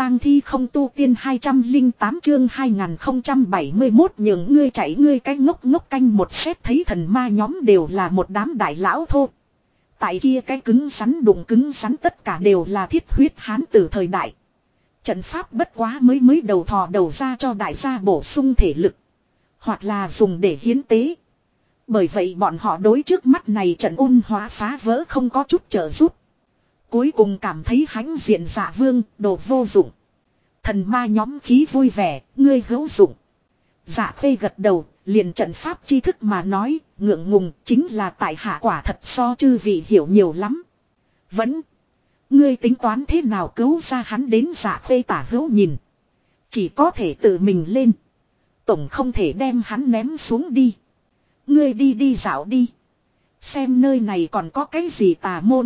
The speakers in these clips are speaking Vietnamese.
tang thi không tu tiên 208 chương 2071 những ngươi chạy ngươi cái ngốc ngốc canh một xét thấy thần ma nhóm đều là một đám đại lão thô. Tại kia cái cứng rắn đụng cứng rắn tất cả đều là thiết huyết hán tử thời đại. Trận pháp bất quá mới đầu thò đầu ra cho đại gia bổ sung thể lực. Hoặc là dùng để hiến tế. Bởi vậy bọn họ đối trước mắt này trận ôn hóa phá vỡ không có chút trợ giúp. Cuối cùng cảm thấy hãnh diện dạ vương, đồ vô dụng. Thần ma nhóm khí vui vẻ, ngươi hữu dụng. Dạ khê gật đầu, liền trận pháp tri thức mà nói, ngượng ngùng chính là tại hạ quả thật so chư vị hiểu nhiều lắm. Vẫn, ngươi tính toán thế nào cứu ra hắn đến dạ khê tả hữu nhìn. Chỉ có thể tự mình lên. Tổng không thể đem hắn ném xuống đi. Ngươi đi dạo đi. Xem nơi này còn có cái gì tà môn.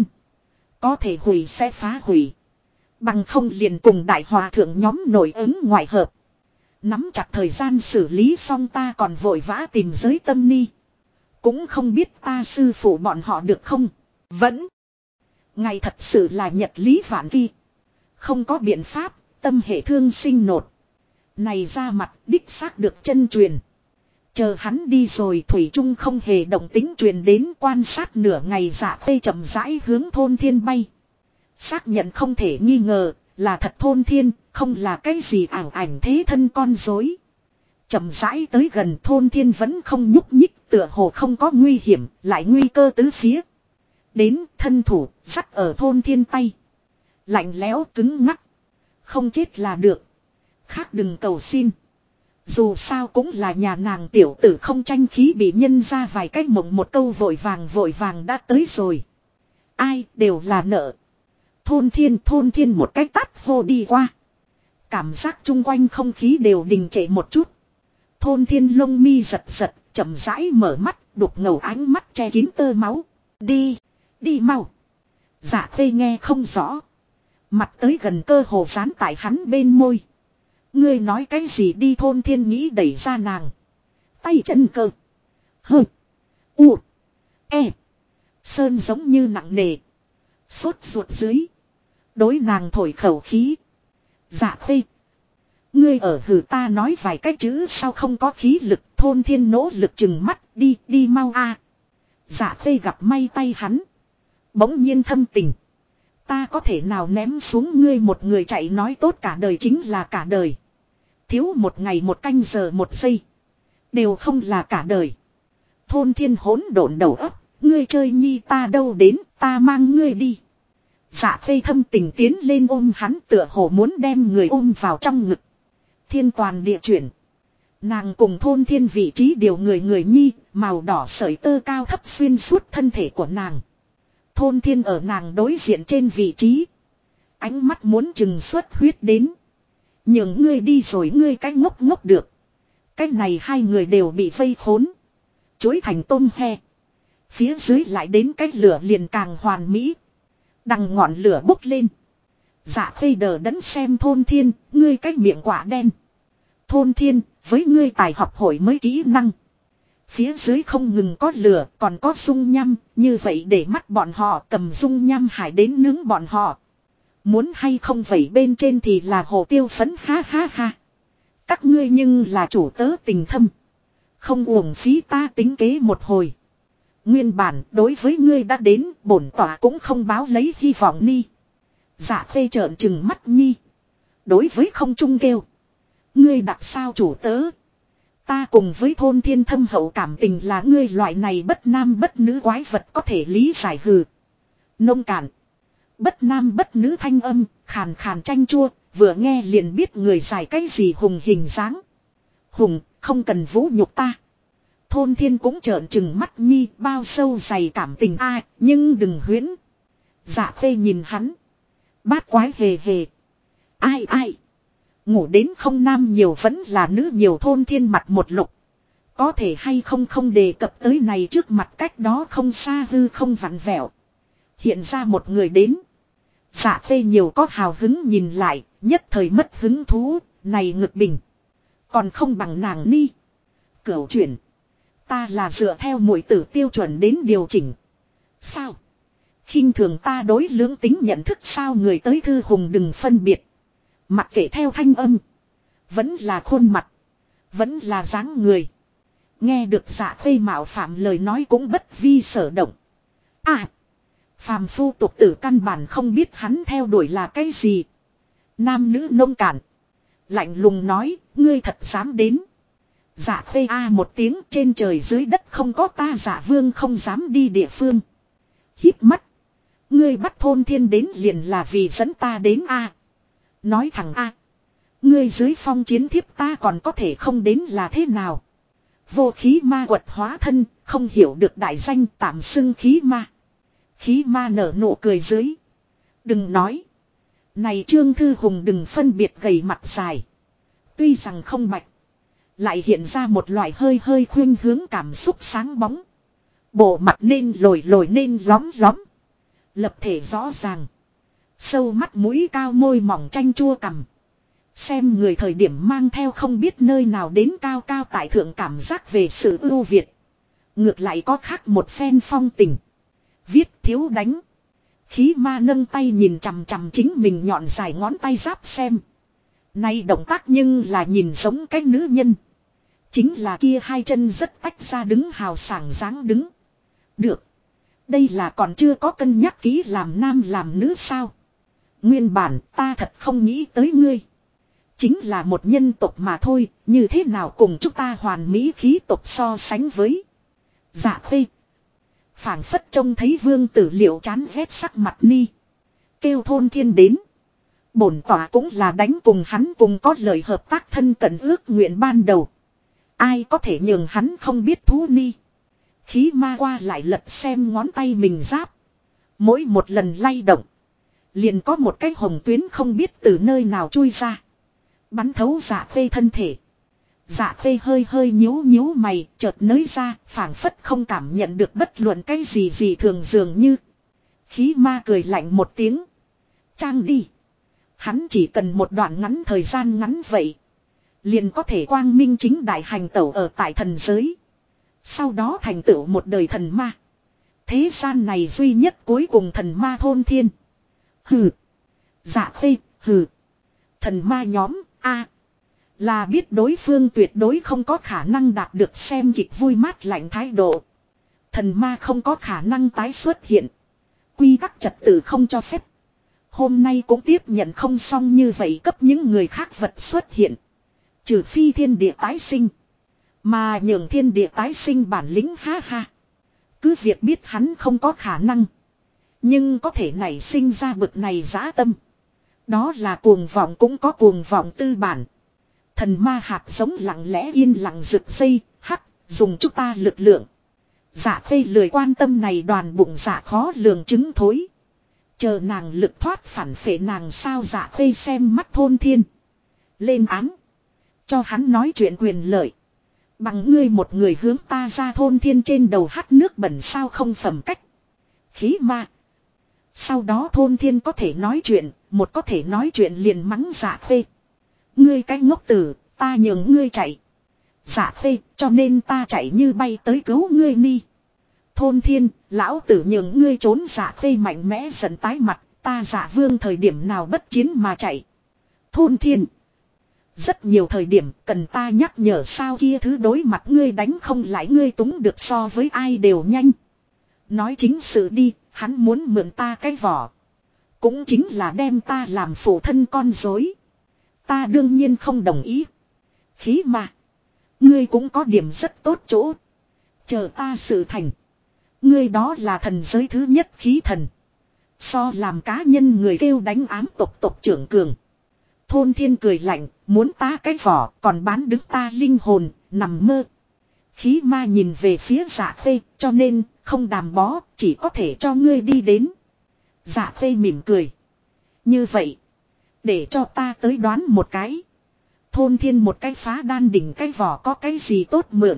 Có thể hủy sẽ phá hủy. Bằng không liền cùng đại hòa thượng nhóm nổi ứng ngoại hợp. Nắm chặt thời gian xử lý xong ta còn vội vã tìm giới tâm ni. Cũng không biết ta sư phụ bọn họ được không. Vẫn. Ngày thật sự là nhật lý vạn kỳ. Không có biện pháp, tâm hệ thương sinh nột. Này ra mặt đích xác được chân truyền. Chờ hắn đi rồi thủy trung không hề động tính truyền đến quan sát nửa ngày dạ tê chậm rãi hướng thôn thiên bay. Xác nhận không thể nghi ngờ là thật thôn thiên, không là cái gì ảo ảnh thế thân con dối. Chậm rãi tới gần thôn thiên vẫn không nhúc nhích tựa hồ không có nguy hiểm, lại nguy cơ tứ phía. Đến thân thủ, dắt ở thôn thiên tay. Lạnh lẽo cứng ngắc. Không chết là được. Khác đừng cầu xin. Dù sao cũng là nhà nàng tiểu tử không tranh khí bị nhân ra vài cách mộng một câu vội vàng đã tới rồi. Ai đều là nợ. Thôn thiên một cách tắt hô đi qua. Cảm giác chung quanh không khí đều đình trệ một chút. Thôn thiên lông mi giật chậm rãi mở mắt, đục ngầu ánh mắt che kín tơ máu. Đi mau. Dạ khê nghe không rõ. Mặt tới gần cơ hồ dán tại hắn bên môi. Ngươi nói cái gì đi thôn thiên nghĩ đẩy ra nàng. Tay chân cơ. Hơ. U. E. Sơn giống như nặng nề. Sốt ruột dưới. Đối nàng thổi khẩu khí. Dạ khê. Ngươi ở hử ta nói vài cái chữ sao không có khí lực. Thôn thiên nỗ lực chừng mắt đi mau a. Dạ khê gặp may tay hắn. Bỗng nhiên thâm tình. Ta có thể nào ném xuống ngươi một người chạy nói tốt cả đời chính là cả đời. Thiếu một ngày một canh giờ một giây. Đều không là cả đời. Thôn thiên hỗn độn đầu óc. Ngươi chơi nhi ta đâu đến ta mang ngươi đi. Dạ khê thâm tình tiến lên ôm hắn tựa hồ muốn đem người ôm vào trong ngực. Thiên toàn địa chuyển. Nàng cùng thôn thiên vị trí điều người nhi. Màu đỏ sợi tơ cao thấp xuyên suốt thân thể của nàng. Thôn thiên ở nàng đối diện trên vị trí. Ánh mắt muốn chừng xuất huyết đến. Những ngươi đi rồi ngươi cái ngốc được. Cái này hai người đều bị vây khốn. Chuối thành tôm he. Phía dưới lại đến cái lửa liền càng hoàn mỹ. Đằng ngọn lửa bốc lên. Dạ khê đờ đẫn xem thôn thiên. Ngươi cái miệng quả đen. Thôn thiên với ngươi tài học hội mới kỹ năng. Phía dưới không ngừng có lửa còn có dung nham. Như vậy để mắt bọn họ cầm dung nham hải đến nướng bọn họ. Muốn hay không vậy bên trên thì là hồ tiêu phấn ha. Các ngươi nhưng là chủ tớ tình thâm. Không uổng phí ta tính kế một hồi. Nguyên bản đối với ngươi đã đến bổn tỏa cũng không báo lấy hy vọng ni. Dạ khê trợn trừng mắt nhi. Đối với không trung kêu. Ngươi đặt sao chủ tớ. Ta cùng với thôn thiên thâm hậu cảm tình là ngươi loại này bất nam bất nữ quái vật có thể lý giải hừ. Nông cạn. Bất nam bất nữ thanh âm, khàn khàn chanh chua, vừa nghe liền biết người giải cái gì hùng hình dáng. Hùng, không cần vũ nhục ta. Thôn thiên cũng trợn trừng mắt nhi, bao sâu dày cảm tình a, nhưng đừng huyễn. Dạ khê nhìn hắn. Bát quái hề hề. Ai. Ngủ đến không nam nhiều vẫn là nữ nhiều thôn thiên mặt một lục. Có thể hay không đề cập tới này trước mặt cách đó không xa hư không vặn vẹo. Hiện ra một người đến. Dạ khê nhiều có hào hứng nhìn lại, nhất thời mất hứng thú, này ngực bình. Còn không bằng nàng ni. Cửu chuyển. Ta là dựa theo muội tử tiêu chuẩn đến điều chỉnh. Sao? Khinh thường ta đối lưỡng tính nhận thức sao người tới thư hùng đừng phân biệt. Mặc kệ theo thanh âm. Vẫn là khuôn mặt. Vẫn là dáng người. Nghe được Dạ Khê mạo phạm lời nói cũng bất vi sở động. À. Phàm phu tục tử căn bản không biết hắn theo đuổi là cái gì. Nam nữ nông cạn. Lạnh lùng nói, ngươi thật dám đến. Dạ Khê a một tiếng, trên trời dưới đất không có ta Dạ Vương không dám đi địa phương. Híp mắt. Ngươi bắt Thôn Thiên đến liền là vì dẫn ta đến a. Nói thẳng a. Ngươi dưới phong chiến thiếp ta còn có thể không đến là thế nào. Vô khí ma quật hóa thân, không hiểu được đại danh tạm xưng khí ma. Khí ma nở nụ cười dưới. Đừng nói. Này Trương Thư Hùng đừng phân biệt gầy mặt dài. Tuy rằng không bạch. Lại hiện ra một loại hơi hơi khuynh hướng cảm xúc sáng bóng. Bộ mặt nên lồi lồi nên lóm lóm. Lập thể rõ ràng. Sâu mắt mũi cao môi mỏng chanh chua cằm. Xem người thời điểm mang theo không biết nơi nào đến cao cao tại thượng cảm giác về sự ưu việt. Ngược lại có khác một phen phong tình. Viết thiếu đánh. Khí ma nâng tay nhìn chằm chằm chính mình nhọn dài ngón tay giáp xem. Nay động tác nhưng là nhìn giống cái nữ nhân. Chính là kia hai chân rất tách ra đứng hào sảng dáng đứng. Được. Đây là còn chưa có cân nhắc kỹ làm nam làm nữ sao. Nguyên bản ta thật không nghĩ tới ngươi. Chính là một nhân tộc mà thôi. Như thế nào cùng chúng ta hoàn mỹ khí tộc so sánh với. Dạ Khê. Phảng phất trông thấy vương tử liệu chán ghét sắc mặt ni. Kêu Thôn Thiên đến. Bổn tỏa cũng là đánh cùng hắn cùng có lời hợp tác thân cận ước nguyện ban đầu. Ai có thể nhường hắn không biết thú ni. Khí ma qua lại lật xem ngón tay mình giáp. Mỗi một lần lay động. Liền có một cái hồng tuyến không biết từ nơi nào chui ra. Bắn thấu Dạ Khê thân thể. Dạ Khê hơi hơi nhíu nhíu mày, chợt nới ra, phảng phất không cảm nhận được bất luận cái gì thường dường như. Khí ma cười lạnh một tiếng. Trang đi. Hắn chỉ cần một đoạn ngắn thời gian ngắn vậy. Liền có thể quang minh chính đại hành tẩu ở tại thần giới. Sau đó thành tựu một đời thần ma. Thế gian này duy nhất cuối cùng thần ma Thôn Thiên. Hừ. Dạ Khê, hừ. Thần ma nhóm, a là biết đối phương tuyệt đối không có khả năng đạt được xem kịch vui mát lạnh thái độ. Thần ma không có khả năng tái xuất hiện. Quy tắc trật tự không cho phép. Hôm nay cũng tiếp nhận không xong như vậy cấp những người khác vật xuất hiện. Trừ phi thiên địa tái sinh. Mà nhường thiên địa tái sinh bản lĩnh ha ha. Cứ việc biết hắn không có khả năng. Nhưng có thể nảy sinh ra bực này dã tâm. Đó là cuồng vọng cũng có cuồng vọng tư bản. Thần ma hạt giống lặng lẽ yên lặng rực dây, hắc, dùng chúng ta lực lượng. Dạ Khê lười quan tâm này đoàn bụng dạ khó lường chứng thối. Chờ nàng lực thoát phản phệ nàng sao Dạ Khê xem mắt Thôn Thiên. Lên án. Cho hắn nói chuyện quyền lợi. Bằng ngươi một người hướng ta ra Thôn Thiên trên đầu hắt nước bẩn sao không phẩm cách. Khí ma. Sau đó Thôn Thiên có thể nói chuyện, một có thể nói chuyện liền mắng Dạ Khê. Ngươi cái ngốc tử, ta nhường ngươi chạy. Dạ Khê, cho nên ta chạy như bay tới cứu ngươi ni. Thôn Thiên, lão tử nhường ngươi trốn. Dạ Khê mạnh mẽ giận tái mặt, ta Dạ Vương thời điểm nào bất chiến mà chạy. Thôn Thiên. Rất nhiều thời điểm cần ta nhắc nhở sao kia thứ đối mặt ngươi đánh không lại ngươi túng được so với ai đều nhanh. Nói chính sự đi, hắn muốn mượn ta cái vỏ. Cũng chính là đem ta làm phụ thân con dối. Ta đương nhiên không đồng ý. Khí mà. Ngươi cũng có điểm rất tốt chỗ. Chờ ta sự thành. Ngươi đó là thần giới thứ nhất khí thần. So làm cá nhân người kêu đánh ám tộc trưởng cường. Thôn Thiên cười lạnh, muốn ta cái vỏ còn bán đứng ta linh hồn, nằm mơ. Khí ma nhìn về phía Dạ Khê, cho nên không đàm bó, chỉ có thể cho ngươi đi đến. Dạ Khê mỉm cười. Như vậy, để cho ta tới đoán một cái. Thôn Thiên một cái phá đan đỉnh cái vỏ có cái gì tốt mượn.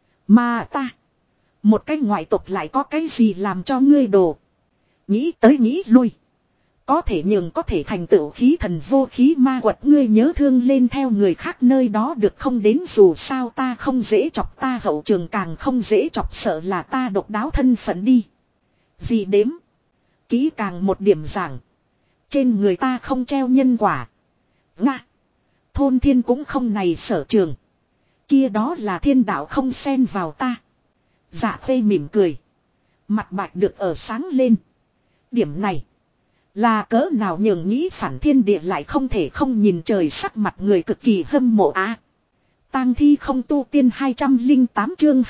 Mà ta, một cái ngoại tộc lại có cái gì làm cho ngươi đồ. Nghĩ tới nghĩ lui. Có thể nhường có thể thành tựu khí thần vô khí ma quật ngươi nhớ thương lên theo người khác nơi đó được không đến dù sao ta không dễ chọc ta hậu trường càng không dễ chọc sợ là ta độc đáo thân phận đi. Gì đếm. Kỹ càng một điểm giảng. Trên người ta không treo nhân quả. Nga. Thôn thiên cũng không này sở trường. Kia đó là thiên đạo không xen vào ta. Dạ khê mỉm cười. Mặt bạch được ở sáng lên. Điểm này. Là cỡ nào nhường nghĩ phản thiên địa lại không thể không nhìn trời sắc mặt người cực kỳ hâm mộ á. Tang thi không tu tiên 208 chương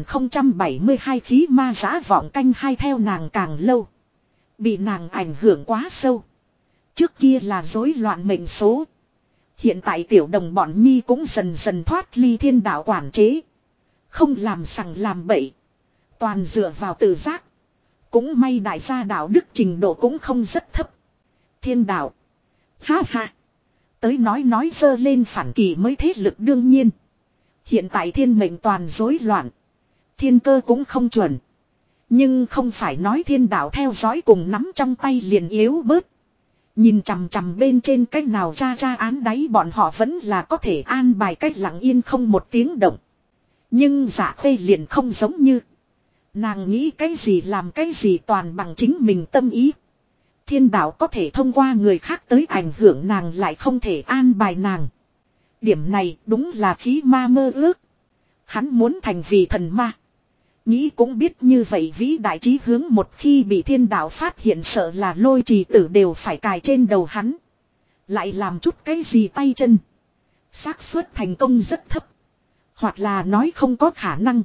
2072 khí ma giã vọng canh hai theo nàng càng lâu. Bị nàng ảnh hưởng quá sâu. Trước kia là rối loạn mệnh số. Hiện tại tiểu đồng bọn nhi cũng dần dần thoát ly thiên đạo quản chế. Không làm sằng làm bậy. Toàn dựa vào tự giác. Cũng may đại gia đạo đức trình độ cũng không rất thấp. Thiên đạo. Ha ha. Tới nói dơ lên phản kỳ mới thế lực đương nhiên. Hiện tại thiên mệnh toàn rối loạn. Thiên cơ cũng không chuẩn. Nhưng không phải nói thiên đạo theo dõi cùng nắm trong tay liền yếu bớt. Nhìn chằm chằm bên trên cách nào ra án đáy bọn họ vẫn là có thể an bài cách lặng yên không một tiếng động. Nhưng Dạ Khê liền không giống như. Nàng nghĩ cái gì làm cái gì toàn bằng chính mình tâm ý. Thiên đạo có thể thông qua người khác tới ảnh hưởng nàng lại không thể an bài nàng. Điểm này đúng là khí ma mơ ước. Hắn muốn thành vì thần ma. Nghĩ cũng biết như vậy vĩ đại chí hướng một khi bị thiên đạo phát hiện sợ là lôi trì tử đều phải cài trên đầu hắn. Lại làm chút cái gì tay chân. xác suất thành công rất thấp. Hoặc là nói không có khả năng.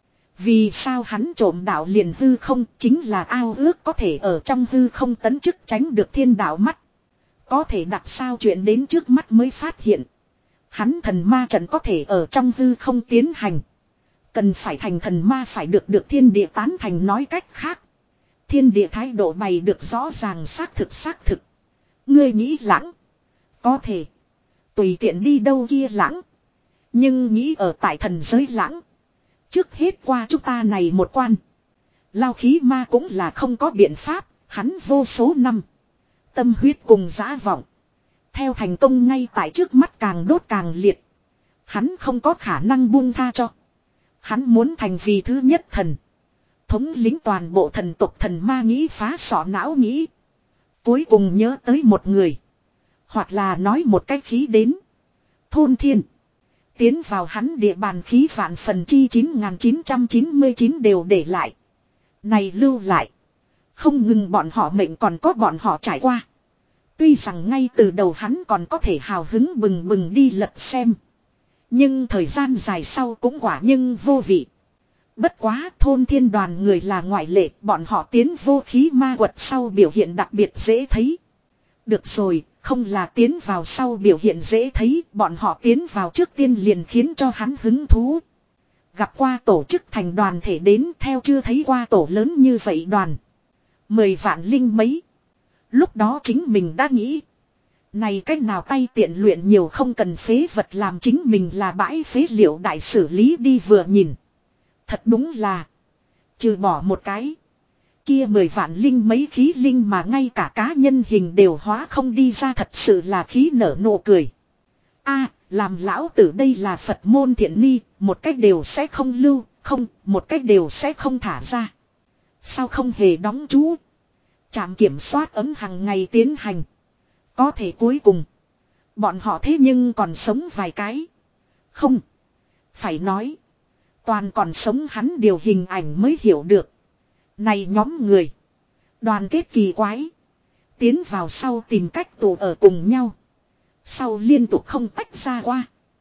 Vì sao hắn trộm đạo liền hư không chính là ao ước có thể ở trong hư không tấn chức tránh được thiên đạo mắt. Có thể đặt sao chuyện đến trước mắt mới phát hiện. Hắn thần ma trận có thể ở trong hư không tiến hành. Cần phải thành thần ma phải được thiên địa tán thành nói cách khác. Thiên địa thái độ bày được rõ ràng xác thực. Ngươi nghĩ lãng. Có thể. Tùy tiện đi đâu kia lãng. Nhưng nghĩ ở tại thần giới lãng. Trước hết qua chúng ta này một quan. Lao khí ma cũng là không có biện pháp. Hắn vô số năm. Tâm huyết cùng dã vọng. Theo thành công ngay tại trước mắt càng đốt càng liệt. Hắn không có khả năng buông tha cho. Hắn muốn thành vì thứ nhất thần. Thống lĩnh toàn bộ thần tộc thần ma nghĩ phá sọ não nghĩ. Cuối cùng nhớ tới một người. Hoặc là nói một cách khí đến. Thôn thiên. Tiến vào hắn địa bàn khí vạn phần chi 9999 đều để lại. Này lưu lại. Không ngừng bọn họ mệnh còn có bọn họ trải qua. Tuy rằng ngay từ đầu hắn còn có thể hào hứng bừng bừng đi lật xem. Nhưng thời gian dài sau cũng quả nhưng vô vị. Bất quá thôn thiên đoàn người là ngoại lệ. Bọn họ tiến vô khí ma quật sau biểu hiện đặc biệt dễ thấy. Được rồi, không là tiến vào sau biểu hiện dễ thấy. Bọn họ tiến vào trước tiên liền khiến cho hắn hứng thú. Gặp qua tổ chức thành đoàn thể đến theo chưa thấy qua tổ lớn như vậy đoàn. 10 vạn linh mấy. Lúc đó chính mình đã nghĩ. Này cách nào tay tiện luyện nhiều không cần phế vật làm chính mình là bãi phế liệu đại xử lý đi vừa nhìn. Thật đúng là. Trừ bỏ một cái. Kia 10 vạn linh mấy khí linh mà ngay cả cá nhân hình đều hóa không đi ra thật sự là khí nở nụ cười. A, làm lão tử đây là Phật môn thiện ni, một cách đều sẽ không lưu, không, một cách đều sẽ không thả ra. Sao không hề đóng chú? Trạm kiểm soát ấm hàng ngày tiến hành. Có thể cuối cùng. Bọn họ thế nhưng còn sống vài cái. Không. Phải nói. Toàn còn sống hắn điều hình ảnh mới hiểu được. Này nhóm người. Đoàn kết kỳ quái. Tiến vào sau tìm cách tụ ở cùng nhau. Sau liên tục không tách ra qua.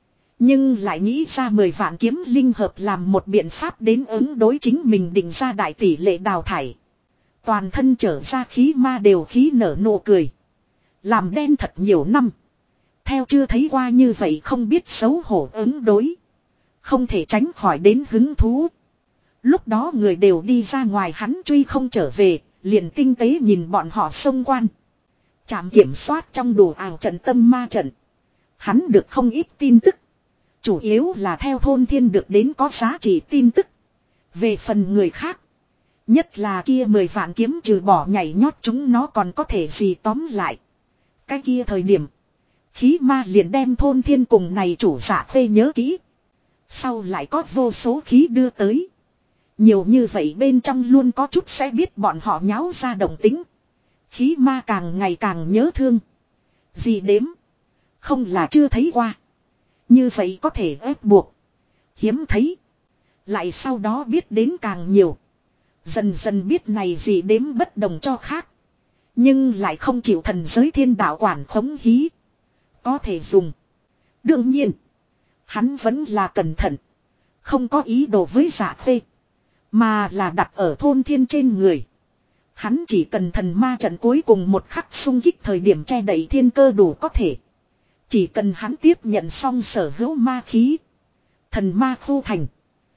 Nhưng lại nghĩ ra 10 vạn kiếm linh hợp làm một biện pháp đến ứng đối chính mình định ra đại tỷ lệ đào thải. Toàn thân trở ra khí ma đều khí nở nụ cười. Làm đen thật nhiều năm. Theo chưa thấy qua như vậy không biết xấu hổ ứng đối. Không thể tránh khỏi đến hứng thú. Lúc đó người đều đi ra ngoài hắn truy không trở về. Liền tinh tế nhìn bọn họ xông quan. Trạm kiểm soát trong đồ ảo trận tâm ma trận. Hắn được không ít tin tức. Chủ yếu là theo thôn thiên được đến có giá trị tin tức. Về phần người khác. Nhất là kia 10 vạn kiếm trừ bỏ nhảy nhót chúng nó còn có thể gì tóm lại. Cái kia thời điểm. Khí ma liền đem thôn thiên cùng này chủ giả phê nhớ kỹ. Sau lại có vô số khí đưa tới. Nhiều như vậy bên trong luôn có chút sẽ biết bọn họ nháo ra động tính. Khí ma càng ngày càng nhớ thương. Gì đếm. Không là chưa thấy qua. Như vậy có thể ép buộc. Hiếm thấy. Lại sau đó biết đến càng nhiều. Dần dần biết này gì đếm bất đồng cho khác. Nhưng lại không chịu thần giới thiên đạo quản khống hí. Có thể dùng. Đương nhiên. Hắn vẫn là cẩn thận. Không có ý đồ với Dạ Khê. Mà là đặt ở thôn thiên trên người. Hắn chỉ cần thần ma trận cuối cùng một khắc xung kích thời điểm che đậy thiên cơ đủ có thể. Chỉ cần hắn tiếp nhận xong sở hữu ma khí. Thần ma khu thành.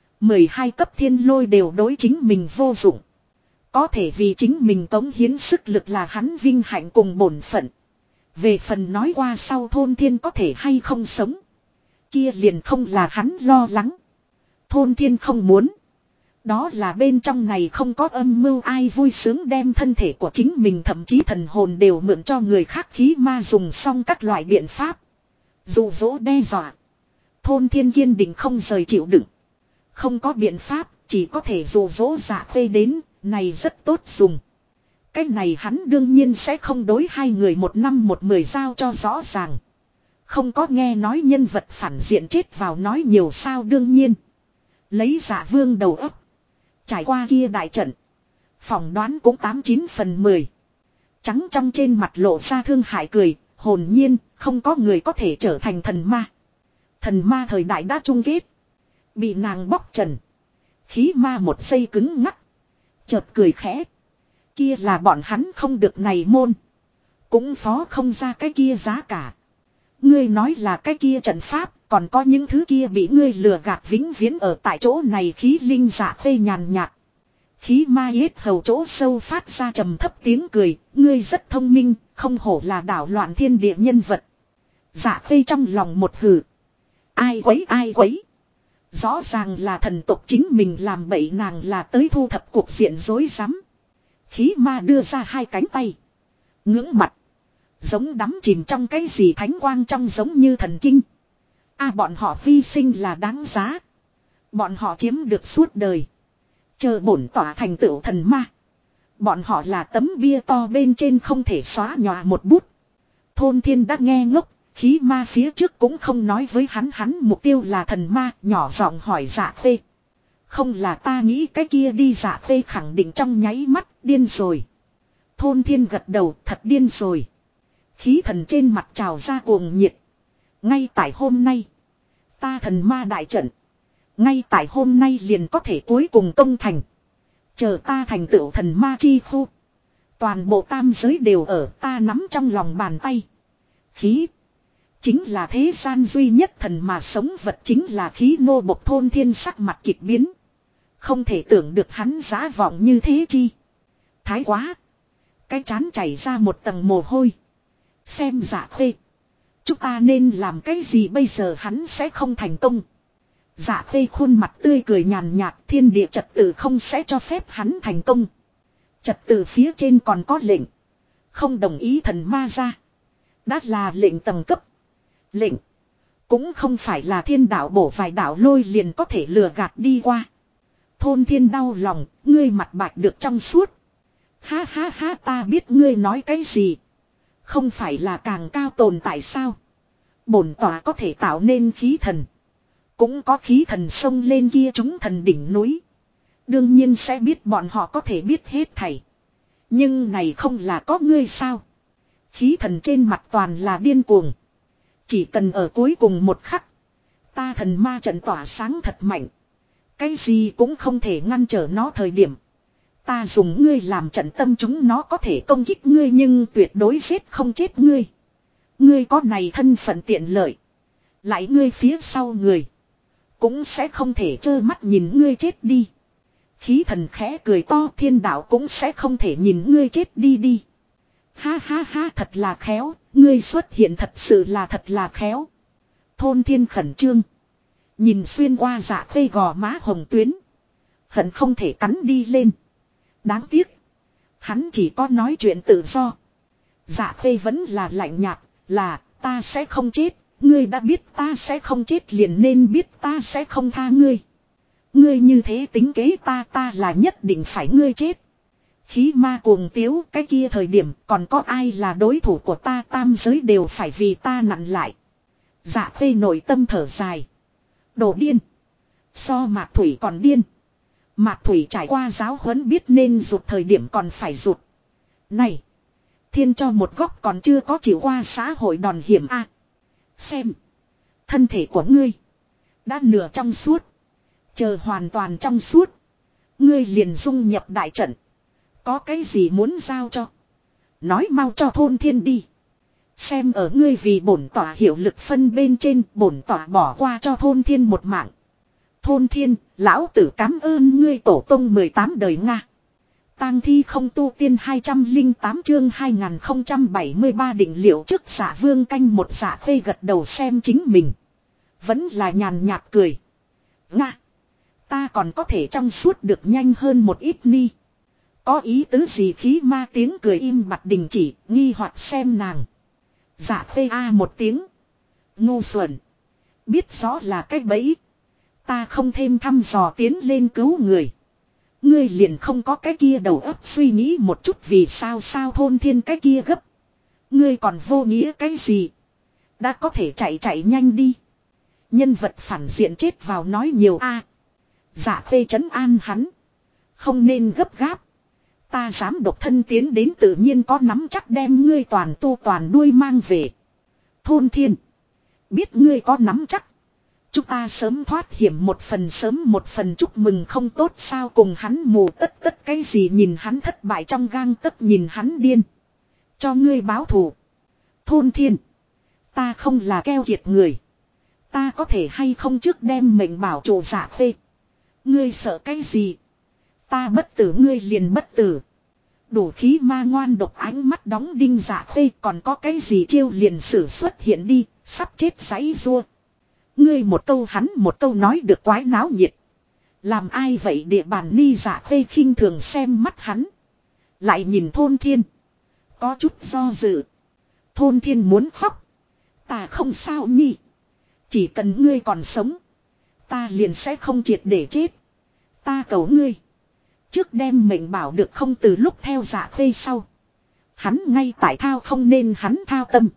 12 cấp thiên lôi đều đối chính mình vô dụng. Có thể vì chính mình cống hiến sức lực là hắn vinh hạnh cùng bổn phận. Về phần nói qua sau thôn thiên có thể hay không sống. Kia liền không là hắn lo lắng. Thôn thiên không muốn. Đó là bên trong này không có âm mưu ai vui sướng đem thân thể của chính mình thậm chí thần hồn đều mượn cho người khác khí ma dùng xong các loại biện pháp. Dụ dỗ đe dọa. Thôn thiên kiên định không rời chịu đựng. Không có biện pháp, chỉ có thể dụ dỗ Dạ Khê đến, này rất tốt dùng. Cái này hắn đương nhiên sẽ không đối hai người một năm một mười giao cho rõ ràng. Không có nghe nói nhân vật phản diện chết vào nói nhiều sao đương nhiên. Lấy Dạ Vương đầu óc. Trải qua kia đại trận. Phỏng đoán cũng 89/10. Trắng trong trên mặt lộ ra thương hại cười, hồn nhiên, không có người có thể trở thành thần ma. Thần ma thời đại đã chung kết. Bị nàng bóc trần. Khí ma một giây cứng ngắc. Chợt cười khẽ. Kia là bọn hắn không được này môn. Cũng phó không ra cái kia giá cả. Ngươi nói là cái kia trận pháp. Còn có những thứ kia bị ngươi lừa gạt vĩnh viễn ở tại chỗ này khí linh Dạ Khê nhàn nhạt. Khí ma yết hầu chỗ sâu phát ra trầm thấp tiếng cười. Ngươi rất thông minh. Không hổ là đảo loạn thiên địa nhân vật. Dạ Khê trong lòng một hừ. Ai quấy ai quấy. Rõ ràng là thần tộc chính mình làm bậy nàng là tới thu thập cuộc diện rối rắm. Khí ma đưa ra hai cánh tay. Ngưỡng mặt. Giống đắm chìm trong cái gì thánh quang trong giống như thần kinh. Bọn họ hy sinh là đáng giá. Bọn họ chiếm được suốt đời. Chờ bổn tỏa thành tựu thần ma. Bọn họ là tấm bia to bên trên không thể xóa nhòa một bút. Thôn thiên đã nghe ngốc. Khí ma phía trước cũng không nói với hắn mục tiêu là thần ma, nhỏ giọng hỏi Dạ Khê. Không là ta nghĩ cái kia đi. Dạ Khê khẳng định trong nháy mắt, điên rồi. Thôn thiên gật đầu, thật điên rồi. Khí thần trên mặt trào ra cuồng nhiệt. Ngay tại hôm nay, ta thần ma đại trận. Ngay tại hôm nay liền có thể cuối cùng công thành. Chờ ta thành tựu thần ma chi khu. Toàn bộ tam giới đều ở ta nắm trong lòng bàn tay. Khí. Chính là thế gian duy nhất thần mà sống vật chính là khí nô bộc thôn thiên sắc mặt kịch biến. Không thể tưởng được hắn giá vọng như thế chi. Thái quá. Cái chán chảy ra một tầng mồ hôi. Xem Dạ Khê. Chúng ta nên làm cái gì bây giờ hắn sẽ không thành công. Dạ Khê khuôn mặt tươi cười nhàn nhạt thiên địa trật tự không sẽ cho phép hắn thành công. Trật tự phía trên còn có lệnh. Không đồng ý thần ma ra. Đã là lệnh tầng cấp. Lệnh. Cũng không phải là thiên đạo bổ vài đạo lôi liền có thể lừa gạt đi qua. Thôn thiên đau lòng, ngươi mặt bạch được trong suốt. Ha ha ha ta biết ngươi nói cái gì. Không phải là càng cao tồn tại sao. Bổn tỏa có thể tạo nên khí thần. Cũng có khí thần xông lên kia chúng thần đỉnh núi. Đương nhiên sẽ biết bọn họ có thể biết hết thảy. Nhưng này không là có ngươi sao. Khí thần trên mặt toàn là điên cuồng. Chỉ cần ở cuối cùng một khắc. Ta thần ma trận tỏa sáng thật mạnh. Cái gì cũng không thể ngăn trở nó thời điểm. Ta dùng ngươi làm trận tâm chúng nó có thể công kích ngươi nhưng tuyệt đối giết không chết ngươi. Ngươi có này thân phận tiện lợi. Lại ngươi phía sau người. Cũng sẽ không thể trơ mắt nhìn ngươi chết đi. Khí thần khẽ cười to thiên đạo cũng sẽ không thể nhìn ngươi chết đi đi. Ha ha ha thật là khéo. Ngươi xuất hiện thật sự là thật là khéo. Thôn thiên khẩn trương. Nhìn xuyên qua Dạ Khê gò má hồng tuyến. Hận không thể cắn đi lên. Đáng tiếc. Hắn chỉ có nói chuyện tự do. Dạ Khê vẫn là lạnh nhạt. Là ta sẽ không chết. Ngươi đã biết ta sẽ không chết liền nên biết ta sẽ không tha ngươi. Ngươi như thế tính kế ta là nhất định phải ngươi chết. Khí ma cuồng tiếu cái kia thời điểm còn có ai là đối thủ của ta tam giới đều phải vì ta nặn lại. Dạ Khê nội tâm thở dài. Đồ điên. So Mạc Thủy còn điên. Mạc Thủy trải qua giáo huấn biết nên rụt thời điểm còn phải rụt. Này. Thiên cho một góc còn chưa có chịu qua xã hội đòn hiểm a. Xem. Thân thể của ngươi. Đã nửa trong suốt. Chờ hoàn toàn trong suốt. Ngươi liền dung nhập đại trận. Có cái gì muốn giao cho. Nói mau cho thôn thiên đi. Xem ở ngươi vì bổn tỏa hiệu lực phân bên trên, bổn tỏa bỏ qua cho thôn thiên một mạng. Thôn thiên, lão tử cảm ơn ngươi tổ tông 18 đời Nga. Tang thi không tu tiên 208 chương 2073 định liệu trước Dạ Vương canh một. Dạ Khê gật đầu xem chính mình. Vẫn là nhàn nhạt cười. Nga. Ta còn có thể trong suốt được nhanh hơn một ít ni. Có ý tứ gì khí ma tiếng cười im bặt đình chỉ, nghi hoặc xem nàng. Dạ Khê a một tiếng. Ngu xuẩn. Biết rõ là cái bẫy. Ta không thêm thăm dò tiến lên cứu người. Ngươi liền không có cái kia đầu óc suy nghĩ một chút vì sao thôn thiên cái kia gấp. Ngươi còn vô nghĩa cái gì. Đã có thể chạy nhanh đi. Nhân vật phản diện chết vào nói nhiều a. Dạ Khê trấn an hắn. Không nên gấp gáp. Ta dám độc thân tiến đến tự nhiên có nắm chắc đem ngươi toàn tu toàn đuôi mang về. Thôn thiên. Biết ngươi có nắm chắc. Chúng ta sớm thoát hiểm một phần sớm một phần chúc mừng không tốt sao cùng hắn mù tất cái gì nhìn hắn thất bại trong gang tấc nhìn hắn điên. Cho ngươi báo thù. Thôn thiên. Ta không là keo kiệt người. Ta có thể hay không trước đem mệnh bảo trụ Dạ Khê. Ngươi sợ cái gì? Ta bất tử ngươi liền bất tử. Đủ khí ma ngoan độc ánh mắt đóng đinh Dạ Khê còn có cái gì chiêu liền sử xuất hiện đi, sắp chết giãy rua. Ngươi một câu hắn một câu nói được quái náo nhiệt. Làm ai vậy địa bàn ni. Dạ Khê khinh thường xem mắt hắn. Lại nhìn thôn thiên. Có chút do dự. Thôn thiên muốn khóc. Ta không sao nhi. Chỉ cần ngươi còn sống. Ta liền sẽ không triệt để chết. Ta cầu ngươi. Trước đem mệnh bảo được không từ lúc theo Dạ Khê sau. Hắn ngay tại thao không nên hắn thao tâm.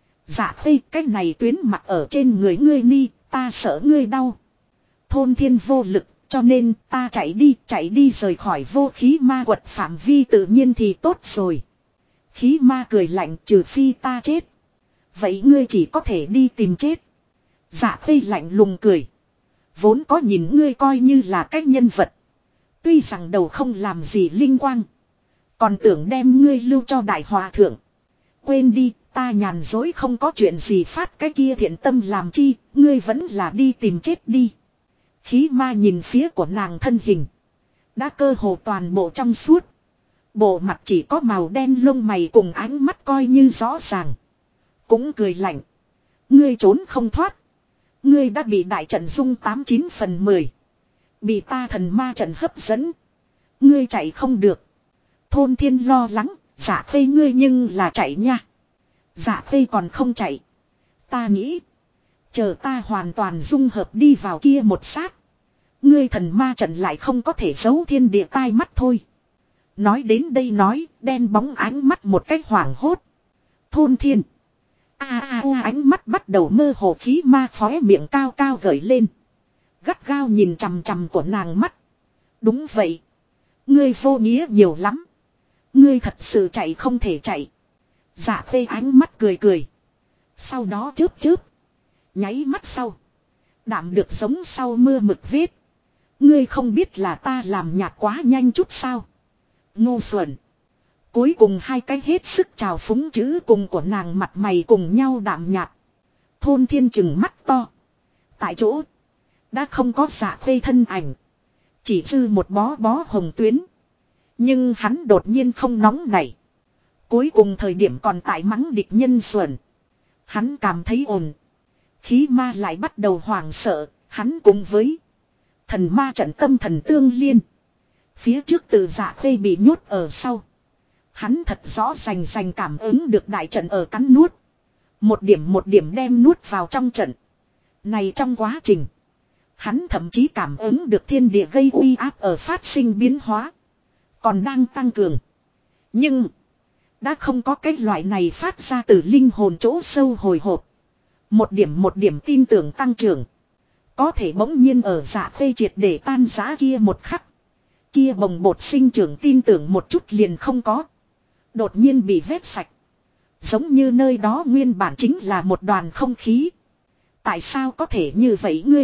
Dạ Khê cái này tuyến mặt ở trên người ngươi ni. Ta sợ ngươi đau. Thôn thiên vô lực cho nên ta chạy đi rời khỏi vô khí ma quật phạm vi tự nhiên thì tốt rồi. Khí ma cười lạnh trừ phi ta chết. Vậy ngươi chỉ có thể đi tìm chết. Dạ Khê lạnh lùng cười. Vốn có nhìn ngươi coi như là cách nhân vật. Tuy rằng đầu không làm gì linh quang. Còn tưởng đem ngươi lưu cho đại hòa thượng. Quên đi, ta nhàn dối không có chuyện gì phát cái kia thiện tâm làm chi, ngươi vẫn là đi tìm chết đi. Khí ma nhìn phía của nàng thân hình. Đã cơ hồ toàn bộ trong suốt. Bộ mặt chỉ có màu đen lông mày cùng ánh mắt coi như rõ ràng. Cũng cười lạnh. Ngươi trốn không thoát. Ngươi đã bị đại trận dung 89 phần 10. Bị ta thần ma trận hấp dẫn. Ngươi chạy không được. Thôn thiên lo lắng. Dạ Khê ngươi nhưng là chạy nha. Dạ Khê còn không chạy. Ta nghĩ. Chờ ta hoàn toàn dung hợp đi vào kia một sát. Ngươi thần ma trận lại không có thể giấu thiên địa tai mắt thôi. Nói đến đây nói. Đen bóng ánh mắt một cách hoảng hốt. Thôn thiên. Ánh mắt bắt đầu mơ hồ khí ma khóe miệng cao cao gởi lên. Gắt gao nhìn chằm chằm của nàng mắt. Đúng vậy. Ngươi vô nghĩa nhiều lắm. Ngươi thật sự chạy không thể chạy. Dạ Khê ánh mắt cười cười. Sau đó chớp. Nháy mắt sau. Đạm được giống sau mưa mực vết. Ngươi không biết là ta làm nhạt quá nhanh chút sao. Ngu xuẩn. Cuối cùng hai cái hết sức trào phúng chữ cùng của nàng mặt mày cùng nhau đạm nhạt. Thôn thiên chừng mắt to. Tại chỗ. Đã không có Dạ Khê thân ảnh. Chỉ dư một bó hồng tuyến. Nhưng hắn đột nhiên không nóng nảy. Cuối cùng thời điểm còn tại mắng địch nhân xuẩn. Hắn cảm thấy ổn. Khí ma lại bắt đầu hoảng sợ. Hắn cùng với thần ma trận tâm thần tương liên. Phía trước từ Dạ Khê bị nhốt ở sau. Hắn thật rõ rành cảm ứng được đại trận ở cắn nuốt. Một điểm đem nuốt vào trong trận. Này trong quá trình. Hắn thậm chí cảm ứng được thiên địa gây uy áp ở phát sinh biến hóa. Còn đang tăng cường. Nhưng. Đã không có cái loại này phát ra từ linh hồn chỗ sâu hồi hộp. một điểm tin tưởng tăng trưởng. Có thể bỗng nhiên ở Dạ Khê triệt để tan rã kia một khắc. Kia bồng bột sinh trưởng tin tưởng một chút liền không có. Đột nhiên bị vét sạch. Giống như nơi đó nguyên bản chính là một đoàn không khí. Tại sao có thể như vậy, ngươi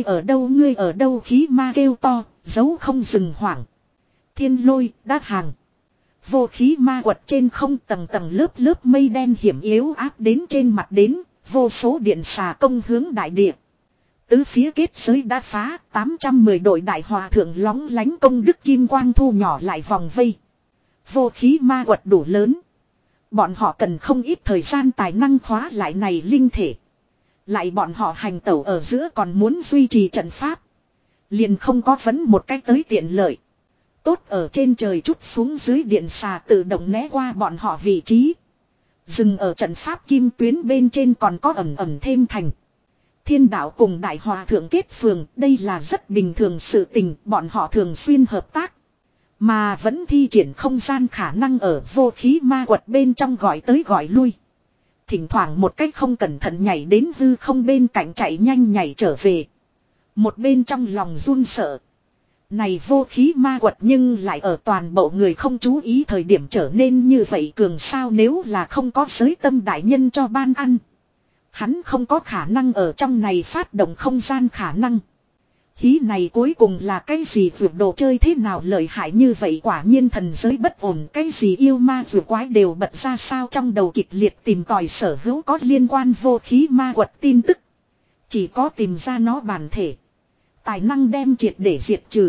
ở đâu khí ma kêu to, giấu không dừng hoảng. Thiên lôi, đá hàng. Vô khí ma quật trên không, tầng tầng lớp lớp mây đen hiểm yếu áp đến trên mặt đến, vô số điện xà công hướng đại địa. Tứ phía kết giới đã phá, 810 đội đại hòa thượng lóng lánh công đức kim quang thu nhỏ lại vòng vây. Vô khí ma quật đủ lớn. Bọn họ cần không ít thời gian tài năng khóa lại này linh thể. Lại bọn họ hành tẩu ở giữa còn muốn duy trì trận pháp. Liền không có vấn một cách tới tiện lợi. Tốt ở trên trời chút xuống dưới điện xà tự động né qua bọn họ vị trí. Dừng ở trận pháp kim tuyến bên trên còn có ẩm ẩm thêm thành. Thiên đạo cùng đại hòa thượng kết phường, đây là rất bình thường sự tình, bọn họ thường xuyên hợp tác. Mà vẫn thi triển không gian khả năng ở vô khí ma quật bên trong gọi tới gọi lui. Thỉnh thoảng một cách không cẩn thận nhảy đến hư không bên cạnh chạy nhanh nhảy trở về. Một bên trong lòng run sợ. Này vô khí ma quật nhưng lại ở toàn bộ người không chú ý thời điểm trở nên như vậy cường sao, nếu là không có giới tâm đại nhân cho ban ăn. Hắn không có khả năng ở trong này phát động không gian khả năng. Hí này cuối cùng là cái gì, vượt đồ chơi thế nào lợi hại như vậy, quả nhiên thần giới bất ổn, cái gì yêu ma vượt quái đều bật ra sao, trong đầu kịch liệt tìm tòi sở hữu có liên quan vô khí ma quật tin tức. Chỉ có tìm ra nó bản thể, tài năng đem triệt để diệt trừ.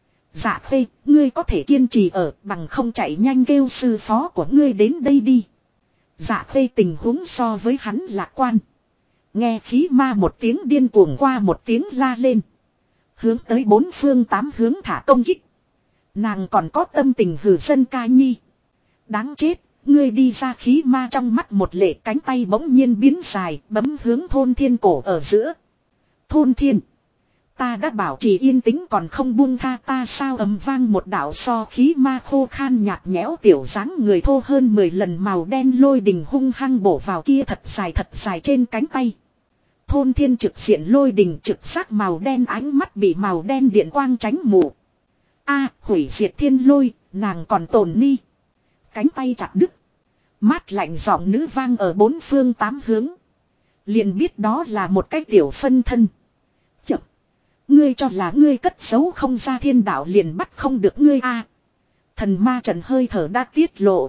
Dạ Khê, ngươi có thể kiên trì ở, bằng không chạy nhanh kêu sư phó của ngươi đến đây đi. Dạ Khê tình huống so với hắn lạc quan. Nghe khí ma một tiếng điên cuồng qua một tiếng la lên. Hướng tới bốn phương tám hướng thả công kích. Nàng còn có tâm tình hử dân ca nhi. Đáng chết, ngươi đi ra, khí ma trong mắt một lệ, cánh tay bỗng nhiên biến dài, bấm hướng Thôn Thiên cổ ở giữa. Thôn Thiên, ta đã bảo trì yên tĩnh còn không buông tha ta sao, ầm vang một đạo so khí ma khô khan nhạt nhẽo tiểu dáng người thô hơn 10 lần màu đen lôi đình hung hăng bổ vào kia thật dài trên cánh tay. Thôn Thiên trực diện lôi đình, trực giác màu đen, ánh mắt bị màu đen điện quang tránh mù. A, hủy diệt thiên lôi, nàng còn tồn ni. Cánh tay chặt đứt. Mát lạnh giọng nữ vang ở bốn phương tám hướng. Liền biết đó là một cái tiểu phân thân. Chậm. Ngươi cho là ngươi cất giấu không ra thiên đạo liền bắt không được ngươi a. Thần ma trận hơi thở đã tiết lộ.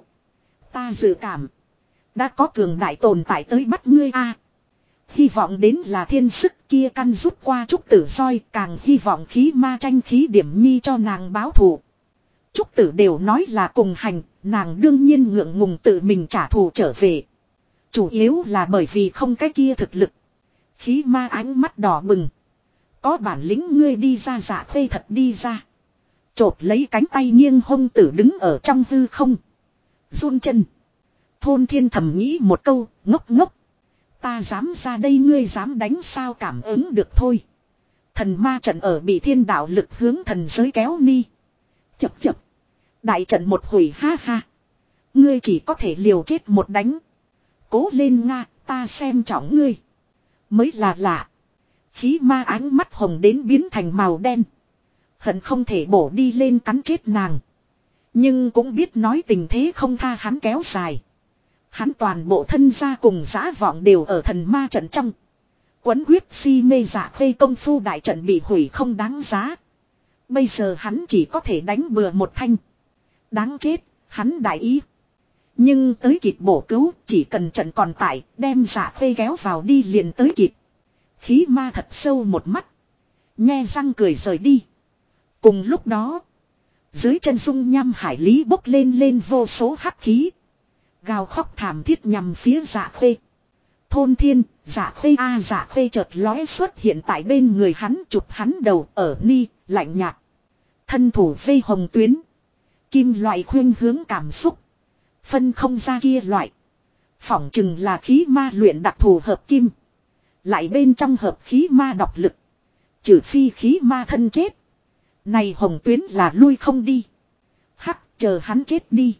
Ta dự cảm. Đã có cường đại tồn tại tới bắt ngươi a. Hy vọng đến là thiên sức kia căn rút qua trúc tử roi, càng hy vọng khí ma tranh khí điểm nhi cho nàng báo thù. Trúc tử đều nói là cùng hành, nàng đương nhiên ngượng ngùng tự mình trả thù trở về. Chủ yếu là bởi vì không cái kia thực lực. Khí ma ánh mắt đỏ bừng. Có bản lĩnh ngươi đi ra, Dạ Khê thật đi ra. Chộp lấy cánh tay nghiêng hông tử đứng ở trong hư không. Run chân. Thôn Thiên thầm nghĩ một câu, ngốc ngốc. Ta dám ra đây ngươi dám đánh sao, cảm ứng được thôi. Thần ma trận ở bị thiên đạo lực hướng thần giới kéo ni. Chập chập. Đại trận một hủy, ha ha. Ngươi chỉ có thể liều chết một đánh. Cố lên Nga, ta xem trọng ngươi. Mới là lạ. Khí ma ánh mắt hồng đến biến thành màu đen. Hận không thể bổ đi lên cắn chết nàng. Nhưng cũng biết nói tình thế không tha hắn kéo dài. Hắn toàn bộ thân gia cùng dã vọng đều ở thần ma trận trong. Quấn huyết si mê Dạ Khê công phu đại trận bị hủy không đáng giá. Bây giờ hắn chỉ có thể đánh bừa một thanh. Đáng chết, hắn đại ý. Nhưng tới kịp bổ cứu, chỉ cần trận còn tại, đem Dạ Khê kéo vào đi liền tới kịp. Khí ma thật sâu một mắt. Nhe răng cười rời đi. Cùng lúc đó, dưới chân dung nham hải lý bốc lên vô số hắc khí. Gào khóc thảm thiết nhằm phía Dạ Khê. Thôn Thiên, Dạ Khê a, Dạ Khê chợt lóe xuất hiện tại bên người hắn, chụp hắn đầu ở ni, lạnh nhạt. Thân thủ vây hồng tuyến. Kim loại khuyên hướng cảm xúc. Phân không ra kia loại. Phỏng chừng là khí ma luyện đặc thù hợp kim. Lại bên trong hợp khí ma độc lực. Trừ phi khí ma thân chết. Này hồng tuyến là lui không đi. Hắc, chờ hắn chết đi.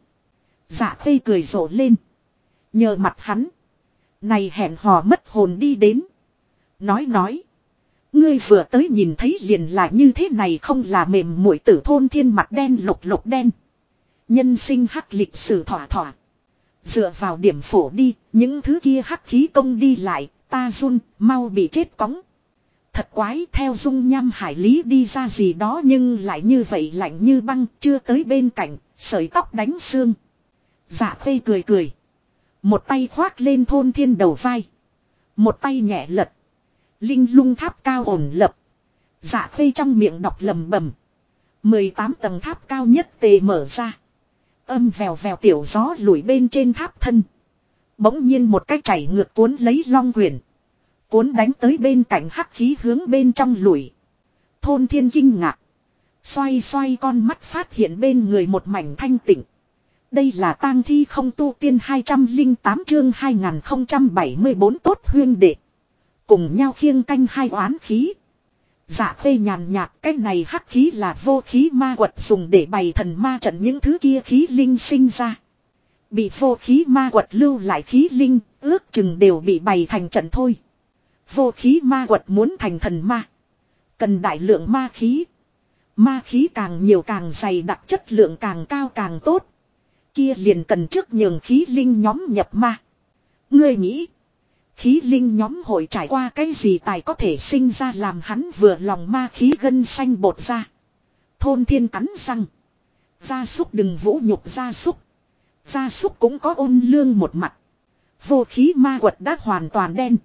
Dạ Khê cười rộ lên. Nhờ mặt hắn. Này hẹn hò mất hồn đi đến. Nói. Ngươi vừa tới nhìn thấy liền là như thế này không là mềm muội tử thôn thiên mặt đen lục đen. Nhân sinh hắc lịch sử thỏa thỏa. Dựa vào điểm phổ đi, những thứ kia hắc khí công đi lại, ta run, mau bị chết cóng. Thật quái theo dung nham hải lý đi ra gì đó nhưng lại như vậy lạnh như băng, chưa tới bên cạnh, sợi tóc đánh xương. Dạ Khê cười. Một tay khoác lên thôn thiên đầu vai. Một tay nhẹ lật. Linh lung tháp cao ổn lập. Dạ Khê trong miệng đọc lầm bầm. 18 tầng tháp cao nhất tề mở ra. Âm vèo tiểu gió lùi bên trên tháp thân. Bỗng nhiên một cái chảy ngược cuốn lấy long quyển. Cuốn đánh tới bên cạnh hắc khí hướng bên trong lùi. Thôn thiên kinh ngạc. Xoay con mắt phát hiện bên người một mảnh thanh tịnh. Đây là tang thi không tu tiên 208 chương 2074 tốt huyên đệ. Cùng nhau khiêng canh hai oán khí. Dạ Khê nhàn nhạt cái này hắc khí là vô khí ma quật dùng để bày thần ma trận những thứ kia khí linh sinh ra. Bị vô khí ma quật lưu lại khí linh, ước chừng đều bị bày thành trận thôi. Vô khí ma quật muốn thành thần ma. Cần đại lượng ma khí. Ma khí càng nhiều càng dày đặc chất lượng càng cao càng tốt. Kia liền cần trước nhường khí linh nhóm nhập ma. Ngươi nghĩ. Khí linh nhóm hội trải qua cái gì tài có thể sinh ra làm hắn vừa lòng ma khí gân xanh bột ra. Thôn thiên cắn răng. Gia súc đừng vũ nhục gia súc. Gia súc cũng có ôn lương một mặt. Vô khí ma quật đã hoàn toàn đen.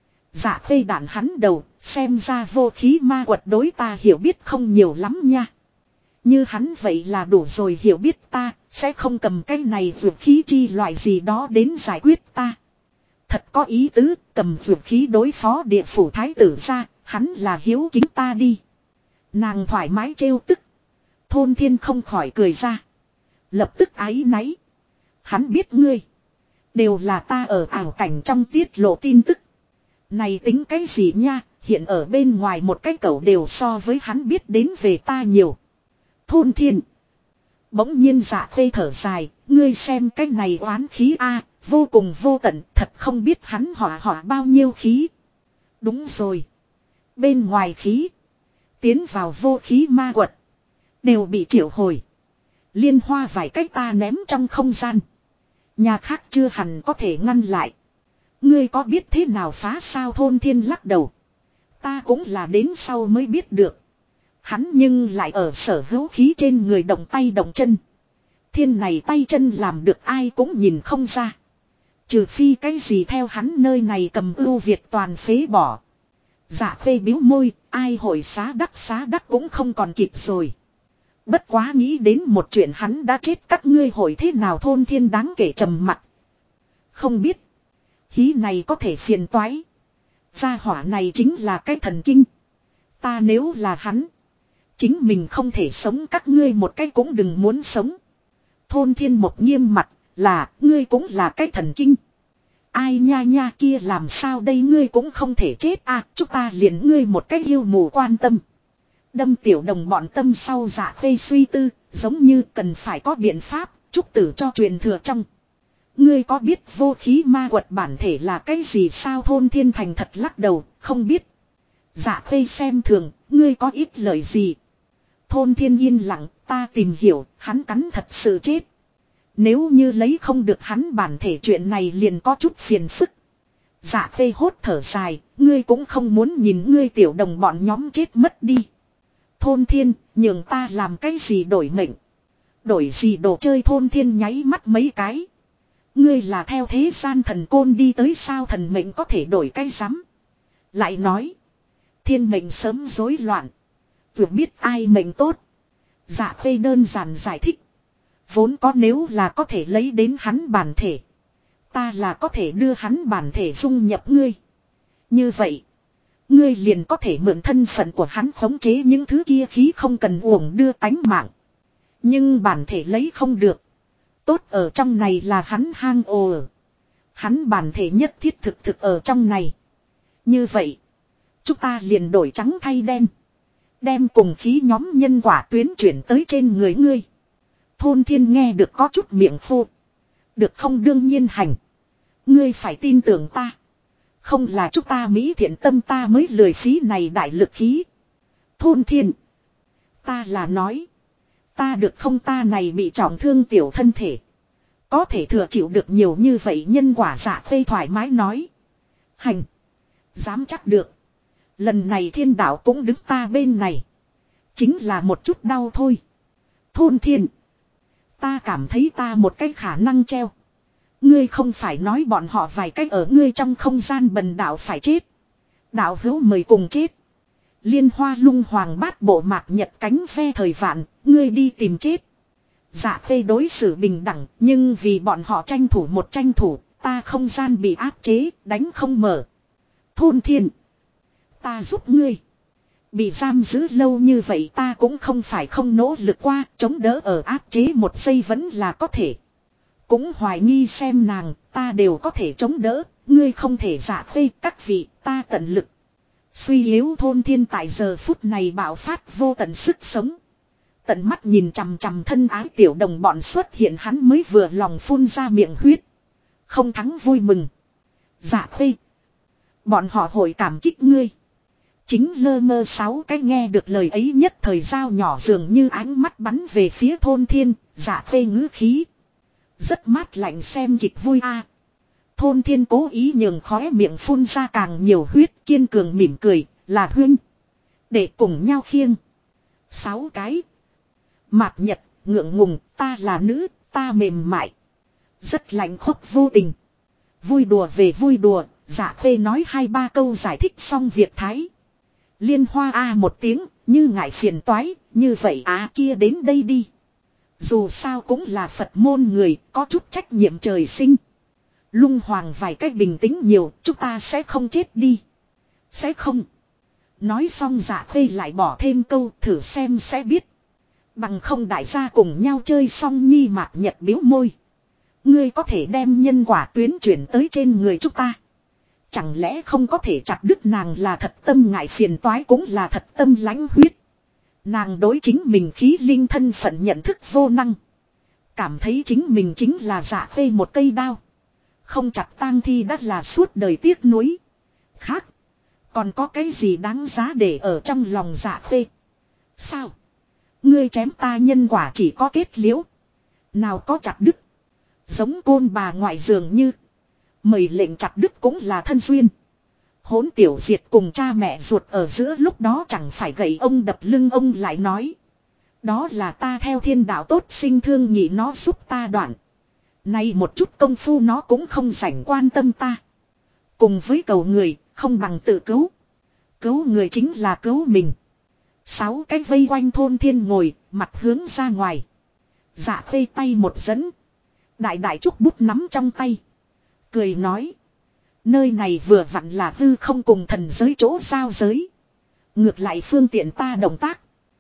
Dạ Khê đạn hắn đầu, xem ra vô khí ma quật đối ta hiểu biết không nhiều lắm nha. Như hắn vậy là đủ rồi hiểu biết ta, sẽ không cầm cái này vượt khí chi loại gì đó đến giải quyết ta. Thật có ý tứ, cầm vượt khí đối phó địa phủ thái tử ra, hắn là hiếu kính ta đi. Nàng thoải mái trêu tức. Thôn thiên không khỏi cười ra. Lập tức áy náy. Hắn biết ngươi. Đều là ta ở ảo cảnh trong tiết lộ tin tức. Này tính cái gì nha, hiện ở bên ngoài một cái cẩu đều so với hắn biết đến về ta nhiều. Thôn thiên. Bỗng nhiên Dạ Khê thở dài, ngươi xem cái này oán khí a, vô cùng vô tận, thật không biết hắn hỏa bao nhiêu khí. Đúng rồi. Bên ngoài khí. Tiến vào vô khí ma quật. Đều bị triệu hồi. Liên hoa vài cách ta ném trong không gian. Nhà khác chưa hẳn có thể ngăn lại. Ngươi có biết thế nào phá sao thôn thiên lắc đầu. Ta cũng là đến sau mới biết được. Hắn nhưng lại ở sở hữu khí trên người động tay động chân. Thiên này tay chân làm được ai cũng nhìn không ra. Trừ phi cái gì theo hắn nơi này cầm ưu việt toàn phế bỏ. Dạ Khê biếu môi, ai hội xá đắc cũng không còn kịp rồi. Bất quá nghĩ đến một chuyện hắn đã chết các ngươi hội thế nào thôn thiên đáng kể trầm mặt. Không biết. Hí này có thể phiền toái. Gia hỏa này chính là cái thần kinh. Ta nếu là hắn. Chính mình không thể sống các ngươi một cái cũng đừng muốn sống. Thôn thiên một nghiêm mặt là ngươi cũng là cái thần kinh. Ai nha kia làm sao đây ngươi cũng không thể chết à chúng ta liền ngươi một cái yêu mù quan tâm. Đâm tiểu đồng bọn tâm sau Dạ Khê suy tư giống như cần phải có biện pháp trúc tử cho truyền thừa trong. Ngươi có biết vô khí ma quật bản thể là cái gì sao thôn thiên thành thật lắc đầu không biết. Dạ Khê xem thường ngươi có ít lời gì. Thôn thiên yên lặng ta tìm hiểu hắn cắn thật sự chết. Nếu như lấy không được hắn bản thể chuyện này liền có chút phiền phức. Dạ Khê hốt thở dài, ngươi cũng không muốn nhìn ngươi tiểu đồng bọn nhóm chết mất đi. Thôn thiên, nhường ta làm cái gì đổi mệnh. Đổi gì đồ chơi thôn thiên nháy mắt mấy cái. Ngươi là theo thế gian thần côn đi tới sao thần mệnh có thể đổi cái rắm. Lại nói, thiên mệnh sớm rối loạn. Vừa biết ai mệnh tốt. Dạ Khê đơn giản giải thích. Vốn có nếu là có thể lấy đến hắn bản thể. Ta là có thể đưa hắn bản thể dung nhập ngươi. Như vậy. Ngươi liền có thể mượn thân phận của hắn khống chế những thứ kia khí không cần uổng đưa tánh mạng. Nhưng bản thể lấy không được. Tốt ở trong này là hắn hang ồ ở. Hắn bản thể nhất thiết thực ở trong này. Như vậy. Chúng ta liền đổi trắng thay đen. Đem cùng khí nhóm nhân quả tuyến chuyển tới trên người ngươi. Thôn thiên nghe được có chút miệng khô. Được không đương nhiên hành. Ngươi phải tin tưởng ta. Không là chúng ta Mỹ thiện tâm ta mới lười phí này đại lực khí. Thôn thiên. Ta là nói. Ta được không ta này bị trọng thương tiểu thân thể. Có thể thừa chịu được nhiều như vậy nhân quả Dạ Khê thoải mái nói. Hành. Dám chắc được. Lần này thiên đạo cũng đứng ta bên này. Chính là một chút đau thôi. Thôn thiên. Ta cảm thấy ta một cái khả năng treo. Ngươi không phải nói bọn họ vài cách ở ngươi trong không gian bần đạo phải chết. Đạo hữu mời cùng chết. Liên hoa lung hoàng bát bộ mạc nhật cánh ve thời vạn, ngươi đi tìm chết. Dạ Khê đối xử bình đẳng, nhưng vì bọn họ tranh thủ một tranh thủ, ta không gian bị áp chế, đánh không mở. Thôn thiên. Ta giúp ngươi. Bị giam giữ lâu như vậy ta cũng không phải không nỗ lực qua, chống đỡ ở áp chế một giây vẫn là có thể. Cũng hoài nghi xem nàng, ta đều có thể chống đỡ, ngươi không thể Dạ Khê các vị, ta tận lực. Suy yếu thôn thiên tại giờ phút này bạo phát vô tận sức sống. Tận mắt nhìn chằm chằm thân ái tiểu đồng bọn xuất hiện hắn mới vừa lòng phun ra miệng huyết. Không thắng vui mừng. Dạ Khê. Bọn họ hội cảm kích ngươi. Chính lơ mơ 6 cái nghe được lời ấy nhất thời dao nhỏ dường như ánh mắt bắn về phía thôn thiên, Dạ Khê ngữ khí. Rất mát lạnh xem kịch vui a. Thôn thiên cố ý nhường khóe miệng phun ra càng nhiều huyết kiên cường mỉm cười, là huynh. Để cùng nhau khiêng. 6 cái. Mạt nhật, ngượng ngùng, ta là nữ, ta mềm mại. Rất lạnh khốc vô tình. Vui đùa về vui đùa, Dạ Khê nói 2-3 câu giải thích xong việc thái. Liên hoa a một tiếng, như ngại phiền toái, như vậy kia đến đây đi. Dù sao cũng là Phật môn người, có chút trách nhiệm trời sinh. Lung hoàng vài cách bình tĩnh nhiều, chúng ta sẽ không chết đi. Sẽ không. Nói xong Dạ Khê lại bỏ thêm câu thử xem sẽ biết. Bằng không đại gia cùng nhau chơi xong nhi mạc nhật biếu môi. Ngươi có thể đem nhân quả tuyến chuyển tới trên người chúng ta. Chẳng lẽ không có thể chặt đứt nàng là thật tâm ngại phiền toái cũng là thật tâm lãnh huyết. Nàng đối chính mình khí linh thân phận nhận thức vô năng. Cảm thấy chính mình chính là Dạ Khê một cây đao. Không chặt tang thi đã là suốt đời tiếc nuối. Khác. Còn có cái gì đáng giá để ở trong lòng Dạ Khê. Sao? Ngươi chém ta nhân quả chỉ có kết liễu. Nào có chặt đứt. Giống côn bà ngoại dường như. Mời lệnh chặt đứt cũng là thân duyên. Hỗn tiểu diệt cùng cha mẹ ruột ở giữa lúc đó chẳng phải gậy ông đập lưng ông lại nói. Đó là ta theo thiên đạo tốt sinh thương nhị nó giúp ta đoạn. Nay một chút công phu nó cũng không rảnh quan tâm ta. Cùng với cầu người, không bằng tự cứu. Cứu người chính là cứu mình. 6 cái vây quanh thôn thiên ngồi, mặt hướng ra ngoài. Dạ Khê tay một dẫn. Đại đại trúc bút nắm trong tay. Cười nói. Nơi này vừa vặn là hư không cùng thần giới chỗ giao giới. Ngược lại phương tiện ta động tác.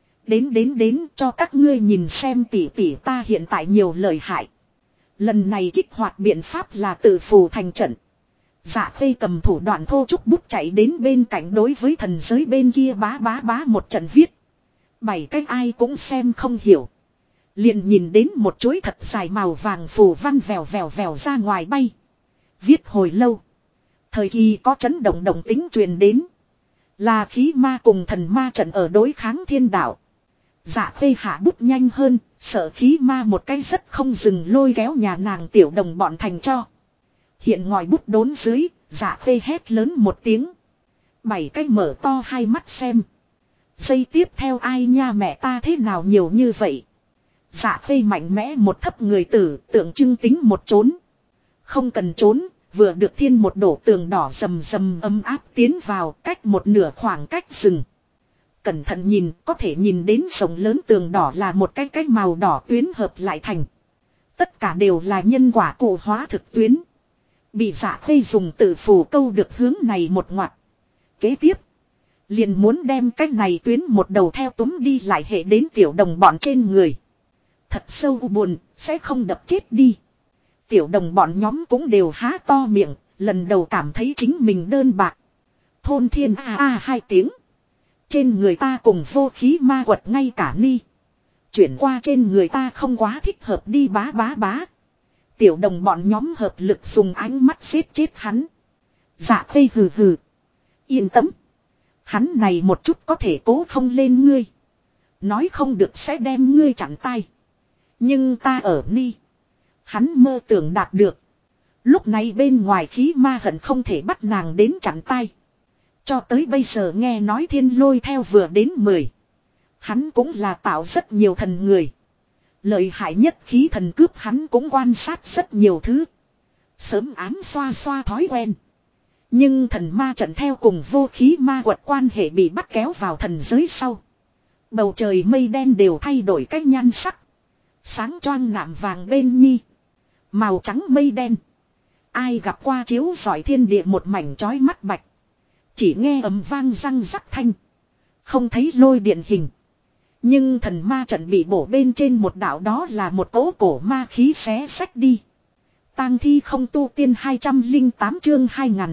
Đến cho các ngươi nhìn xem tỉ tỉ ta hiện tại nhiều lợi hại. Lần này kích hoạt biện pháp là tự phù thành trận. Dạ Khê cầm thủ đoạn thô trúc bút chạy đến bên cạnh đối với thần giới bên kia bá một trận viết. 7 cách ai cũng xem không hiểu. Liền nhìn đến một chuỗi thật dài màu vàng phù văn vèo ra ngoài bay. Viết hồi lâu. Thời kỳ có chấn động động tính truyền đến. Là khí ma cùng thần ma trận ở đối kháng thiên đạo. Dạ Khê hạ bút nhanh hơn, sợ khí ma một cái rất không dừng lôi kéo nhà nàng tiểu đồng bọn thành cho. Hiện ngòi bút đốn dưới, Dạ Khê hét lớn một tiếng. 7 cái mở to hai mắt xem. Giây tiếp theo ai nha mẹ ta thế nào nhiều như vậy. Dạ Khê mạnh mẽ một thấp người tử tượng trưng tính một trốn. Không cần trốn, vừa được thiên một đổ tường đỏ rầm rầm ấm áp tiến vào cách một nửa khoảng cách rừng. Cẩn thận nhìn có thể nhìn đến rộng lớn tường đỏ là một cái màu đỏ tuyến hợp lại thành. Tất cả đều là nhân quả cụ hóa thực tuyến. Bị Dạ Khê dùng tự phù câu được hướng này một ngoặt. Kế tiếp. Liền muốn đem cái này tuyến một đầu theo túm đi lại hệ đến tiểu đồng bọn trên người. Thật sâu buồn, sẽ không đập chết đi. Tiểu đồng bọn nhóm cũng đều há to miệng, lần đầu cảm thấy chính mình đơn bạc. Thôn thiên hai tiếng. Trên người ta cùng vô khí ma quật ngay cả ni. Chuyển qua trên người ta không quá thích hợp đi bá. Tiểu đồng bọn nhóm hợp lực dùng ánh mắt giết chết hắn. Dạ khê hừ hừ. Yên tâm. Hắn này một chút có thể cố không lên ngươi. Nói không được sẽ đem ngươi chặn tay. Nhưng ta ở ni. Hắn mơ tưởng đạt được. Lúc này bên ngoài khí ma hận không thể bắt nàng đến chặn tay. Cho tới bây giờ nghe nói thiên lôi theo vừa đến 10. Hắn cũng là tạo rất nhiều thần người. Lợi hại nhất khí thần cướp hắn cũng quan sát rất nhiều thứ. Sớm ám xoa xoa thói quen. Nhưng thần ma trận theo cùng vô khí ma quật quan hệ bị bắt kéo vào thần giới sau. Bầu trời mây đen đều thay đổi cách nhan sắc. Sáng choang nạm vàng bên nhi. Màu trắng mây đen. Ai gặp qua chiếu rọi thiên địa một mảnh chói mắt bạch. Chỉ nghe ầm vang răng rắc thanh. Không thấy lôi điện hình. Nhưng thần ma trận bị bổ bên trên một đảo đó là một cỗ cổ ma khí xé xách đi. Tang thi không tu tiên 208 chương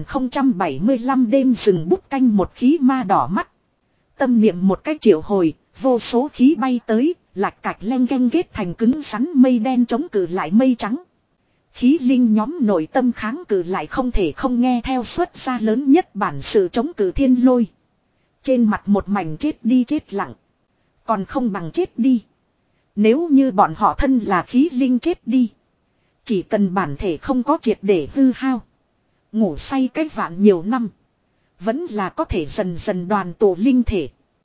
2075 đêm rừng bút canh một khí ma đỏ mắt. Tâm niệm một cách triệu hồi, vô số khí bay tới, lạch cạch len canh kết thành cứng rắn mây đen chống cự lại mây trắng. Khí linh nhóm nội tâm kháng cự lại không thể không nghe theo xuất ra lớn nhất bản sự chống cự thiên lôi. Trên mặt một mảnh chết đi chết lặng. Còn không bằng chết đi. Nếu như bọn họ thân là khí linh chết đi. Chỉ cần bản thể không có triệt để hư hao. Ngủ say cách vạn nhiều năm. Vẫn là có thể dần dần đoàn tụ linh thể.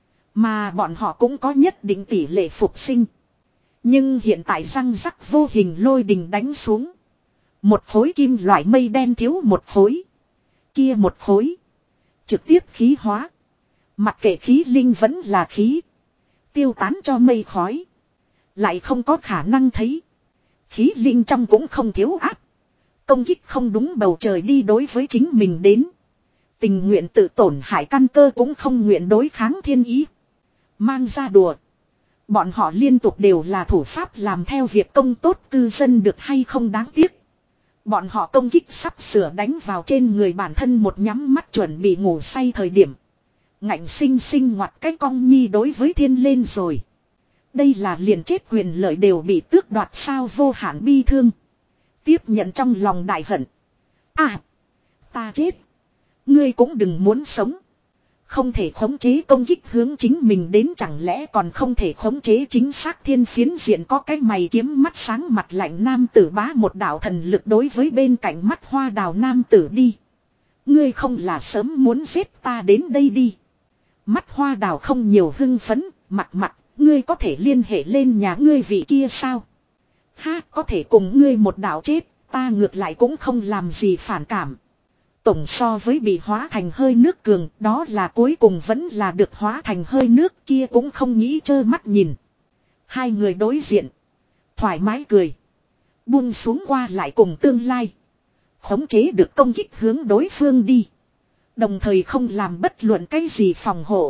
Mà bọn họ cũng có nhất định tỷ lệ phục sinh. Nhưng hiện tại răng rắc vô hình lôi đình đánh xuống. Một khối kim loại mây đen thiếu một khối. Kia một khối. Trực tiếp khí hóa. Mặc kệ khí linh vẫn là khí. Tiêu tán cho mây khói. Lại không có khả năng thấy. Khí linh trong cũng không thiếu áp. Công kích không đúng bầu trời đi đối với chính mình đến. Tình nguyện tự tổn hại căn cơ cũng không nguyện đối kháng thiên ý. Mang ra đùa. Bọn họ liên tục đều là thủ pháp làm theo việc công tốt cư dân được hay không đáng tiếc. Bọn họ công kích sắp sửa đánh vào trên người bản thân một nhắm mắt chuẩn bị ngủ say thời điểm. Ngạnh sinh sinh ngoặt cái cong nhi đối với thiên lên rồi. Đây là liền chết quyền lợi đều bị tước đoạt sao vô hạn bi thương. Tiếp nhận trong lòng đại hận. À! Ta chết! Ngươi cũng đừng muốn sống. Không thể khống chế công kích hướng chính mình đến chẳng lẽ còn không thể khống chế chính xác thiên phiến diện có cái mày kiếm mắt sáng mặt lạnh nam tử bá một đạo thần lực đối với bên cạnh mắt hoa đào nam tử đi. Ngươi không là sớm muốn giết ta đến đây đi. Mắt hoa đào không nhiều hưng phấn, mặt, ngươi có thể liên hệ lên nhà ngươi vị kia sao? Ha, có thể cùng ngươi một đạo chết, ta ngược lại cũng không làm gì phản cảm. Tổng so với bị hóa thành hơi nước cường, đó là cuối cùng vẫn là được hóa thành hơi nước kia cũng không nghĩ trơ mắt nhìn. Hai người đối diện. Thoải mái cười. Buông xuống qua lại cùng tương lai. Khống chế được công kích hướng đối phương đi. Đồng thời không làm bất luận cái gì phòng hộ.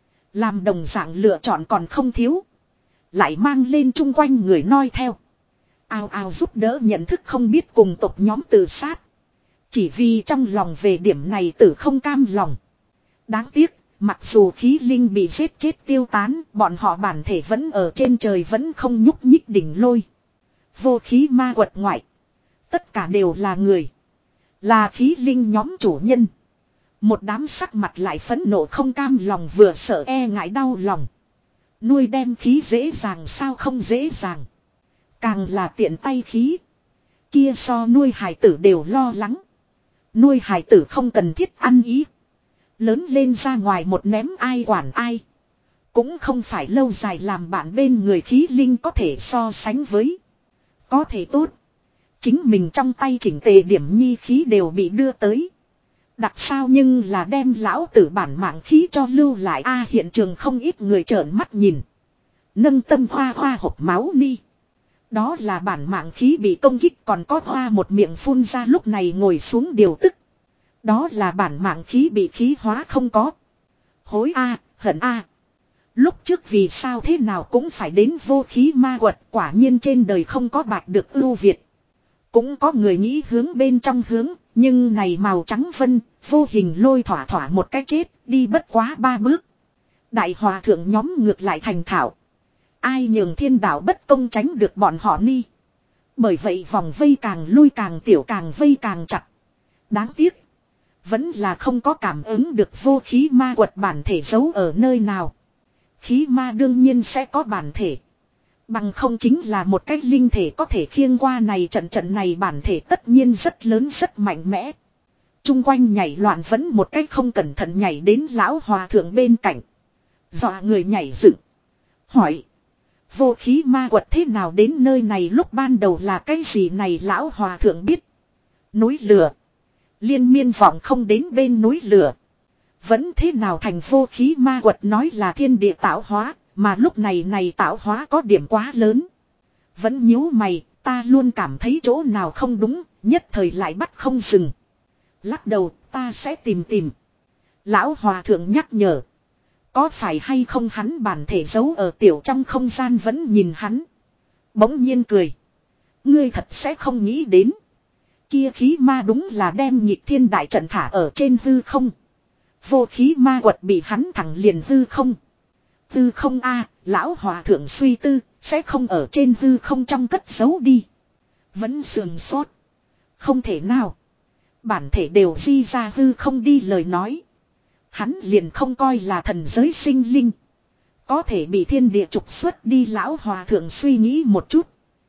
Làm đồng dạng lựa chọn còn không thiếu. Lại mang lên chung quanh người noi theo. Ao ao giúp đỡ nhận thức không biết cùng tộc nhóm tự sát. Chỉ vì trong lòng về điểm này tử không cam lòng. Đáng tiếc, mặc dù khí linh bị giết chết tiêu tán, bọn họ bản thể vẫn ở trên trời vẫn không nhúc nhích đỉnh lôi. Vô khí ma quật ngoại. Tất cả đều là người. Là khí linh nhóm chủ nhân. Một đám sắc mặt lại phẫn nộ không cam lòng vừa sợ e ngại đau lòng. Nuôi đem khí dễ dàng sao không dễ dàng. Càng là tiện tay khí. Kia so nuôi hài tử đều lo lắng. Nuôi hài tử không cần thiết ăn ý. Lớn lên ra ngoài một ném ai quản ai. Cũng không phải lâu dài làm bạn bên người khí linh có thể so sánh với. Có thể tốt. Chính mình trong tay chỉnh tề điểm nhi khí đều bị đưa tới. Đặc sao nhưng là đem lão tử bản mạng khí cho lưu lại hiện trường không ít người trợn mắt nhìn. Nâng tâm hoa hoa hộp máu ni. Đó là bản mạng khí bị công kích còn có hoa một miệng phun ra lúc này ngồi xuống điều tức. Đó là bản mạng khí bị khí hóa không có. Hối hận Lúc trước vì sao thế nào cũng phải đến vô khí ma quật quả nhiên trên đời không có bạc được ưu việt. Cũng có người nghĩ hướng bên trong hướng, nhưng này màu trắng vân, vô hình lôi thỏa thỏa một cái chết, đi bất quá 3 bước. Đại hòa thượng nhóm ngược lại thành thạo. Ai nhường thiên đạo bất công tránh được bọn họ ni. Bởi vậy vòng vây càng lui càng tiểu càng vây càng chặt. Đáng tiếc. Vẫn là không có cảm ứng được vô khí ma quật bản thể giấu ở nơi nào. Khí ma đương nhiên sẽ có bản thể. Bằng không chính là một cách linh thể có thể khiêng qua này trận này bản thể tất nhiên rất lớn rất mạnh mẽ. Trung quanh nhảy loạn vẫn một cách không cẩn thận nhảy đến lão hòa thượng bên cạnh. Dọa người nhảy dựng. Hỏi. Vô khí ma quật thế nào đến nơi này lúc ban đầu là cái gì này lão hòa thượng biết. Núi lửa. Liên miên vọng không đến bên núi lửa. Vẫn thế nào thành vô khí ma quật nói là thiên địa tạo hóa. Mà lúc này tạo hóa có điểm quá lớn. Vẫn nhíu mày, ta luôn cảm thấy chỗ nào không đúng, nhất thời lại bắt không dừng. Lắc đầu, ta sẽ tìm. Lão hòa thượng nhắc nhở. Có phải hay không hắn bản thể giấu ở tiểu trong không gian vẫn nhìn hắn. Bỗng nhiên cười. Ngươi thật sẽ không nghĩ đến. Kia khí ma đúng là đem nhịp thiên đại trận thả ở trên hư không. Vô khí ma quật bị hắn thẳng liền hư không. Hư không a, lão hòa thượng suy tư, sẽ không ở trên hư không trong cất giấu đi. Vẫn sườn sốt. Không thể nào. Bản thể đều di ra hư không đi lời nói. Hắn liền không coi là thần giới sinh linh. Có thể bị thiên địa trục xuất đi lão hòa thượng suy nghĩ một chút.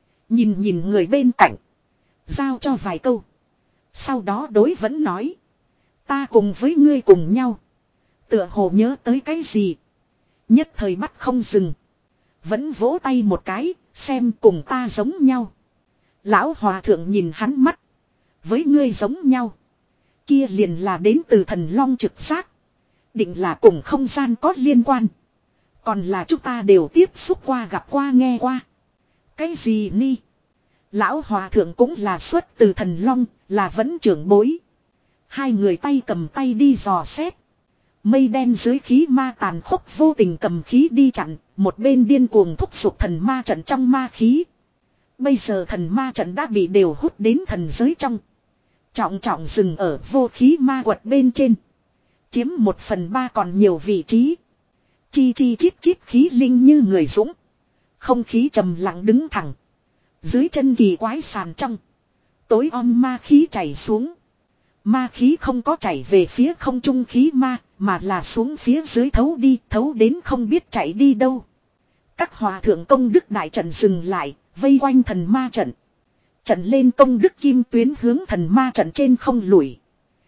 Nhìn người bên cạnh. Giao cho vài câu. Sau đó đối vẫn nói. Ta cùng với ngươi cùng nhau. Tựa hồ nhớ tới cái gì. Nhất thời bắt không dừng. Vẫn vỗ tay một cái, xem cùng ta giống nhau. Lão hòa thượng nhìn hắn mắt. Với ngươi giống nhau. Kia liền là đến từ thần long trực giác. Định là cùng không gian có liên quan. Còn là chúng ta đều tiếp xúc qua gặp qua nghe qua. Cái gì ni? Lão hòa thượng cũng là xuất từ thần long, là vẫn trưởng bối. Hai người tay cầm tay đi dò xét. Mây đen dưới khí ma tàn khốc vô tình cầm khí đi chặn, một bên điên cuồng thúc giục thần ma trận trong ma khí. Bây giờ thần ma trận đã bị đều hút đến thần giới trong. Trọng dừng ở vô khí ma quật bên trên. Chiếm 1/3 còn nhiều vị trí. Chi chít khí linh như người dũng. Không khí trầm lặng đứng thẳng. Dưới chân kỳ quái sàn trong. Tối om ma khí chảy xuống. Ma khí không có chảy về phía không trung khí ma, mà là xuống phía dưới thấu đi, thấu đến không biết chạy đi đâu. Các hòa thượng công đức đại trận dừng lại, vây quanh thần ma trận. Trận lên công đức kim tuyến hướng thần ma trận trên không lùi.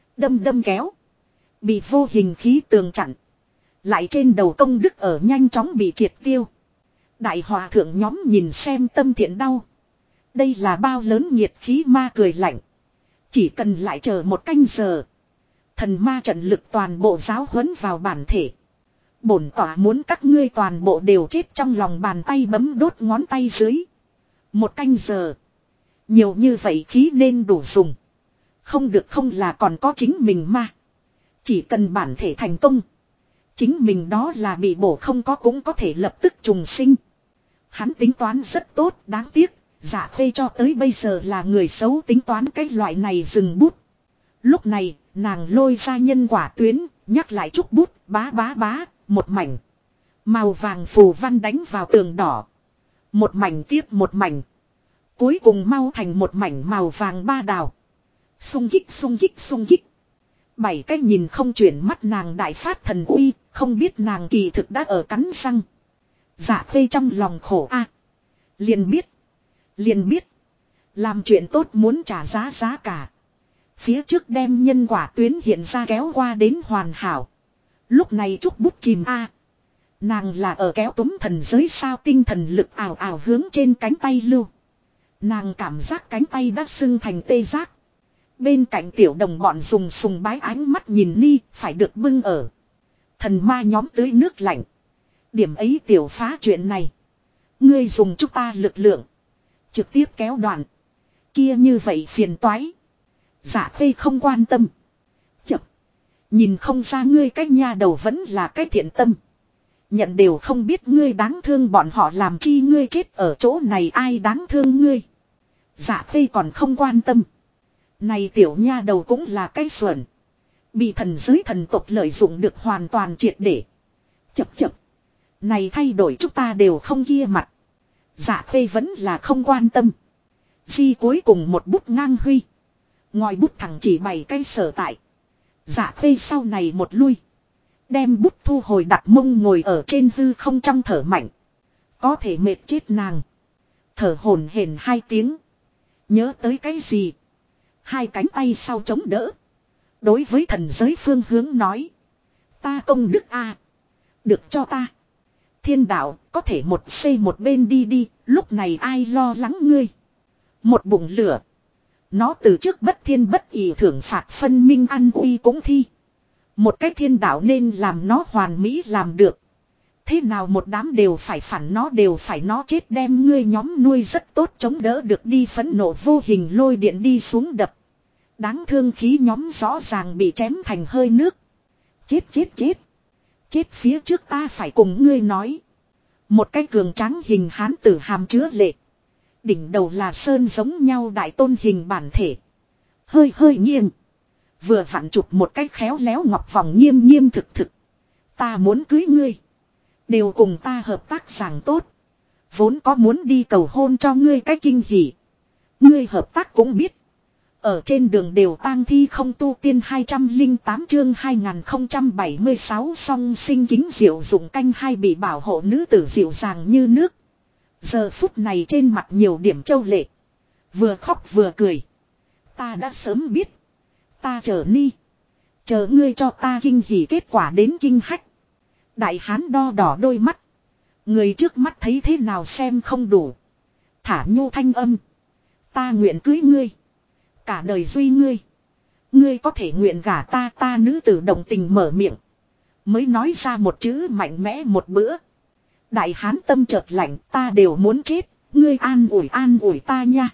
Đâm kéo. Bị vô hình khí tường chặn. Lại trên đầu công đức ở nhanh chóng bị triệt tiêu. Đại hòa thượng nhóm nhìn xem tâm thiện đau. Đây là bao lớn nhiệt khí ma cười lạnh. Chỉ cần lại chờ một canh giờ. Thần ma trận lực toàn bộ giáo huấn vào bản thể. Bổn tỏa muốn các ngươi toàn bộ đều chết trong lòng bàn tay bấm đốt ngón tay dưới. Một canh giờ. Nhiều như vậy khí nên đủ dùng. Không được không là còn có chính mình ma. Chỉ cần bản thể thành công. Chính mình đó là bị bổ không có cũng có thể lập tức trùng sinh. Hắn tính toán rất tốt, đáng tiếc. Dạ Khê cho tới bây giờ là người xấu tính toán cái loại này dừng bút. Lúc này, nàng lôi ra nhân quả tuyến, nhắc lại trúc bút, bá, một mảnh. Màu vàng phù văn đánh vào tường đỏ. Một mảnh tiếp một mảnh. Cuối cùng mau thành một mảnh màu vàng ba đào. Xung kích. 7 cái nhìn không chuyển mắt nàng đại phát thần uy, không biết nàng kỳ thực đã ở cắn răng. Dạ Khê trong lòng khổ a. Liền biết. Làm chuyện tốt muốn trả giá cả. Phía trước đem nhân quả tuyến hiện ra kéo qua đến hoàn hảo. Lúc này trúc bút chìm a. Nàng là ở kéo túm thần giới sao tinh thần lực ảo hướng trên cánh tay lưu. Nàng cảm giác cánh tay đã sưng thành tê giác. Bên cạnh tiểu đồng bọn dùng sùng bái ánh mắt nhìn ni phải được bưng ở. Thần ma nhóm tưới nước lạnh. Điểm ấy tiểu phá chuyện này. Ngươi dùng chúng ta lực lượng. Trực tiếp kéo đoạn. Kia như vậy phiền toái. Dạ Khê không quan tâm. Chậm. Nhìn không ra ngươi cái nha đầu vẫn là cái thiện tâm. Nhận đều không biết ngươi đáng thương bọn họ làm chi ngươi chết ở chỗ này ai đáng thương ngươi. Dạ Khê còn không quan tâm. Này tiểu nha đầu cũng là cái xuẩn. Bị thần giới thần tộc lợi dụng được hoàn toàn triệt để. Chậm. Này thay đổi chúng ta đều không kia mặt. Dạ Khê vẫn là không quan tâm. Di cuối cùng một bút ngang huy. Ngòi bút thẳng chỉ 7 cái sở tại. Dạ khê sau này một lui. Đem bút thu hồi đặt mông ngồi ở trên hư không trong thở mạnh. Có thể mệt chết nàng. Thở hổn hển 2 tiếng. Nhớ tới cái gì? 2 cánh tay sau chống đỡ. Đối với thần giới phương hướng nói. Ta công đức a, được cho ta. Thiên đạo có thể một xây một bên đi đi. Lúc này ai lo lắng ngươi. Một bụng lửa. Nó từ trước bất thiên bất ỷ thưởng phạt phân minh ăn uy cũng thi. Một cái thiên đạo nên làm nó hoàn mỹ làm được. Thế nào một đám đều phải phản nó đều phải nó chết đem ngươi nhóm nuôi rất tốt chống đỡ được đi phẫn nộ vô hình lôi điện đi xuống đập. Đáng thương khí nhóm rõ ràng bị chém thành hơi nước. Chết chết chết. Chết phía trước ta phải cùng ngươi nói. Một cái cường tráng hình hán tử hàm chứa lệ. Đỉnh đầu là sơn giống nhau đại tôn hình bản thể. Hơi hơi nghiêng. Vừa vặn chụp một cái khéo léo ngọc vòng nghiêm nghiêm thực thực. Ta muốn cưới ngươi. Đều cùng ta hợp tác giảng tốt. Vốn có muốn đi cầu hôn cho ngươi cái kinh hỉ. Ngươi hợp tác cũng biết. Ở trên đường đều tang thi không tu tiên 208 chương 2076 song sinh kính diệu dụng canh hai bị bảo hộ nữ tử dịu dàng như nước. Giờ phút này trên mặt nhiều điểm châu lệ. Vừa khóc vừa cười. Ta đã sớm biết. Ta chờ ni. Chờ ngươi cho ta kinh hỉ kết quả đến kinh hách. Đại hán đo đỏ đôi mắt. Người trước mắt thấy thế nào xem không đủ. Thả nhu thanh âm. Ta nguyện cưới ngươi. Cả đời duy ngươi. Ngươi có thể nguyện gả ta ta nữ tử đồng tình mở miệng. Mới nói ra một chữ mạnh mẽ một bữa. Đại hán tâm chợt lạnh ta đều muốn chết. Ngươi an ủi ta nha.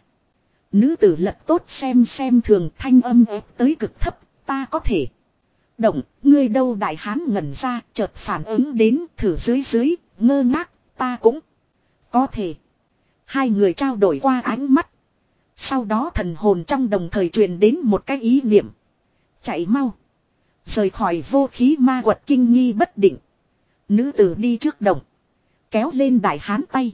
Nữ tử lật tốt xem thường thanh âm ép tới cực thấp. Ta có thể. Động, ngươi đâu đại hán ngẩn ra, chợt phản ứng đến, thử dưới, ngơ ngác, ta cũng có thể. Hai người trao đổi qua ánh mắt. Sau đó thần hồn trong đồng thời truyền đến một cái ý niệm. Chạy mau. Rời khỏi vô khí ma quật kinh nghi bất định. Nữ tử đi trước đồng. Kéo lên đại hán tay.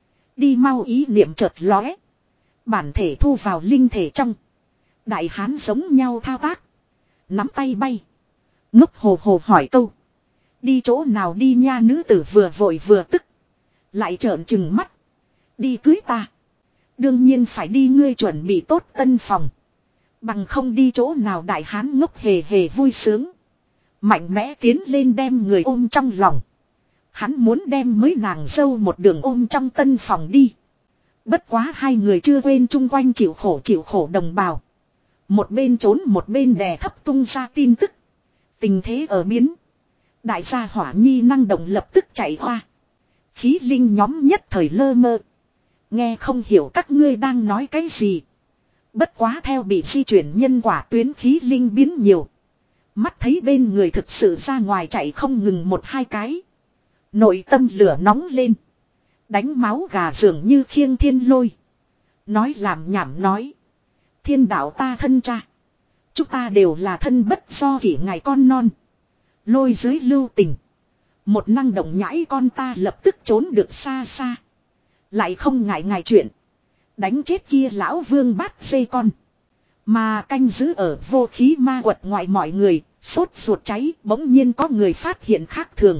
Đi mau ý niệm chợt lóe. Bản thể thu vào linh thể trong. Đại hán giống nhau thao tác. Nắm tay bay. Ngốc hồ hồ hỏi câu. Đi chỗ nào đi nha nữ tử vừa vội vừa tức. Lại trợn trừng mắt. Đi cưới ta. Đương nhiên phải đi ngươi chuẩn bị tốt tân phòng. Bằng không đi chỗ nào đại hán ngốc hề hề vui sướng. Mạnh mẽ tiến lên đem người ôm trong lòng. Hắn muốn đem mới nàng dâu một đường ôm trong tân phòng đi. Bất quá hai người chưa quên chung quanh chịu khổ đồng bào. Một bên trốn một bên đè thấp tung ra tin tức. Tình thế ở biến. Đại gia hỏa nhi năng động lập tức chạy hoa. Khí linh nhóm nhất thời lơ mơ. Nghe không hiểu các ngươi đang nói cái gì. Bất quá theo bị di chuyển nhân quả tuyến khí linh biến nhiều. Mắt thấy bên người thực sự ra ngoài chạy không ngừng một hai cái. Nội tâm lửa nóng lên. Đánh máu gà dường như khiêng thiên lôi. Nói làm nhảm nói. Thiên đạo ta thân cha. Chúng ta đều là thân bất do kỷ ngài con non. Lôi dưới lưu tình. Một năng động nhãi con ta lập tức trốn được xa xa. Lại không ngại ngài chuyện. Đánh chết kia lão vương bát dê con. Mà canh giữ ở vô khí ma quật ngoài mọi người. Sốt ruột cháy bỗng nhiên có người phát hiện khác thường.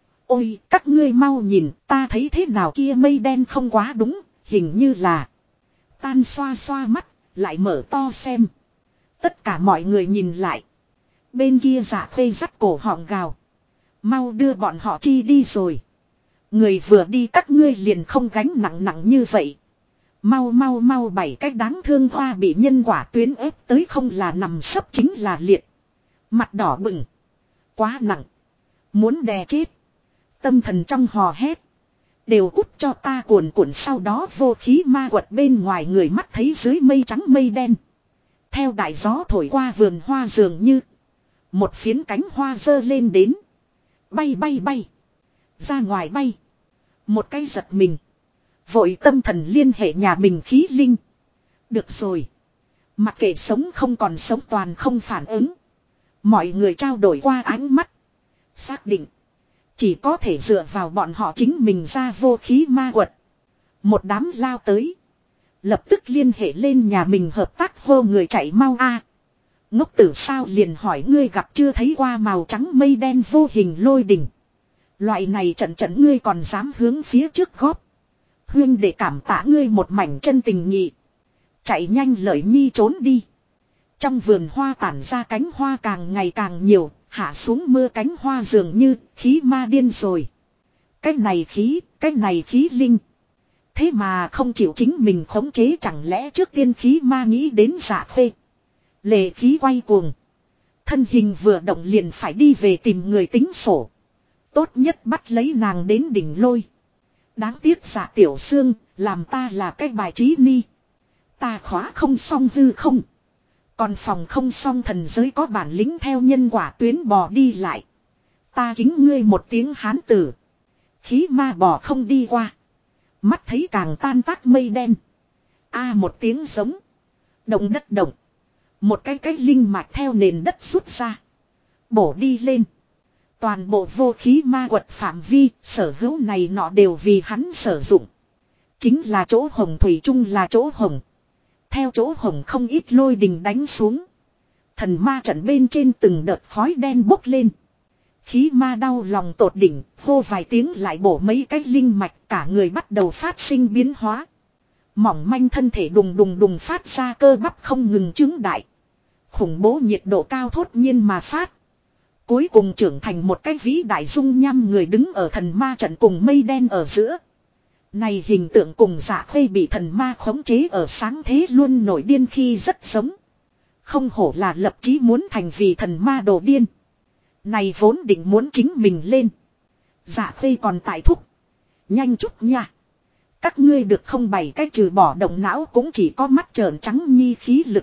Ôi các ngươi mau nhìn ta thấy thế nào kia mây đen không quá đúng. Hình như là. Tan xoa xoa mắt. Lại mở to xem. Tất cả mọi người nhìn lại. Bên kia dạ phê dắt cổ họng gào. Mau đưa bọn họ chi đi rồi. Người vừa đi các ngươi liền không gánh nặng như vậy. Mau bảy cách đáng thương hoa bị nhân quả tuyến ép tới không là nằm sấp chính là liệt. Mặt đỏ bừng. Quá nặng. Muốn đè chết. Tâm thần trong hò hét. Đều cút cho ta cuồn sau đó vô khí ma quật bên ngoài người mắt thấy dưới mây trắng mây đen. Theo đại gió thổi qua vườn hoa dường như. Một phiến cánh hoa dơ lên đến. Bay. Ra ngoài bay. Một cái giật mình. Vội tâm thần liên hệ nhà mình khí linh. Được rồi. Mặc kệ sống không còn sống toàn không phản ứng. Mọi người trao đổi qua ánh mắt. Xác định. Chỉ có thể dựa vào bọn họ chính mình ra vô khí ma quật. Một đám lao tới. Lập tức liên hệ lên nhà mình hợp tác hô người chạy mau a. Ngốc tử sao liền hỏi ngươi gặp chưa thấy qua màu trắng mây đen vô hình lôi đỉnh. Loại này trận trận ngươi còn dám hướng phía trước góp. Huyên để cảm tạ ngươi một mảnh chân tình nhị. Chạy nhanh lợi nhi trốn đi. Trong vườn hoa tản ra cánh hoa càng ngày càng nhiều, hạ xuống mưa cánh hoa dường như khí ma điên rồi. Cái này khí linh. Thế mà không chịu chính mình khống chế, chẳng lẽ trước tiên khí ma nghĩ đến Dạ Khê. Lệ khí quay cuồng. Thân hình vừa động liền phải đi về tìm người tính sổ. Tốt nhất bắt lấy nàng đến đỉnh lôi. Đáng tiếc Dạ Tiểu Xương, làm ta là cái bài trí ni. Ta khóa không xong hư không. Còn phòng không xong thần giới có bản lĩnh theo nhân quả tuyến bò đi lại. Ta kính ngươi một tiếng hán tử. Khí ma bò không đi qua. Mắt thấy càng tan tác mây đen. Một tiếng giống. Động đất động. Một cái linh mạch theo nền đất rút ra. Bổ đi lên. Toàn bộ vô khí ma quật phạm vi, sở hữu này nọ đều vì hắn sử dụng. Chính là chỗ hồng thủy chung là chỗ hồng. Theo chỗ hồng không ít lôi đình đánh xuống. Thần ma trận bên trên từng đợt khói đen bốc lên. Khí ma đau lòng tột đỉnh, hô vài tiếng lại bổ mấy cái linh mạch, cả người bắt đầu phát sinh biến hóa. Mỏng manh thân thể đùng đùng đùng phát ra cơ bắp không ngừng chứng đại. Khủng bố nhiệt độ cao thốt nhiên mà phát. Cuối cùng trưởng thành một cái vĩ đại dung nham người đứng ở thần ma trận cùng mây đen ở giữa. Này hình tượng cùng Dạ Khê bị thần ma khống chế ở sáng thế luôn nổi điên khi rất giống. Không hổ là lập chí muốn thành vì thần ma đồ điên. Này vốn định muốn chính mình lên. Dạ Khê còn tại thúc. Nhanh chút nha. Các ngươi được không bày cách trừ bỏ động não cũng chỉ có mắt trợn trắng nhi khí lực.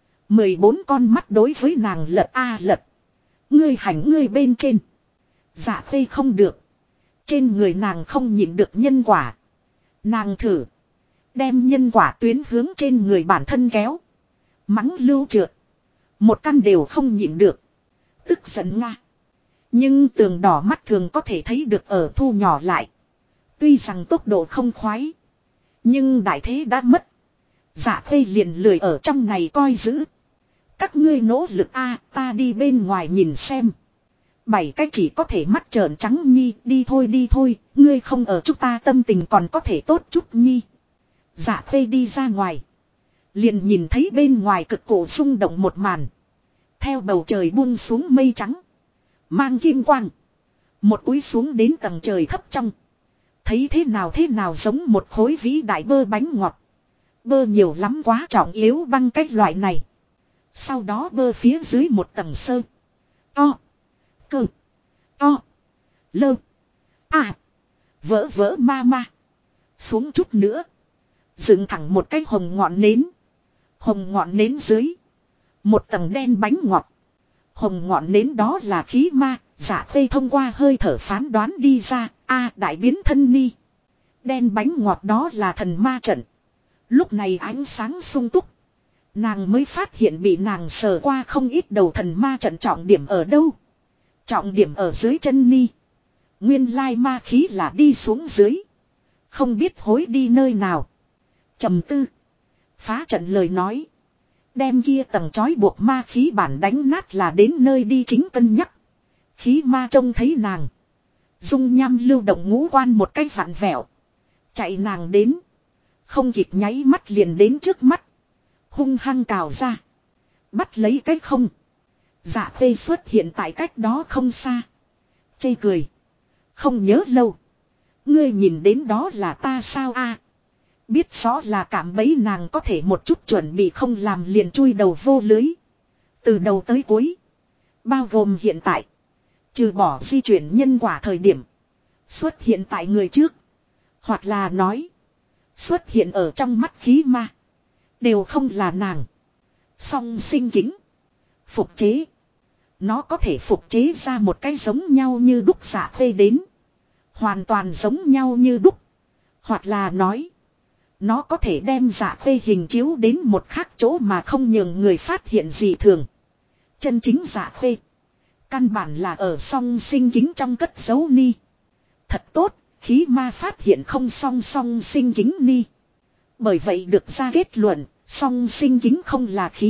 14 con mắt đối với nàng lật lật. Ngươi hành ngươi bên trên. Dạ Khê không được. Trên người nàng không nhịn được nhân quả. Nàng thử. Đem nhân quả tuyến hướng trên người bản thân kéo. Mắng lưu trượt. Một căn đều không nhịn được. Tức giận nga. Nhưng tường đỏ mắt thường có thể thấy được ở thu nhỏ lại. Tuy rằng tốc độ không khoái. Nhưng đại thế đã mất. Dạ Khê liền lười ở trong này coi giữ. Các ngươi nỗ lực ta đi bên ngoài nhìn xem. 7 cái chỉ có thể mắt trợn trắng nhi, đi thôi, ngươi không ở chúng ta tâm tình còn có thể tốt chút nhi. Dạ Khê đi ra ngoài. Liền nhìn thấy bên ngoài cực cổ rung động một màn. Theo bầu trời buông xuống mây trắng. Mang kim quang. Một cúi xuống đến tầng trời thấp trong. Thấy thế nào giống một khối vĩ đại bơ bánh ngọt. Bơ nhiều lắm quá trọng yếu băng cách loại này. Sau đó bơ phía dưới một tầng sơ. To. Cơ. To. Lơ. Vỡ ma. Xuống chút nữa. Dựng thẳng một cái hồng ngọn nến. Hồng ngọn nến dưới. Một tầng đen bánh ngọt. Hồng ngọn nến đó là khí ma. Dạ Khê thông qua hơi thở phán đoán đi ra. Đại biến thân ni. Đen bánh ngọt đó là thần ma trận. Lúc này ánh sáng sung túc. Nàng mới phát hiện bị nàng sờ qua không ít đầu thần ma trận trọng điểm ở đâu. Trọng điểm ở dưới chân ni. Nguyên lai ma khí là đi xuống dưới. Không biết hối đi nơi nào. Trầm tư. Phá trận lời nói. Đem kia tầng trói buộc ma khí bản đánh nát là đến nơi đi chính cân nhắc. Khí ma trông thấy nàng. Dung nham lưu động ngũ quan một cách vặn vẹo. Chạy nàng đến. Không kịp nháy mắt liền đến trước mắt. Hung hăng cào ra. Bắt lấy cách không. Dạ Khê xuất hiện tại cách đó không xa. Chê cười. Không nhớ lâu. Ngươi nhìn đến đó là ta sao Biết rõ là cảm bấy nàng có thể một chút chuẩn bị không làm liền chui đầu vô lưới. Từ đầu tới cuối. Bao gồm hiện tại. Trừ bỏ di chuyển nhân quả thời điểm. Xuất hiện tại người trước. Hoặc là nói. Xuất hiện ở trong mắt khí ma. Đều không là nàng. Song sinh kính. Phục chế. Nó có thể phục chế ra một cái giống nhau như đúc Dạ Khê đến. Hoàn toàn giống nhau như đúc. Hoặc là nói. Nó có thể đem Dạ Khê hình chiếu đến một khác chỗ mà không nhường người phát hiện gì thường. Chân chính Dạ Khê. Căn bản là ở song sinh kính trong cất giấu ni. Thật tốt, khí ma phát hiện không song sinh kính ni. Bởi vậy được ra kết luận, song sinh kính không là khí,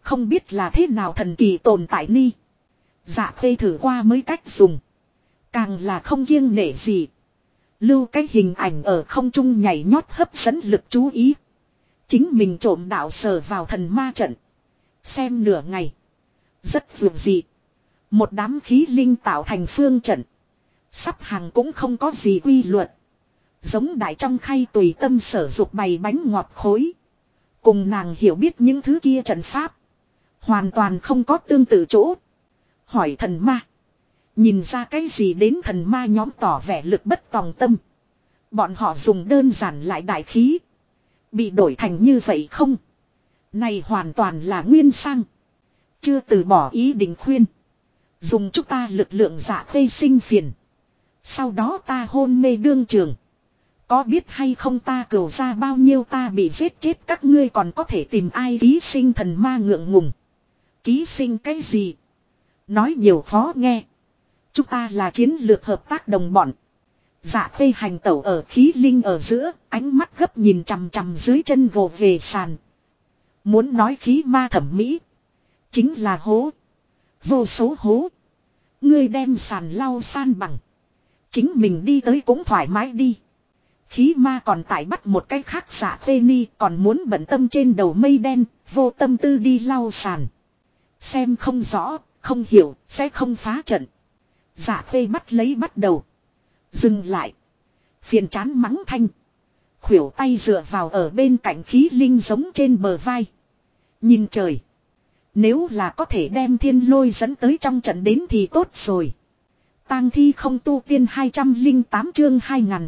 không biết là thế nào thần kỳ tồn tại ni. Dạ Khê thử qua mấy cách dùng. Càng là không kiêng nể gì. Lưu cái hình ảnh ở không trung nhảy nhót hấp dẫn lực chú ý. Chính mình trộm đạo sờ vào thần ma trận. Xem nửa ngày. Rất vượt dị. Một đám khí linh tạo thành phương trận. Sắp hàng cũng không có gì quy luật. Giống đại trong khay tùy tâm sở dục bày bánh ngọt khối. Cùng nàng hiểu biết những thứ kia trận pháp. Hoàn toàn không có tương tự chỗ. Hỏi thần ma. Nhìn ra cái gì đến thần ma nhóm tỏ vẻ lực bất tòng tâm. Bọn họ dùng đơn giản lại đại khí. Bị đổi thành như vậy không? Này hoàn toàn là nguyên sang. Chưa từ bỏ ý định khuyên. Dùng chúng ta lực lượng dạ Khê sinh phiền. Sau đó ta hôn mê đương trường. Có biết hay không ta cửu ra bao nhiêu ta bị giết chết các ngươi còn có thể tìm ai ký sinh thần ma ngượng ngùng. Ký sinh cái gì? Nói nhiều khó nghe. Chúng ta là chiến lược hợp tác đồng bọn. Dạ Khê hành tẩu ở khí linh ở giữa, ánh mắt gấp nhìn chằm chằm dưới chân gồ về sàn. Muốn nói khí ma thẩm mỹ. Chính là hố. Vô số hố. Ngươi đem sàn lau san bằng. Chính mình đi tới cũng thoải mái đi. Khí ma còn tại bắt một cái khác Dạ Khê ni còn muốn bận tâm trên đầu mây đen, vô tâm tư đi lau sàn. Xem không rõ, không hiểu, sẽ không phá trận. Dạ Khê bắt đầu. Dừng lại. Phiền chán mắng thanh. Khuỷu tay dựa vào ở bên cạnh khí linh giống trên bờ vai. Nhìn trời. Nếu là có thể đem thiên lôi dẫn tới trong trận đến thì tốt rồi. Tang thi không tu tiên 208 chương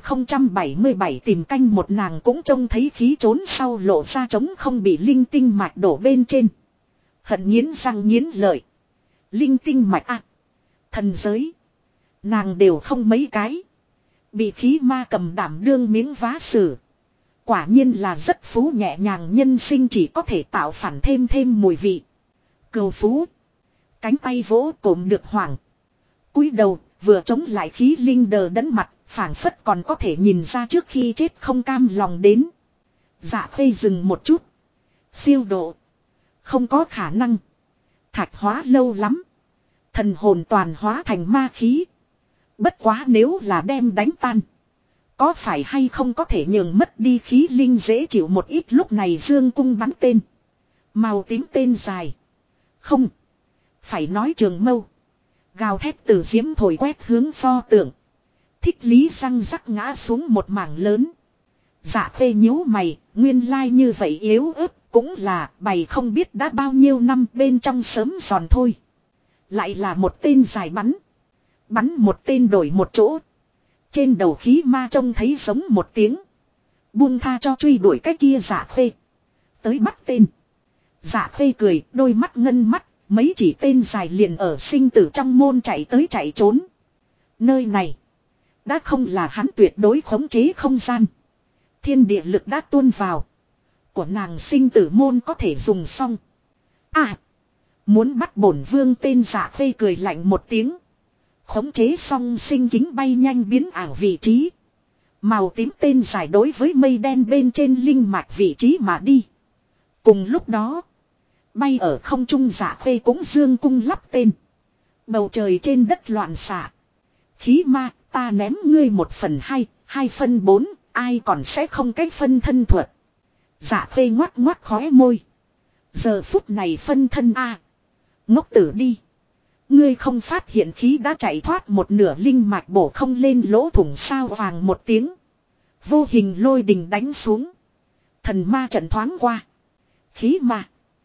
2077 tìm canh một nàng cũng trông thấy khí trốn sau lộ ra trống không bị linh tinh mạch đổ bên trên. Hận nghiến răng nghiến lợi. Linh tinh mạch à. Thần giới. Nàng đều không mấy cái. Bị khí ma cầm đảm đương miếng vá sử. Quả nhiên là rất phú nhẹ nhàng nhân sinh chỉ có thể tạo phản thêm mùi vị. Cầu phú. Cánh tay vỗ cổm được hoảng. Cúi đầu vừa chống lại khí linh đờ đẫn mặt. Phảng phất còn có thể nhìn ra trước khi chết không cam lòng đến. Dạ Khê dừng một chút. Siêu độ. Không có khả năng. Thạch hóa lâu lắm. Thần hồn toàn hóa thành ma khí. Bất quá nếu là đem đánh tan. Có phải hay không có thể nhường mất đi khí linh dễ chịu một ít lúc này dương cung bắn tên. Màu tím tên dài. Không. Phải nói trường mâu. Gào thét từ diễm thổi quét hướng pho tượng. Thích lý răng rắc ngã xuống một mảng lớn. Dạ Khê nhíu mày. Nguyên lai như vậy yếu ớt. Cũng là bày không biết đã bao nhiêu năm bên trong sớm giòn thôi. Lại là một tên dài bắn. Bắn một tên đổi một chỗ. Trên đầu khí ma trông thấy giống một tiếng. Buông tha cho truy đuổi cái kia Dạ Khê. Tới bắt tên. Dạ Khê cười đôi mắt ngân mắt. Mấy chỉ tên dài liền ở sinh tử trong môn chạy tới chạy trốn. Nơi này. Đã không là hắn tuyệt đối khống chế không gian. Thiên địa lực đã tuôn vào. Của nàng sinh tử môn có thể dùng xong. À. Muốn bắt bổn vương tên Dạ Khê cười lạnh một tiếng. Khống chế xong sinh kính bay nhanh biến ảo vị trí. Màu tím tên giải đối với mây đen bên trên linh mạch vị trí mà đi. Cùng lúc đó. Bay ở không trung Dạ Khê cũng dương cung lắp tên. Bầu trời trên đất loạn xạ. Khí ma ta ném ngươi 1/2, 2/4. Ai còn sẽ không cái phân thân thuật. Dạ Khê ngoắt ngoắt khóe môi. Giờ phút này phân thân a. Ngốc tử đi. Ngươi không phát hiện khí đã chạy thoát một nửa linh mạch bổ không lên lỗ thủng sao vàng một tiếng. Vô hình lôi đình đánh xuống. Thần ma trận thoáng qua. Khí ma.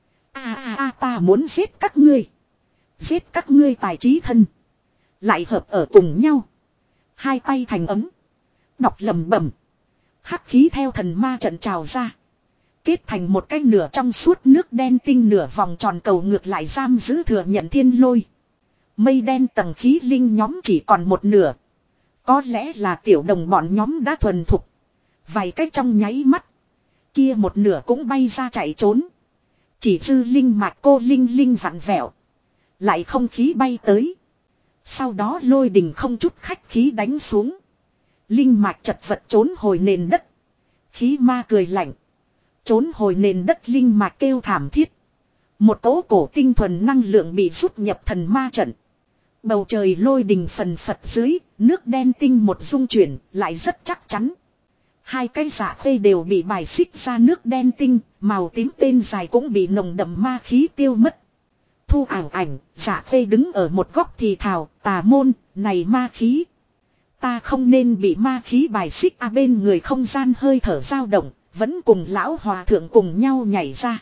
Ta muốn giết các ngươi. Giết các ngươi tài trí thân. Lại hợp ở cùng nhau. Hai tay thành ấm. Đọc lầm bẩm. Hắc khí theo thần ma trận trào ra. Kết thành một cái nửa trong suốt nước đen tinh nửa vòng tròn cầu ngược lại giam giữ thừa nhận thiên lôi. Mây đen tầng khí linh nhóm chỉ còn một nửa. Có lẽ là tiểu đồng bọn nhóm đã thuần thục. Vài cách trong nháy mắt. Kia một nửa cũng bay ra chạy trốn. Chỉ dư linh mạch cô linh vặn vẹo. Lại không khí bay tới. Sau đó lôi đình không chút khách khí đánh xuống. Linh mạch chật vật trốn hồi nền đất. Khí ma cười lạnh. Trốn hồi nền đất linh mạch kêu thảm thiết. Một cỗ cổ tinh thuần năng lượng bị rút nhập thần ma trận. Bầu trời lôi đình phần phật dưới, nước đen tinh một rung chuyển, lại rất chắc chắn. Hai cái dạ khê đều bị bài xích ra nước đen tinh, màu tím tên dài cũng bị nồng đậm ma khí tiêu mất. Thu ảo ảnh, dạ khê đứng ở một góc thì thào, tà môn, này ma khí. Ta không nên bị ma khí bài xích bên người không gian hơi thở dao động, vẫn cùng lão hòa thượng cùng nhau nhảy ra.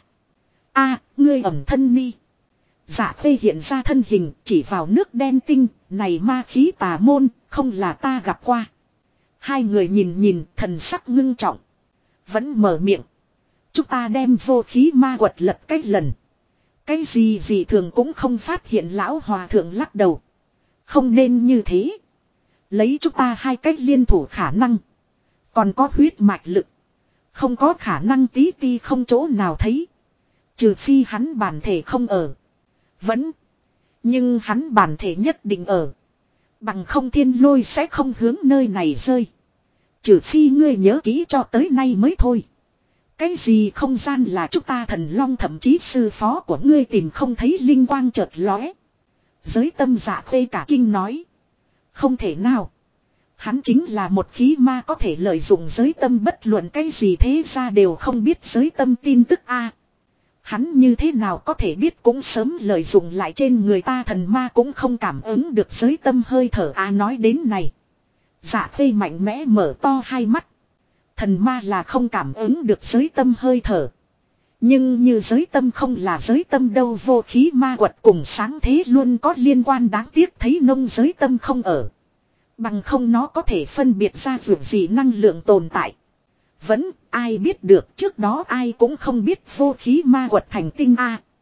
Ngươi ẩm thân ni. Dạ khê hiện ra thân hình chỉ vào nước đen tinh, này ma khí tà môn, không là ta gặp qua. Hai người nhìn thần sắc ngưng trọng. Vẫn mở miệng. Chúng ta đem vô khí ma quật lật cách lần. Cái gì thường cũng không phát hiện lão hòa thượng lắc đầu. Không nên như thế. Lấy chúng ta hai cách liên thủ khả năng. Còn có huyết mạch lực. Không có khả năng tí ti không chỗ nào thấy. Trừ phi hắn bản thể không ở. Vẫn. Nhưng hắn bản thể nhất định ở. Bằng không thiên lôi sẽ không hướng nơi này rơi. Trừ phi ngươi nhớ kỹ cho tới nay mới thôi. Cái gì không gian là chúng ta thần long thậm chí sư phó của ngươi tìm không thấy linh quang chợt lóe. Giới tâm dạ khê cả kinh nói. Không thể nào. Hắn chính là một khí ma có thể lợi dụng giới tâm bất luận cái gì thế ra đều không biết giới tâm tin tức Hắn như thế nào có thể biết cũng sớm lợi dụng lại trên người ta thần ma cũng không cảm ứng được giới tâm hơi thở nói đến này. Dạ khê mạnh mẽ mở to hai mắt. Thần ma là không cảm ứng được giới tâm hơi thở. Nhưng như giới tâm không là giới tâm đâu vô khí ma quật cùng sáng thế luôn có liên quan đáng tiếc thấy nông giới tâm không ở. Bằng không nó có thể phân biệt ra vượt gì năng lượng tồn tại. Vẫn ai biết được trước đó ai cũng không biết vô khí ma quật thành tinh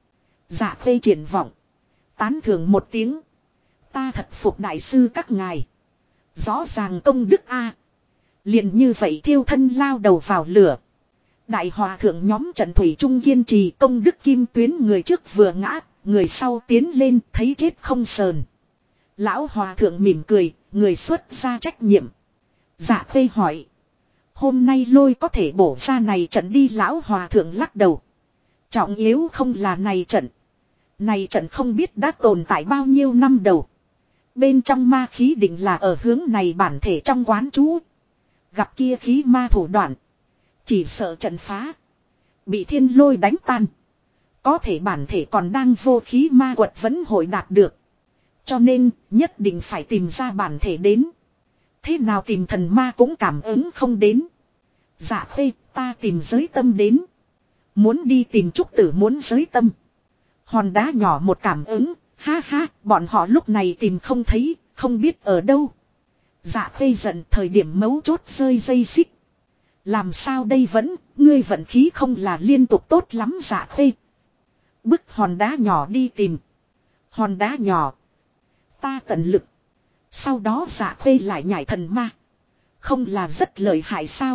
Dạ khê triển vọng. Tán thưởng một tiếng. Ta thật phục đại sư các ngài. Rõ ràng công đức liền như vậy thiêu thân lao đầu vào lửa. Đại hòa thượng nhóm trận thủy trung kiên trì công đức kim tuyến người trước vừa ngã, người sau tiến lên thấy chết không sờn. Lão hòa thượng mỉm cười, người xuất ra trách nhiệm. Dạ khê hỏi. Hôm nay lôi có thể bổ ra này trận đi lão hòa thượng lắc đầu. Trọng yếu không là này trận. Này trận không biết đã tồn tại bao nhiêu năm đầu. Bên trong ma khí định là ở hướng này bản thể trong quán trú. Gặp kia khí ma thủ đoạn. Chỉ sợ trận phá. Bị thiên lôi đánh tan. Có thể bản thể còn đang vô khí ma quật vẫn hội đạt được. Cho nên nhất định phải tìm ra bản thể đến. Thế nào tìm thần ma cũng cảm ứng không đến. Dạ khê ta tìm giới tâm đến. Muốn đi tìm trúc tử muốn giới tâm. Hòn đá nhỏ một cảm ứng. Ha ha bọn họ lúc này tìm không thấy. Không biết ở đâu. Dạ khê giận thời điểm mấu chốt rơi dây xích. Làm sao đây vẫn. Ngươi vận khí không là liên tục tốt lắm dạ khê. Bức hòn đá nhỏ đi tìm. Hòn đá nhỏ. Ta tận lực. Sau đó dạ khê lại nhảy thần ma. Không là rất lợi hại sao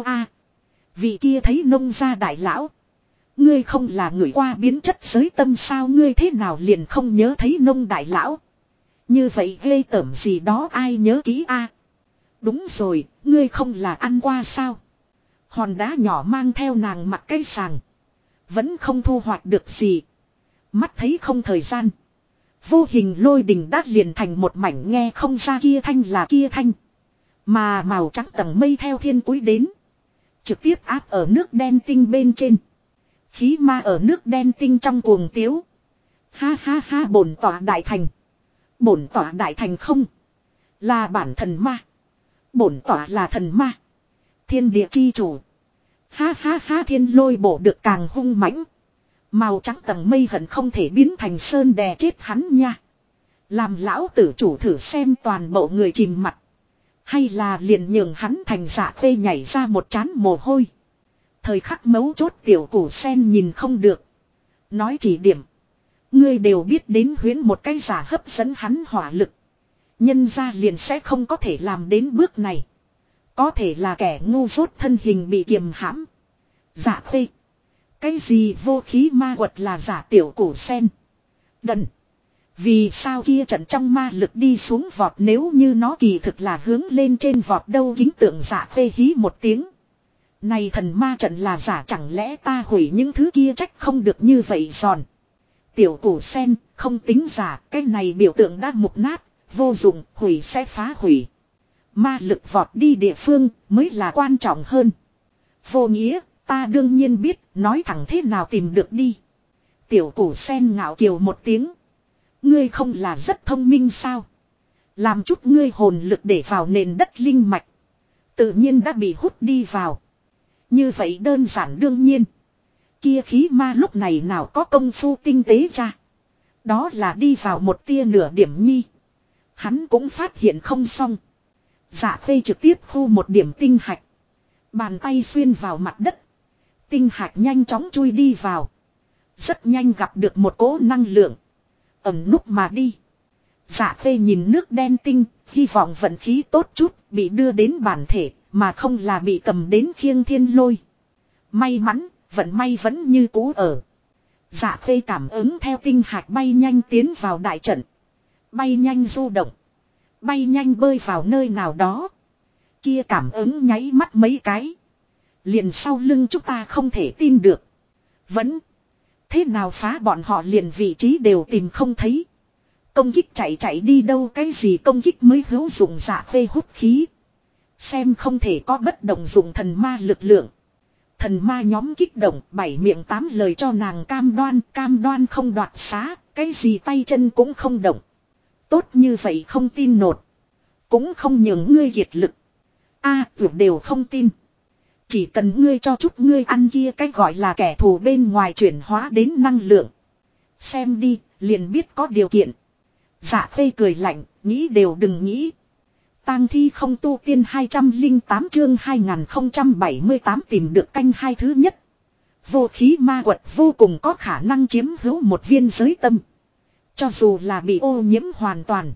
Vị kia thấy nông gia đại lão. Ngươi không là người qua biến chất giới tâm sao ngươi thế nào liền không nhớ thấy nông đại lão. Như vậy ghê tởm gì đó ai nhớ kỹ Đúng rồi, ngươi không là ăn qua sao. Hòn đá nhỏ mang theo nàng mặc cây sàng. Vẫn không thu hoạch được gì. Mắt thấy không thời gian. Vô hình lôi đình đát liền thành một mảnh nghe không ra kia thanh là kia thanh. Mà màu trắng tầng mây theo thiên cúi đến. Trực tiếp áp ở nước đen tinh bên trên. Khí ma ở nước đen tinh trong cuồng tiếu. Ha ha ha bổn tỏa đại thành. Bổn tỏa đại thành không. Là bản thần ma. Bổn tỏa là thần ma. Thiên địa chi chủ. Ha ha ha thiên lôi bổ được càng hung mãnh. Màu trắng tầng mây hận không thể biến thành sơn đè chết hắn nha. Làm lão tử chủ thử xem toàn bộ người chìm mặt. Hay là liền nhường hắn thành dạ khê nhảy ra một trán mồ hôi. Thời khắc mấu chốt tiểu củ sen nhìn không được. Nói chỉ điểm. Ngươi đều biết đến huyến một cái giả hấp dẫn hắn hỏa lực. Nhân ra liền sẽ không có thể làm đến bước này. Có thể là kẻ ngu dốt thân hình bị kiềm hãm. Dạ khê. Cái gì vô khí ma quật là giả tiểu củ sen. Đần. Vì sao kia trận trong ma lực đi xuống vọt nếu như nó kỳ thực là hướng lên trên vọt đâu kính tượng giả phê hí một tiếng. Này thần ma trận là giả chẳng lẽ ta hủy những thứ kia trách không được như vậy giòn. Tiểu củ sen, không tính giả, cái này biểu tượng đã mục nát, vô dụng, hủy sẽ phá hủy. Ma lực vọt đi địa phương mới là quan trọng hơn. Vô nghĩa, ta đương nhiên biết, nói thẳng thế nào tìm được đi. Tiểu củ sen ngạo kiều một tiếng. Ngươi không là rất thông minh sao? Làm chút ngươi hồn lực để vào nền đất linh mạch. Tự nhiên đã bị hút đi vào. Như vậy đơn giản đương nhiên. Kia khí ma lúc này nào có công phu tinh tế ra. Đó là đi vào một tia nửa điểm nhi. Hắn cũng phát hiện không xong. Dạ Khê trực tiếp khu một điểm tinh hạch. Bàn tay xuyên vào mặt đất. Tinh hạch nhanh chóng chui đi vào. Rất nhanh gặp được một cỗ năng lượng. Ẩm núp mà đi. Dạ Khê nhìn nước đen tinh, hy vọng vận khí tốt chút, bị đưa đến bản thể, mà không là bị cầm đến khiêng thiên lôi. May mắn, vận may vẫn như cũ ở. Dạ Khê cảm ứng theo tinh hạch bay nhanh tiến vào đại trận. Bay nhanh du động. Bay nhanh bơi vào nơi nào đó. Kia cảm ứng nháy mắt mấy cái. Liền sau lưng chúng ta không thể tin được. Vẫn. Thế nào phá bọn họ liền vị trí đều tìm không thấy. Công kích chạy đi đâu cái gì công kích mới hữu dụng. Dạ Khê hút khí. Xem không thể có bất động dụng thần ma lực lượng. Thần ma nhóm kích động 7 miệng 8 lời cho nàng cam đoan không đoạt xá. Cái gì tay chân cũng không động. Tốt như vậy không tin nột. Cũng không nhường ngươi kiệt lực. Tuyệt đều không tin. Chỉ cần ngươi cho chút ngươi ăn kia cách gọi là kẻ thù bên ngoài chuyển hóa đến năng lượng. Xem đi, liền biết có điều kiện. Dạ Khê cười lạnh, nghĩ đều đừng nghĩ. Tang thi không tu tiên 208 chương 2078 tìm được canh hai thứ nhất. Vô khí ma quật vô cùng có khả năng chiếm hữu một viên giới tâm. Cho dù là bị ô nhiễm hoàn toàn.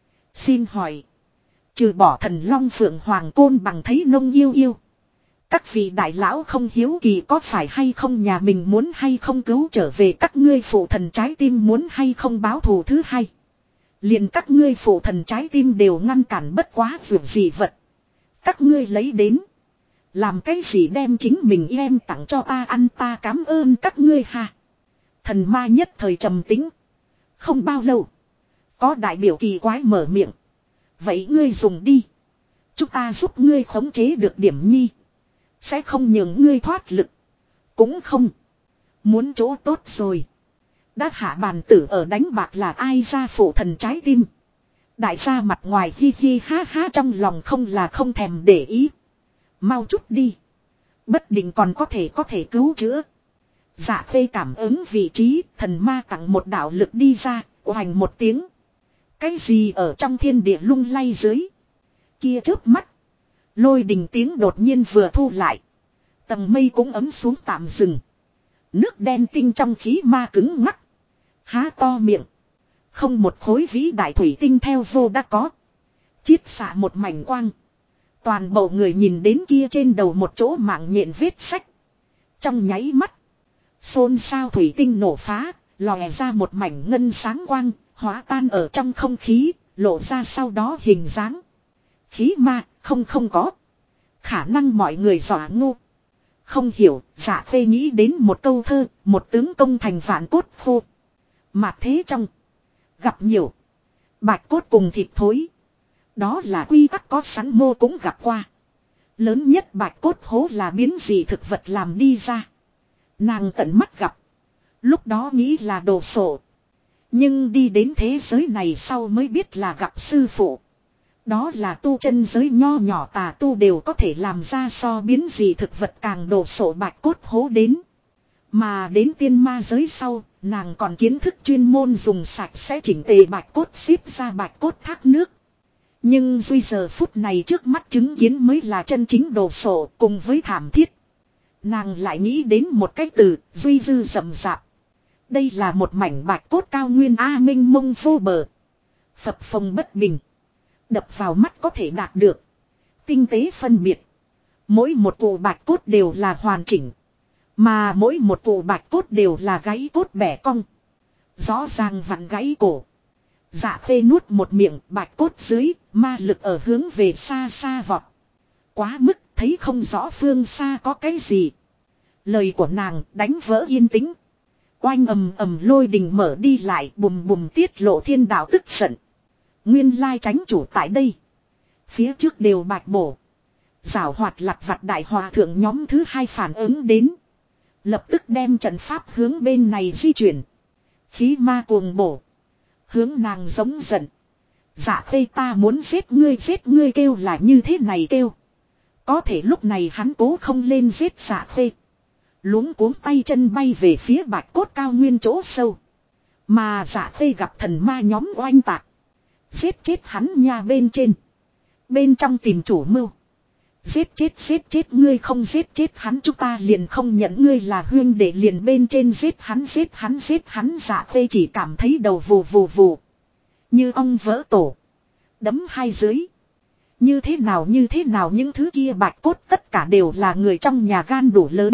Xin hỏi. Trừ bỏ thần long phượng hoàng côn bằng thấy nông yêu. Các vị đại lão không hiếu kỳ có phải hay không nhà mình muốn hay không cứu trở về các ngươi phụ thần trái tim muốn hay không báo thù thứ hai. Liền các ngươi phụ thần trái tim đều ngăn cản bất quá vượt gì vật. Các ngươi lấy đến. Làm cái gì đem chính mình em tặng cho ta ăn ta cảm ơn các ngươi ha. Thần ma nhất thời trầm tĩnh. Không bao lâu. Có đại biểu kỳ quái mở miệng. Vậy ngươi dùng đi. Chúng ta giúp ngươi khống chế được điểm nhi. Sẽ không nhường ngươi thoát lực. Cũng không. Muốn chỗ tốt rồi. Đã hạ bàn tử ở đánh bạc là ai ra phụ thần trái tim. Đại gia mặt ngoài hi hi ha ha trong lòng không là không thèm để ý. Mau chút đi. Bất định còn có thể cứu chữa. Dạ Khê cảm ứng vị trí thần ma tặng một đạo lực đi ra. Oành một tiếng. Cái gì ở trong thiên địa lung lay dưới. Kia chớp mắt. Lôi đình tiếng đột nhiên vừa thu lại. Tầng mây cũng ấm xuống tạm dừng. Nước đen tinh trong khí ma cứng ngắc. Há to miệng. Không một khối vĩ đại thủy tinh theo vô đã có. Chiết xạ một mảnh quang. Toàn bộ người nhìn đến kia trên đầu một chỗ mạng nhện vết sách. Trong nháy mắt. Xôn xao thủy tinh nổ phá. Lòe ra một mảnh ngân sáng quang. Hóa tan ở trong không khí. Lộ ra sau đó hình dáng. Khí ma không có. Khả năng mọi người dọa ngu. Không hiểu. Dạ Khê nghĩ đến một câu thơ. Một tướng công thành vạn cốt khô. Mà thế trong. Gặp nhiều. Bạch cốt cùng thịt thối. Đó là quy tắc có sẵn mô cũng gặp qua. Lớn nhất bạch cốt hố là biến dị thực vật làm đi ra. Nàng tận mắt gặp. Lúc đó nghĩ là đồ sộ. Nhưng đi đến thế giới này sau mới biết là gặp sư phụ. Đó là tu chân giới nho nhỏ tà tu đều có thể làm ra so biến dị thực vật càng đồ sộ bạch cốt hố đến. Mà đến tiên ma giới sau, nàng còn kiến thức chuyên môn dùng sạch sẽ chỉnh tề bạch cốt xếp ra bạch cốt thác nước. Nhưng duy giờ phút này trước mắt chứng kiến mới là chân chính đồ sộ cùng với thảm thiết. Nàng lại nghĩ đến một cái từ, duy dư rậm rạp. Đây là một mảnh bạch cốt cao nguyên mênh mông vô bờ. Phập phồng bất bình. Đập vào mắt có thể đạt được. Tinh tế phân biệt. Mỗi một cụ bạch cốt đều là hoàn chỉnh. Mà mỗi một cụ bạch cốt đều là gãy cốt bẻ cong. Rõ ràng vặn gãy cổ. Dạ Khê nuốt một miệng bạch cốt dưới, ma lực ở hướng về xa xa vọt. Quá mức, thấy không rõ phương xa có cái gì. Lời của nàng đánh vỡ yên tĩnh. Oanh ầm ầm lôi đình mở đi lại bùm bùm tiết lộ thiên đạo tức giận. Nguyên lai tránh chủ tại đây. Phía trước đều bạch bổ. Giảo hoạt lặt vặt đại hòa thượng nhóm thứ hai phản ứng đến. Lập tức đem trận pháp hướng bên này di chuyển. Khí ma cuồng bổ. Hướng nàng giống giận. Dạ khê ta muốn giết ngươi kêu là như thế này kêu. Có thể lúc này hắn cố không lên giết dạ khê. Luống cuống tay chân bay về phía bạch cốt cao nguyên chỗ sâu. Mà dạ khê gặp thần ma nhóm oanh tạc. Giết chết hắn nha bên trên. Bên trong tìm chủ mưu. Giết chết ngươi không giết chết hắn chúng ta liền không nhận ngươi là huyên để liền bên trên giết hắn dạ khê chỉ cảm thấy đầu vù vù vù. Như ong vỡ tổ. Đấm hai dưới. Như thế nào những thứ kia bạch cốt tất cả đều là người trong nhà gan đủ lớn.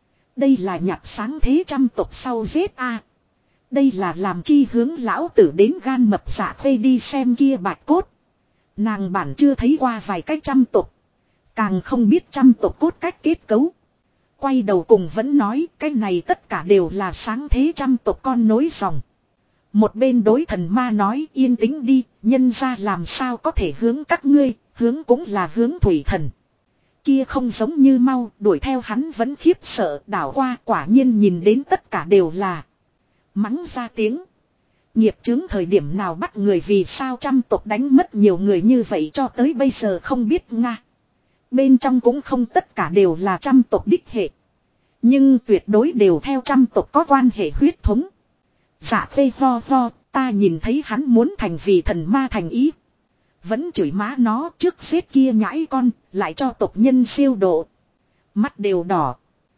Đây là nhặt sáng thế trăm tộc sau giết a. Đây là làm chi hướng lão tử đến gan mập dạ khê đi xem kia bạch cốt. Nàng bản chưa thấy qua vài cách trăm tộc. Càng không biết trăm tộc cốt cách kết cấu. Quay đầu cùng vẫn nói cái này tất cả đều là sáng thế trăm tộc con nối dòng. Một bên đối thần ma nói yên tĩnh đi, nhân ra làm sao có thể hướng các ngươi, hướng cũng là hướng thủy thần. Kia không giống như mau, đuổi theo hắn vẫn khiếp sợ đảo qua quả nhiên nhìn đến tất cả đều là. Mắng ra tiếng. Nghiệp chứng thời điểm nào bắt người vì sao trăm tộc đánh mất nhiều người như vậy cho tới bây giờ không biết nga. Bên trong cũng không tất cả đều là trăm tộc đích hệ. Nhưng tuyệt đối đều theo trăm tộc có quan hệ huyết thống. Dạ phê ho ho, ta nhìn thấy hắn muốn thành vì thần ma thành ý. Vẫn chửi má nó trước giết kia nhãi con, lại cho tộc nhân siêu độ. Mắt đều đỏ.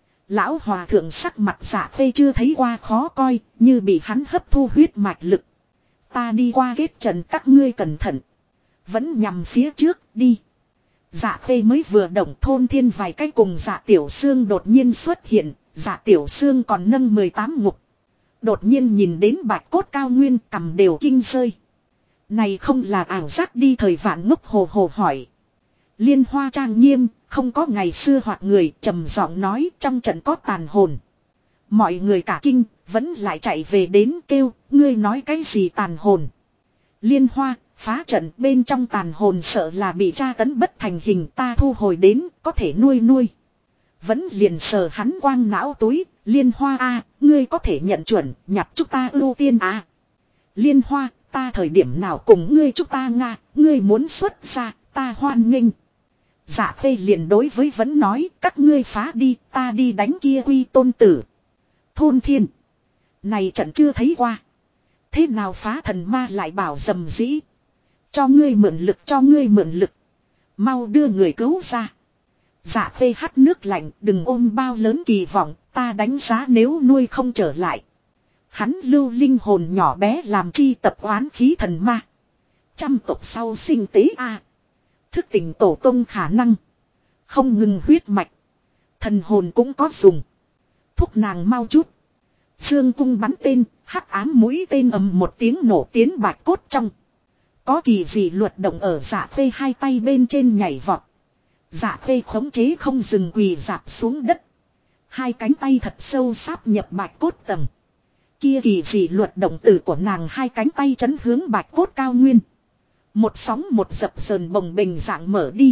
Lão hòa thượng sắc mặt dạ phê chưa thấy qua khó coi, như bị hắn hấp thu huyết mạch lực. Ta đi qua kết trận các ngươi cẩn thận. Vẫn nhằm phía trước, đi. Dạ phê mới vừa động thôn thiên vài cái cùng dạ tiểu xương đột nhiên xuất hiện, dạ tiểu xương còn nâng 18 ngục. Đột nhiên nhìn đến bạch cốt cao nguyên cầm đều kinh rơi. Này không là ảo giác đi thời vạn ngốc hồ hồ hỏi. Liên hoa trang nghiêm, không có ngày xưa hoặc người trầm giọng nói trong trận có tàn hồn. Mọi người cả kinh, vẫn lại chạy về đến kêu, ngươi nói cái gì tàn hồn. Liên hoa, phá trận bên trong tàn hồn sợ là bị tra tấn bất thành hình ta thu hồi đến, có thể nuôi. Vẫn liền sờ hắn quang não túi, liên hoa a ngươi có thể nhận chuẩn, nhặt chúng ta ưu tiên à. Liên hoa, ta thời điểm nào cùng ngươi chúng ta nga, ngươi muốn xuất ra, ta hoan nghênh. Dạ phê liền đối với vẫn nói, các ngươi phá đi, ta đi đánh kia quy tôn tử. Thôn thiên. Này trận chưa thấy qua. Thế nào phá thần ma lại bảo dầm dĩ. Cho ngươi mượn lực. Mau đưa người cứu ra. Dạ phê hắt nước lạnh, đừng ôm bao lớn kỳ vọng, ta đánh giá nếu nuôi không trở lại. Hắn lưu linh hồn nhỏ bé làm chi tập oán khí thần ma. Trăm tộc sau sinh tế a. Thức tỉnh tổ tông khả năng. Không ngừng huyết mạch. Thần hồn cũng có dùng. Thúc nàng mau chút. Dương cung bắn tên, hắc ám mũi tên ầm một tiếng nổ tiến bạch cốt trong. Có kỳ dị luật động ở dạ phê hai tay bên trên nhảy vọt. Dạ phê khống chế không dừng quỳ dạp xuống đất. Hai cánh tay thật sâu sáp nhập bạch cốt tầng. Kia kỳ dị luật động tử của nàng hai cánh tay chấn hướng bạch cốt cao nguyên. Một sóng một dập sờn bồng bềnh dạng mở đi.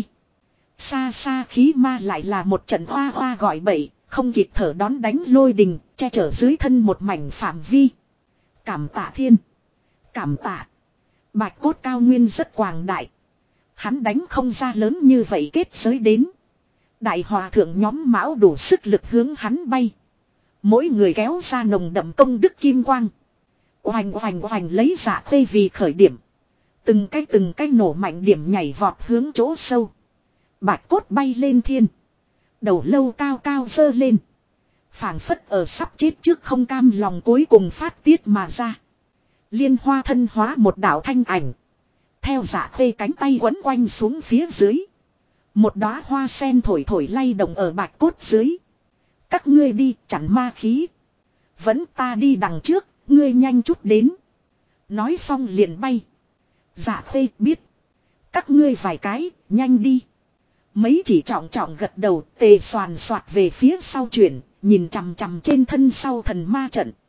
Xa xa khí ma lại là một trận hoa hoa gọi bậy, không kịp thở đón đánh lôi đình, che chở dưới thân một mảnh phạm vi. Cảm tạ thiên. Cảm tạ. Bạch cốt cao nguyên rất quảng đại. Hắn đánh không ra lớn như vậy kết giới đến. Đại hòa thượng nhóm mão đủ sức lực hướng hắn bay. Mỗi người kéo ra nồng đậm công đức kim quang. Oành lấy dạ phê vì khởi điểm. Từng cái nổ mạnh điểm nhảy vọt hướng chỗ sâu. Bạch cốt bay lên thiên. Đầu lâu cao cao dơ lên. Phảng phất ở sắp chết trước không cam lòng cuối cùng phát tiết mà ra. Liên hoa thân hóa một đạo thanh ảnh. Theo dạ phê cánh tay quấn quanh xuống phía dưới. Một đóa hoa sen thổi thổi lay động ở bạch cốt dưới. Các ngươi đi chặn ma khí. Vẫn ta đi đằng trước, ngươi nhanh chút đến. Nói xong liền bay. Dạ phê biết. Các ngươi vài cái, nhanh đi. Mấy chỉ trọng gật đầu tề soàn soạt về phía sau chuyển, nhìn chằm chằm trên thân sau thần ma trận.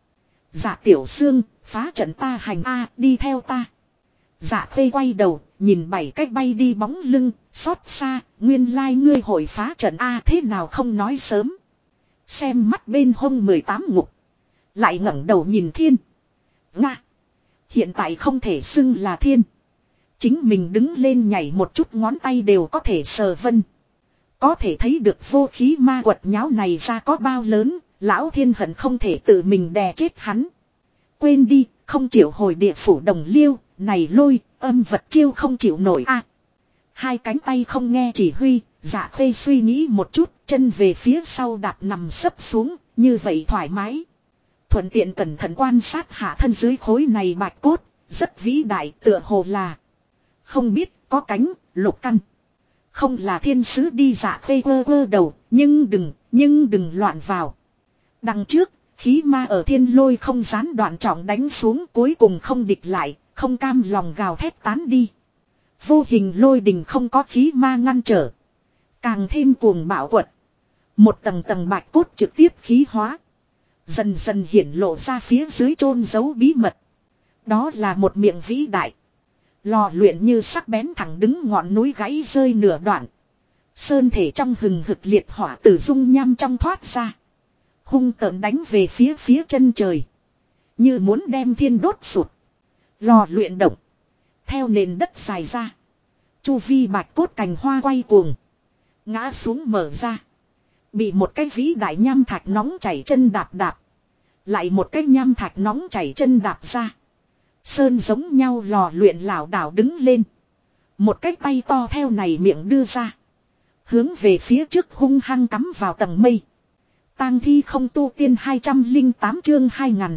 Dạ Tiểu Sương, phá trận ta hành a, đi theo ta. Dạ Khê quay đầu, nhìn 7 cách bay đi bóng lưng, xót xa, nguyên lai ngươi hội phá trận a, thế nào không nói sớm. Xem mắt bên hông 18 ngục. Lại ngẩng đầu nhìn thiên. Nga. Hiện tại không thể xưng là thiên. Chính mình đứng lên nhảy một chút ngón tay đều có thể sờ vân. Có thể thấy được vô khí ma quật nháo này ra có bao lớn, lão thiên hận không thể tự mình đè chết hắn. Quên đi, không chịu hồi địa phủ đồng liêu, này lôi, âm vật chiêu không chịu nổi a. Hai cánh tay không nghe chỉ huy, Dạ Khê suy nghĩ một chút, chân về phía sau đạp nằm sấp xuống, như vậy thoải mái. Thuận tiện cẩn thận quan sát hạ thân dưới khối này bạch cốt, rất vĩ đại tựa hồ là. Không biết, có cánh, lục căn. Không là thiên sứ đi. Dạ Khê quơ đầu, nhưng đừng loạn vào. Đằng trước, khí ma ở thiên lôi không gián đoạn trọng đánh xuống cuối cùng không địch lại, không cam lòng gào thét tán đi. Vô hình lôi đình không có khí ma ngăn trở. Càng thêm cuồng bạo quật. Một tầng tầng bạch cốt trực tiếp khí hóa. Dần dần hiển lộ ra phía dưới chôn giấu bí mật. Đó là một miệng vĩ đại. Lò luyện như sắc bén thẳng đứng ngọn núi gãy rơi nửa đoạn. Sơn thể trong hừng hực liệt hỏa từ dung nham trong thoát ra. Hung tợn đánh về phía chân trời. Như muốn đem thiên đốt sụt. Lò luyện động. Theo nền đất dài ra. Chu vi bạch cốt cành hoa quay cuồng. Ngã xuống mở ra. Bị một cái vĩ đại nham thạch nóng chảy chân đạp đạp. Lại một cái nham thạch nóng chảy chân đạp ra. Sơn giống nhau lò luyện lảo đảo đứng lên. Một cái tay to theo này miệng đưa ra. Hướng về phía trước hung hăng cắm vào tầng mây. Tang thi không tu tiên 208 chương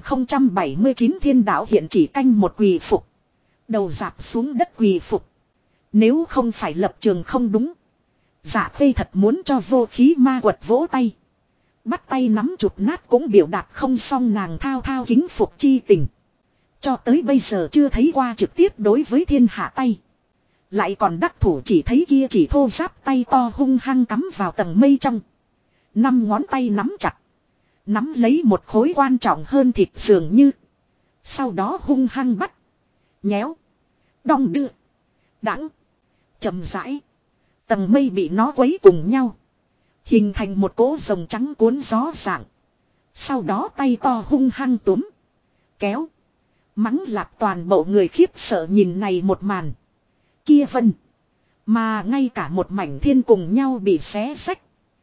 2079 thiên đạo hiện chỉ canh một quỳ phục. Đầu dạp xuống đất quỳ phục. Nếu không phải lập trường không đúng. Dạ Khê thật muốn cho vô khí ma quật vỗ tay. Bắt tay nắm chụp nát cũng biểu đạt không xong nàng thao thao kính phục chi tình. Cho tới bây giờ chưa thấy qua trực tiếp đối với thiên hạ tay. Lại còn đắc thủ chỉ thấy kia chỉ thô giáp tay to hung hăng cắm vào tầng mây trong. 5 ngón tay nắm chặt. Nắm lấy một khối quan trọng hơn thịt dường như. Sau đó hung hăng bắt. Nhéo. Đong đưa. Đãng. Chậm rãi. Tầng mây bị nó quấy cùng nhau. Hình thành một cỗ rồng trắng cuốn gió dạng. Sau đó tay to hung hăng túm. Kéo. Mắng lạp toàn bộ người khiếp sợ nhìn này một màn. Kia vân. Mà ngay cả một mảnh thiên cùng nhau bị xé xách.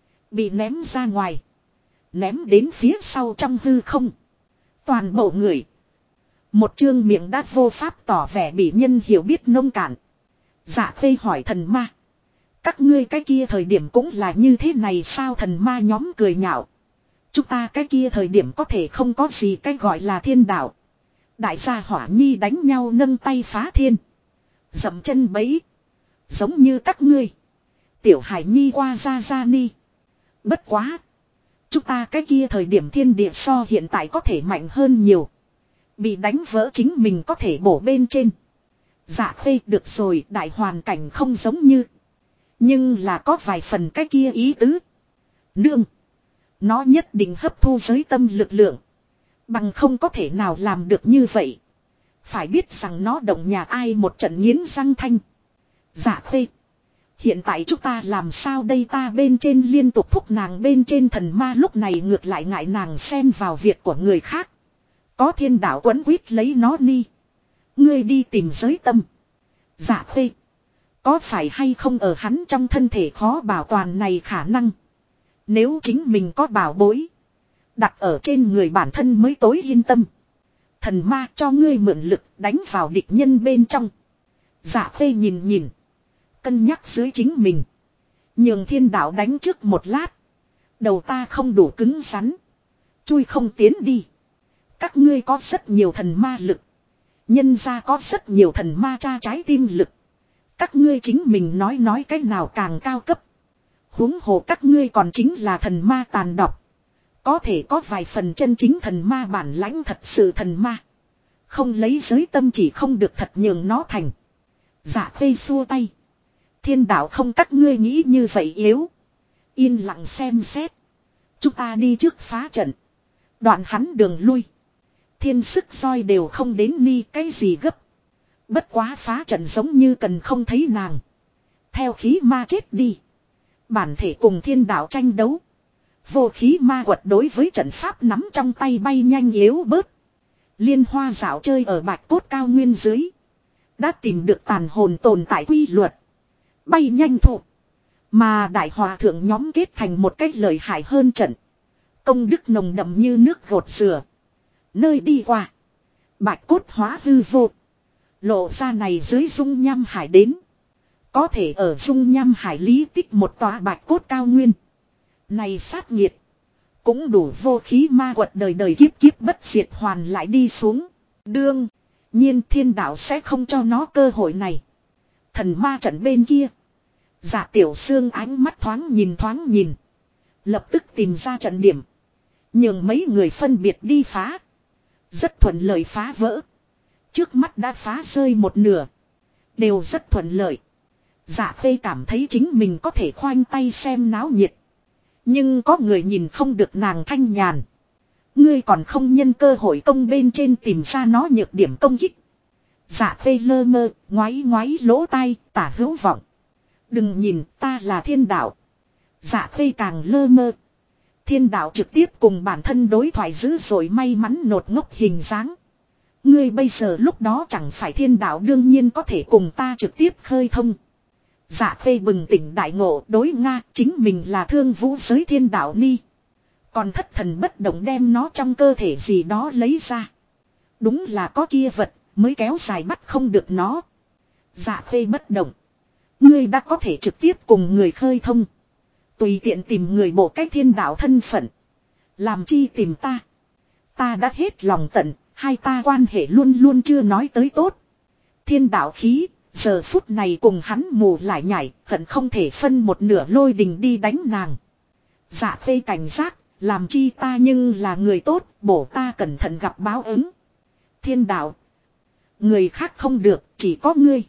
Bị ném ra ngoài. Ném đến phía sau trong hư không. Toàn bộ người. Một chương miệng đã vô pháp tỏ vẻ bị nhân hiểu biết nông cạn. Dạ Khê hỏi thần ma. Các ngươi cái kia thời điểm cũng là như thế này sao? Thần ma nhóm cười nhạo. Chúng ta cái kia thời điểm có thể không có gì cái gọi là thiên đạo. Đại gia hỏa nhi đánh nhau nâng tay phá thiên. Dậm chân bẫy. Giống như các ngươi. Tiểu hải nhi qua ra ni. Bất quá. Chúng ta cái kia thời điểm thiên địa so hiện tại có thể mạnh hơn nhiều. Bị đánh vỡ chính mình có thể bổ bên trên. Dạ Khê được rồi, đại hoàn cảnh không giống như. Nhưng là có vài phần cái kia ý tứ. Nương. Nó nhất định hấp thu giới tâm lực lượng. Bằng không có thể nào làm được như vậy. Phải biết rằng nó động nhà ai một trận nghiến răng thanh. Dạ Khê. Hiện tại chúng ta làm sao đây? Ta bên trên liên tục thúc nàng bên trên. Thần ma lúc này ngược lại ngại nàng xen vào việc của người khác. Có thiên đạo quấn quýt lấy nó đi. Ngươi đi tìm giới tâm. Dạ Khê. Có phải hay không ở hắn trong thân thể khó bảo toàn này khả năng. Nếu chính mình có bảo bối. Đặt ở trên người bản thân mới tối yên tâm. Thần ma cho ngươi mượn lực đánh vào địch nhân bên trong. Dạ Khê nhìn. Cân nhắc dưới chính mình. Nhường thiên đạo đánh trước một lát. Đầu ta không đủ cứng rắn. Chui không tiến đi. Các ngươi có rất nhiều thần ma lực. Nhân ra có rất nhiều thần ma tra trái tim lực. Các ngươi chính mình nói cái nào càng cao cấp. Huống hồ các ngươi còn chính là thần ma tàn độc. Có thể có vài phần chân chính thần ma bản lãnh thật sự thần ma. Không lấy giới tâm chỉ không được thật nhường nó thành. Dạ Khê xua tay. Thiên đạo không các ngươi nghĩ như vậy yếu. Yên lặng xem xét. Chúng ta đi trước phá trận. Đoạn hắn đường lui. Thiên sức soi đều không đến ni cái gì gấp. Bất quá phá trận giống như cần không thấy nàng. Theo khí ma chết đi. Bản thể cùng thiên đạo tranh đấu. Vô khí ma quật đối với trận pháp nắm trong tay bay nhanh yếu bớt. Liên hoa dạo chơi ở bạch cốt cao nguyên dưới. Đã tìm được tàn hồn tồn tại quy luật. Bay nhanh thụ. Mà đại hòa thượng nhóm kết thành một cách lợi hại hơn trận. Công đức nồng đậm như nước gột rửa. Nơi đi qua. Bạch cốt hóa hư vô. Lộ ra này dưới dung nham hải đến. Có thể ở dung nham hải lý tích một tòa bạch cốt cao nguyên. Này sát nghiệt. Cũng đủ vô khí ma quật đời đời kiếp kiếp bất diệt hoàn lại đi xuống. Đương nhiên thiên đạo sẽ không cho nó cơ hội này. Thần ma trận bên kia. Dạ tiểu xương ánh mắt thoáng nhìn. Lập tức tìm ra trận điểm. Nhường mấy người phân biệt đi phá. Rất thuận lợi phá vỡ. Trước mắt đã phá rơi một nửa. Đều rất thuận lợi. Dạ phê cảm thấy chính mình có thể khoanh tay xem náo nhiệt. Nhưng có người nhìn không được nàng thanh nhàn. Ngươi còn không nhân cơ hội công bên trên tìm ra nó nhược điểm công kích. Dạ phê lơ mơ, ngoáy lỗ tai, tả hữu vọng. Đừng nhìn, ta là thiên đạo. Dạ phê càng lơ mơ. Thiên đạo trực tiếp cùng bản thân đối thoại dữ dội may mắn nột ngốc hình dáng. Ngươi bây giờ lúc đó chẳng phải thiên đạo đương nhiên có thể cùng ta trực tiếp khơi thông. Dạ phê bừng tỉnh đại ngộ đối Nga chính mình là thương vũ giới thiên đạo ni. Còn thất thần bất động đem nó trong cơ thể gì đó lấy ra. Đúng là có kia vật mới kéo dài bắt không được nó. Dạ phê bất động. Ngươi đã có thể trực tiếp cùng người khơi thông. Tùy tiện tìm người bộ cách thiên đạo thân phận. Làm chi tìm ta. Ta đã hết lòng tận, hai ta quan hệ luôn luôn chưa nói tới tốt. Thiên đạo khí, giờ phút này cùng hắn mù lại nhảy, hận không thể phân một nửa lôi đình đi đánh nàng. Dạ phê cảnh giác, làm chi ta nhưng là người tốt, bổ ta cẩn thận gặp báo ứng. Thiên đạo. Người khác không được, chỉ có ngươi.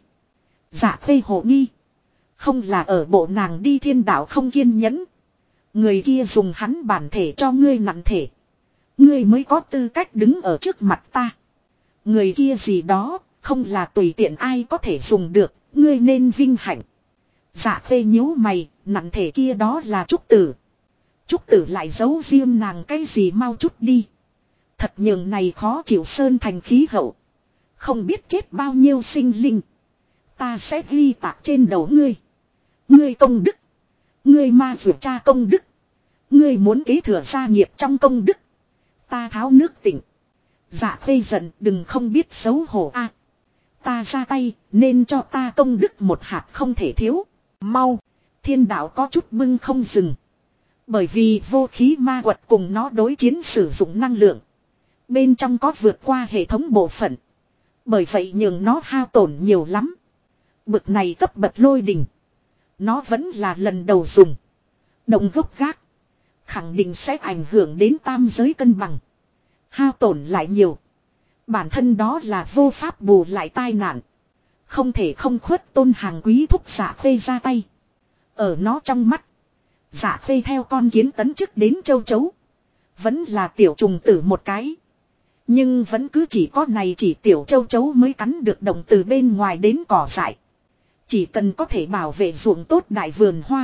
Dạ phê hồ nghi. Không là ở bộ nàng đi thiên đạo không kiên nhẫn. Người kia dùng hắn bản thể cho ngươi nặng thể. Ngươi mới có tư cách đứng ở trước mặt ta. Người kia gì đó, không là tùy tiện ai có thể dùng được, ngươi nên vinh hạnh. Dạ phê nhíu mày, nặng thể kia đó là Trúc Tử. Trúc Tử lại giấu riêng nàng cái gì mau chút đi. Thật nhường này khó chịu sơn thành khí hậu. Không biết chết bao nhiêu sinh linh. Ta sẽ ghi tạc trên đầu ngươi. Ngươi công đức. Ngươi ma vượt cha công đức. Ngươi muốn kế thừa gia nghiệp trong công đức. Ta tháo nước tỉnh. Dạ phê giận đừng không biết xấu hổ a. Ta ra tay nên cho ta công đức một hạt không thể thiếu. Mau. Thiên đạo có chút bưng không dừng. Bởi vì vô khí ma quật cùng nó đối chiến sử dụng năng lượng. Bên trong có vượt qua hệ thống bộ phận. Bởi vậy nhường nó hao tổn nhiều lắm. Bực này cấp bậc lôi đình. Nó vẫn là lần đầu dùng. Động gốc gác. Khẳng định sẽ ảnh hưởng đến tam giới cân bằng. Hao tổn lại nhiều. Bản thân đó là vô pháp bù lại tai nạn. Không thể không khuất tôn hàng quý thúc Dạ phê ra tay. Ở nó trong mắt. Dạ phê theo con kiến tấn chức đến châu chấu. Vẫn là tiểu trùng tử một cái. Nhưng vẫn cứ chỉ có này chỉ tiểu châu chấu mới cắn được động từ bên ngoài đến cỏ dại. Chỉ cần có thể bảo vệ ruộng tốt đại vườn hoa.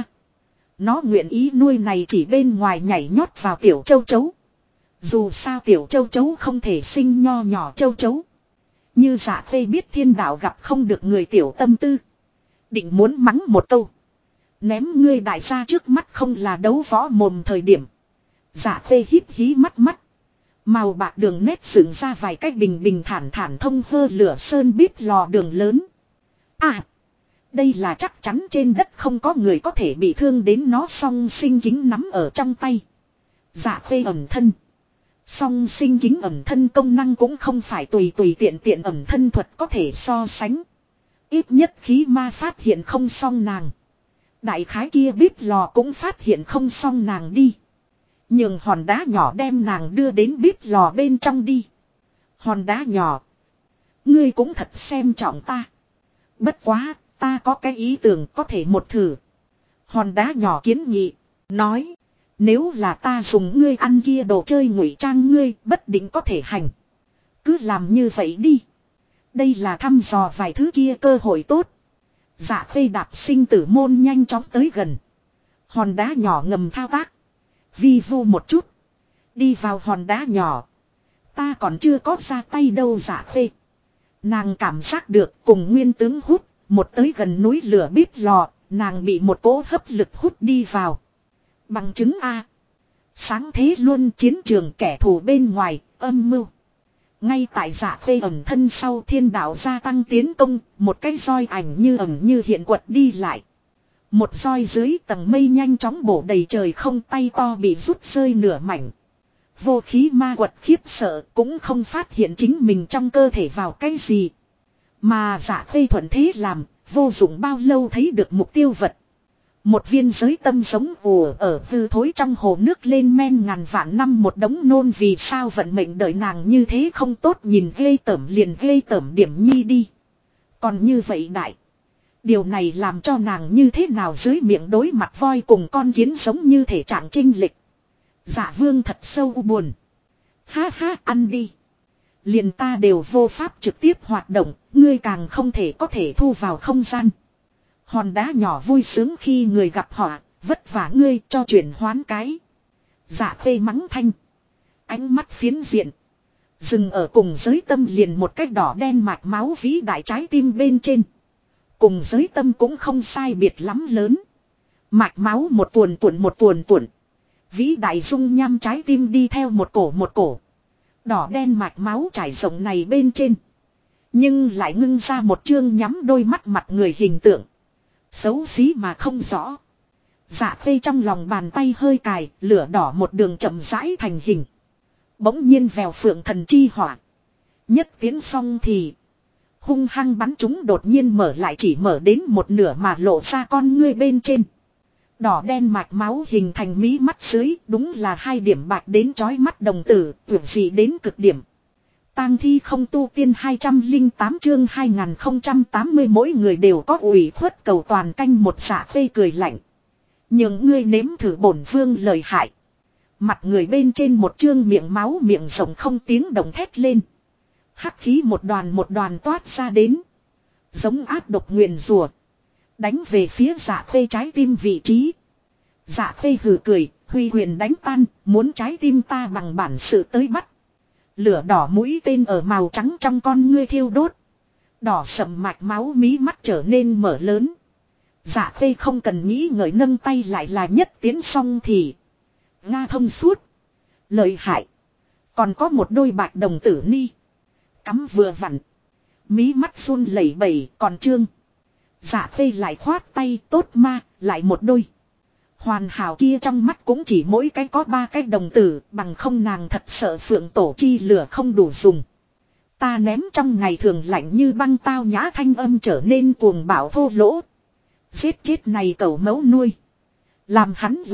Nó nguyện ý nuôi này chỉ bên ngoài nhảy nhót vào tiểu châu chấu. Dù sao tiểu châu chấu không thể sinh nho nhỏ châu chấu. Như Dạ phê biết thiên đạo gặp không được người tiểu tâm tư. Định muốn mắng một câu. Ném ngươi đại gia trước mắt không là đấu võ mồm thời điểm. Dạ phê híp hí mắt mắt. Màu bạc đường nét dựng ra vài cách bình thản thông hơ lửa sơn bếp lò đường lớn. À. Đây là chắc chắn trên đất không có người có thể bị thương đến nó song sinh kính nắm ở trong tay. Dạ phê ẩm thân. Song sinh kính ẩm thân công năng cũng không phải tùy tiện ẩm thân thuật có thể so sánh. Ít nhất khí ma phát hiện không xong nàng. Đại khái kia bếp lò cũng phát hiện không xong nàng đi. Nhường hòn đá nhỏ đem nàng đưa đến bếp lò bên trong đi. Hòn đá nhỏ. Ngươi cũng thật xem trọng ta. Bất quá, ta có cái ý tưởng có thể một thử. Hòn đá nhỏ kiến nghị. Nói. Nếu là ta dùng ngươi ăn kia đồ chơi ngụy trang ngươi bất định có thể hành. Cứ làm như vậy đi. Đây là thăm dò vài thứ kia cơ hội tốt. Dạ khê đạp sinh tử môn nhanh chóng tới gần. Hòn đá nhỏ ngầm thao tác. Vi vu một chút. Đi vào hòn đá nhỏ. Ta còn chưa có ra tay đâu dạ khê. Nàng cảm giác được cùng nguyên tướng hút. Một tới gần núi lửa bếp lò. Nàng bị một cỗ hấp lực hút đi vào. Bằng chứng A. Sáng thế luôn chiến trường kẻ thù bên ngoài, âm mưu. Ngay tại dạ khê ẩn thân sau thiên đạo gia tăng tiến công, một cái roi ảnh như ẩn như hiện quật đi lại. Một roi dưới tầng mây nhanh chóng bổ đầy trời không, tay to bị rút rơi nửa mảnh. Vô khí ma quật khiếp sợ cũng không phát hiện chính mình trong cơ thể vào cái gì. Mà dạ khê thuận thế làm, vô dụng bao lâu thấy được mục tiêu vật. Một viên giới tâm giống ùa ở hư thối trong hồ nước lên men ngàn vạn năm một đống nôn, vì sao vận mệnh đợi nàng như thế không tốt, nhìn ghê tởm liền ghê tởm điểm nhi đi. Còn như vậy đại. Điều này làm cho nàng như thế nào dưới miệng đối mặt voi cùng con kiến giống như thể trạng chênh lệch. Dạ vương thật sâu buồn. Ha ha, ăn đi. Liền ta đều vô pháp trực tiếp hoạt động, ngươi càng không thể có thể thu vào không gian. Hòn đá nhỏ vui sướng khi người gặp họ, vất vả ngươi cho chuyển hoán cái. Dạ khê mắng thanh. Ánh mắt phiến diện. Dừng ở cùng giới tâm liền một cách đỏ đen mạch máu vĩ đại trái tim bên trên. Cùng giới tâm cũng không sai biệt lắm lớn. Mạch máu một tuồn tuồn. Vĩ đại dung nham trái tim đi theo một cổ. Đỏ đen mạch máu trải rộng này bên trên. Nhưng lại ngưng ra một chương nhắm đôi mắt mặt người hình tượng. Xấu xí mà không rõ. Dạ khê trong lòng bàn tay hơi cài, lửa đỏ một đường chậm rãi thành hình. Bỗng nhiên vèo phượng thần chi hỏa. Nhất tiến xong thì hung hăng bắn chúng đột nhiên mở lại, chỉ mở đến một nửa mà lộ ra con ngươi bên trên. Đỏ đen mạch máu hình thành mí mắt dưới, đúng là hai điểm bạc đến chói mắt đồng tử, tuyệt dị đến cực điểm. Tang thi không tu tiên 208 chương 2080 mỗi người đều có ủy khuất cầu toàn canh một. Dạ khê cười lạnh. Nhưng ngươi nếm thử bổn vương lời hại. Mặt người bên trên một chương miệng máu miệng rộng không tiếng động thét lên. Hắc khí một đoàn toát ra đến. Giống ác độc nguyền rùa. Đánh về phía dạ khê trái tim vị trí. Dạ khê hừ cười, huy quyền đánh tan, muốn trái tim ta bằng bản sự tới bắt. Lửa đỏ mũi tên ở màu trắng trong con ngươi thiêu đốt. Đỏ sậm mạch máu mí mắt trở nên mở lớn. Dạ khê không cần nghĩ ngợi nâng tay lại là nhất tiến xong thì. Nga thông suốt. Lợi hại. Còn có một đôi bạch đồng tử ni. Cắm vừa vặn. Mí mắt run lẩy bẩy còn trương. Dạ khê lại khoát tay tốt ma, lại một đôi. Hoàn hảo kia trong mắt cũng chỉ mỗi cái có ba cái đồng tử, bằng không nàng thật sợ phượng tổ chi lửa không đủ dùng. Ta ném trong ngày thường lạnh như băng tao nhã thanh âm trở nên cuồng bạo thô lỗ. Giết chết này cẩu mẫu nuôi. Làm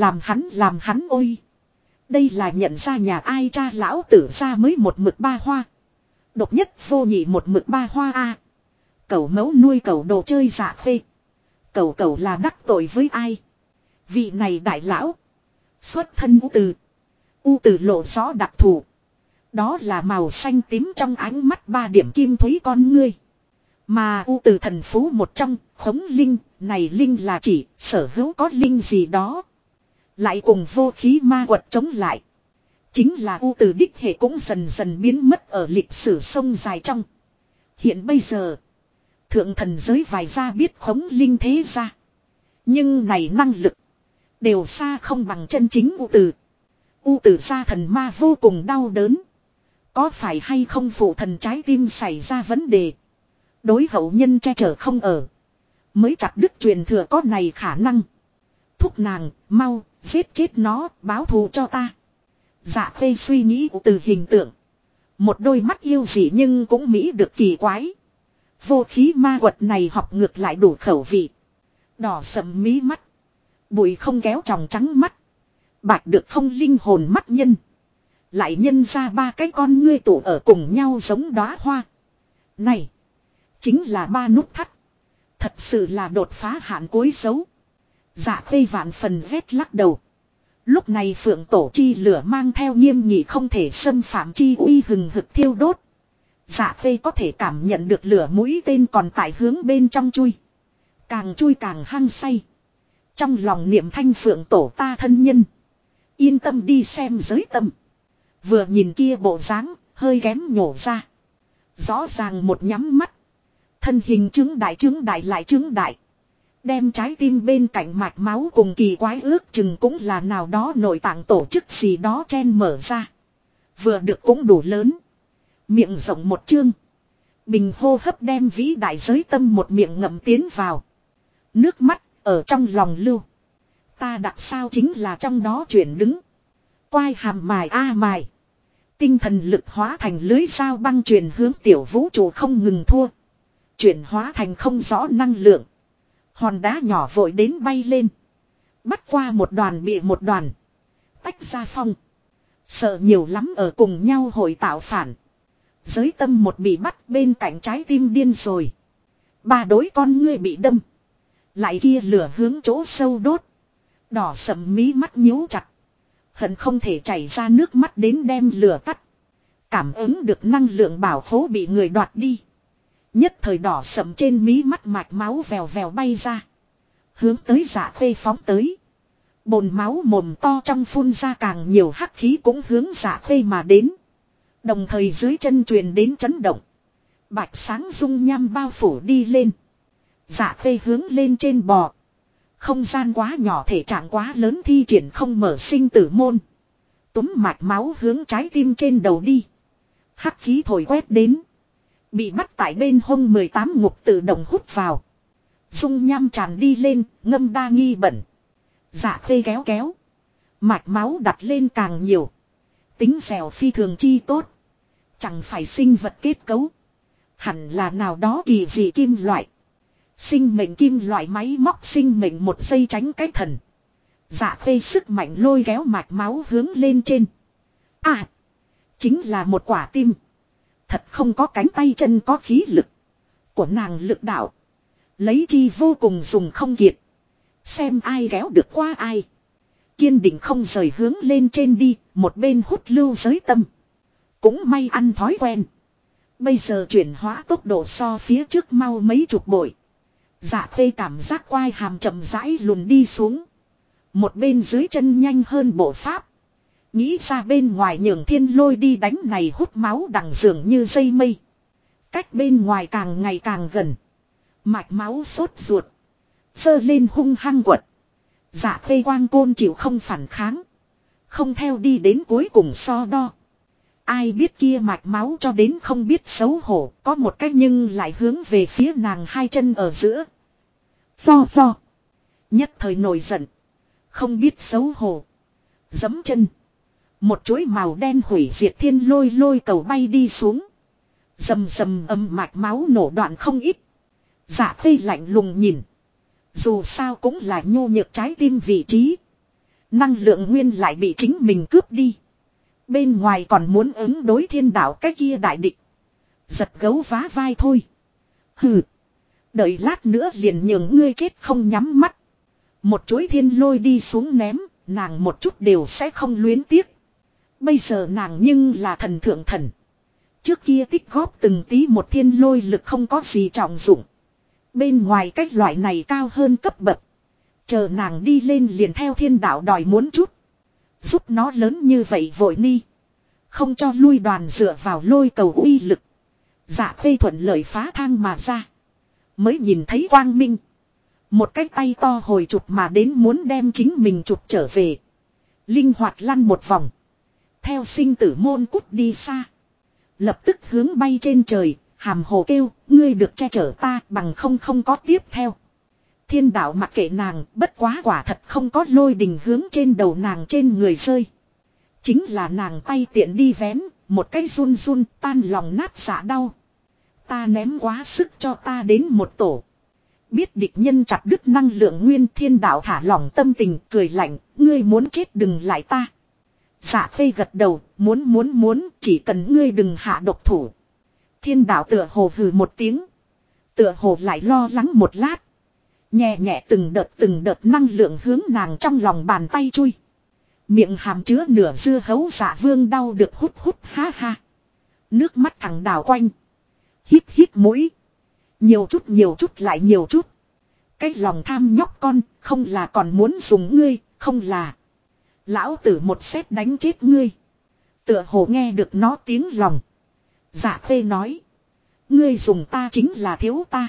hắn ôi. Đây là nhận ra nhà ai cha lão tử ra mới một mực ba hoa. Độc nhất vô nhị một mực ba hoa a. Cẩu mẫu nuôi cẩu đồ chơi dạ khê. Cẩu là đắc tội với ai? Vị này đại lão. Xuất thân U Từ. U Từ lộ rõ đặc thù. Đó là màu xanh tím trong ánh mắt ba điểm kim thúy con ngươi. Mà U Từ thần phú một trong, khống linh, này linh là chỉ sở hữu có linh gì đó. Lại cùng vô khí ma quật chống lại. Chính là U Từ đích hệ cũng dần dần biến mất ở lịch sử sông dài trong. Hiện bây giờ, thượng thần giới vài gia biết khống linh thế gia. Nhưng này năng lực đều xa không bằng chân chính U Từ. U Từ gia thần ma vô cùng đau đớn. Có phải hay không phụ thần trái tim xảy ra vấn đề? Đối hậu nhân che chở không ở. Mới chặt đứt truyền thừa có này khả năng. Thúc nàng, mau, giết chết nó, báo thù cho ta. Dạ khê suy nghĩ từ hình tượng. Một đôi mắt yêu dị nhưng cũng mỹ được kỳ quái. Vô khí ma quật này học ngược lại đủ khẩu vị. Đỏ sầm mí mắt. Bụi không kéo tròng trắng mắt. Bạch được không linh hồn mắt nhân. Lại nhân ra ba cái con ngươi tụ ở cùng nhau giống đóa hoa. Này. Chính là ba nút thắt. Thật sự là đột phá hạn cuối xấu. Dạ khê vạn phần ghét lắc đầu. Lúc này phượng tổ chi lửa mang theo nghiêm nghị không thể xâm phạm chi uy hừng hực thiêu đốt. Dạ Khê có thể cảm nhận được lửa mũi tên còn tại hướng bên trong chui. Càng chui càng hăng say. Trong lòng niệm thanh phượng tổ ta thân nhân. Yên tâm đi xem giới tâm. Vừa nhìn kia bộ dáng, hơi kém nhổ ra. Rõ ràng một nhắm mắt. Thân hình trứng đại lại trứng đại. Đem trái tim bên cạnh mạch máu cùng kỳ quái ước chừng cũng là nào đó nội tạng tổ chức gì đó chen mở ra. Vừa được cũng đủ lớn. Miệng rộng một chương. Bình hô hấp đem vĩ đại giới tâm một miệng ngậm tiến vào. Nước mắt ở trong lòng lưu. Ta đặt sao chính là trong đó chuyển đứng. Quai hàm mài mài. Tinh thần lực hóa thành lưới sao băng truyền hướng tiểu vũ trụ không ngừng thua. Chuyển hóa thành không rõ năng lượng. Hòn đá nhỏ vội đến bay lên. Bắt qua một đoàn bị một đoàn. Tách ra phong. Sợ nhiều lắm ở cùng nhau hội tạo phản. Giới tâm một bị bắt bên cạnh trái tim điên rồi. Ba đối con ngươi bị đâm. Lại kia lửa hướng chỗ sâu đốt. Đỏ sậm mí mắt nhíu chặt. Hận không thể chảy ra nước mắt đến đem lửa tắt. Cảm ứng được năng lượng bảo khố bị người đoạt đi. Nhất thời đỏ sậm trên mí mắt mạch máu vèo vèo bay ra. Hướng tới Dạ Khê phóng tới. Bồn máu mồm to trong phun ra càng nhiều hắc khí cũng hướng Dạ Khê mà đến. Đồng thời dưới chân truyền đến chấn động. Bạch sáng dung nham bao phủ đi lên. Dạ Khê hướng lên trên bò. Không gian quá nhỏ thể trạng quá lớn thi triển không mở sinh tử môn. Túm mạch máu hướng trái tim trên đầu đi. Hắc khí thổi quét đến. Bị bắt tại bên hông 18 ngục tự động hút vào. Dung nham tràn đi lên, ngâm đa nghi bẩn. Dạ Khê kéo kéo. Mạch máu đặt lên càng nhiều. Tính dẻo phi thường chi tốt. Chẳng phải sinh vật kết cấu. Hẳn là nào đó kỳ dị kim loại. Sinh mệnh kim loại máy móc sinh mệnh một giây tránh cái thần. Dạ Khê sức mạnh lôi kéo mạch máu hướng lên trên. Chính là một quả tim. Thật không có cánh tay chân có khí lực. Của nàng lực đạo. Lấy chi vô cùng dùng không kiệt. Xem ai kéo được qua ai. Kiên định không rời hướng lên trên đi. Một bên hút lưu giới tâm. Cũng may ăn thói quen. Bây giờ chuyển hóa tốc độ so phía trước mau mấy chục bội. Dạ Khê cảm giác quai hàm chậm rãi lùn đi xuống. Một bên dưới chân nhanh hơn bộ pháp. Nghĩ ra bên ngoài nhường thiên lôi đi đánh này hút máu đằng dường như dây mây. Cách bên ngoài càng ngày càng gần. Mạch máu sốt ruột. Sơ lên hung hăng quật. Dạ Khê quang côn chịu không phản kháng. Không theo đi đến cuối cùng so đo. Ai biết kia mạch máu cho đến không biết xấu hổ. Có một cách nhưng lại hướng về phía nàng hai chân ở giữa. Lo. Nhất thời nổi giận. Không biết xấu hổ. Giẫm chân. Một chuỗi màu đen hủy diệt thiên lôi cầu bay đi xuống. Rầm rầm âm mạch máu nổ đoạn không ít. Dạ Khê lạnh lùng nhìn. Dù sao cũng là nhô nhược trái tim vị trí. Năng lượng nguyên lại bị chính mình cướp đi. Bên ngoài còn muốn ứng đối thiên đạo cái kia đại địch. Giật gấu vá vai thôi. Hừ. Đợi lát nữa liền nhường ngươi chết không nhắm mắt. Một chuỗi thiên lôi đi xuống ném. Nàng một chút đều sẽ không luyến tiếc. Bây giờ nàng nhưng là thần thượng thần. Trước kia tích góp từng tí một thiên lôi lực không có gì trọng dụng. Bên ngoài cách loại này cao hơn cấp bậc. Chờ nàng đi lên liền theo thiên đạo đòi muốn chút. Giúp nó lớn như vậy vội ni. Không cho lui đoàn dựa vào lôi cầu uy lực. Dạ Khê thuận lợi phá thang mà ra. Mới nhìn thấy quang minh. Một cái tay to hồi chụp mà đến muốn đem chính mình chụp trở về. Linh hoạt lăn một vòng. Theo sinh tử môn cút đi xa. Lập tức hướng bay trên trời. Hàm hồ kêu, ngươi được che chở ta bằng không có tiếp theo. Thiên đạo mặc kệ nàng, bất quá quả thật không có lôi đình hướng trên đầu nàng trên người rơi. Chính là nàng tay tiện đi vén, một cái run run tan lòng nát dạ đau. Ta ném quá sức cho ta đến một tổ. Biết địch nhân chặt đứt năng lượng nguyên, thiên đạo thả lỏng tâm tình, cười lạnh, ngươi muốn chết đừng lại ta. Dạ Khê gật đầu, muốn, chỉ cần ngươi đừng hạ độc thủ. Thiên đạo tựa hồ hừ một tiếng. Tựa hồ lại lo lắng một lát. Nhẹ nhẹ từng đợt năng lượng hướng nàng trong lòng bàn tay chui. Miệng hàm chứa nửa dưa hấu Dạ Vương đau được hút ha ha. Nước mắt thằng đào quanh. Hít hít mũi. Nhiều chút lại nhiều chút. Cái lòng tham nhóc con, không là còn muốn dùng ngươi, không là. Lão tử một sét đánh chết ngươi. Tựa hồ nghe được nó tiếng lòng. Dạ Khê nói. Ngươi dùng ta chính là thiếu ta.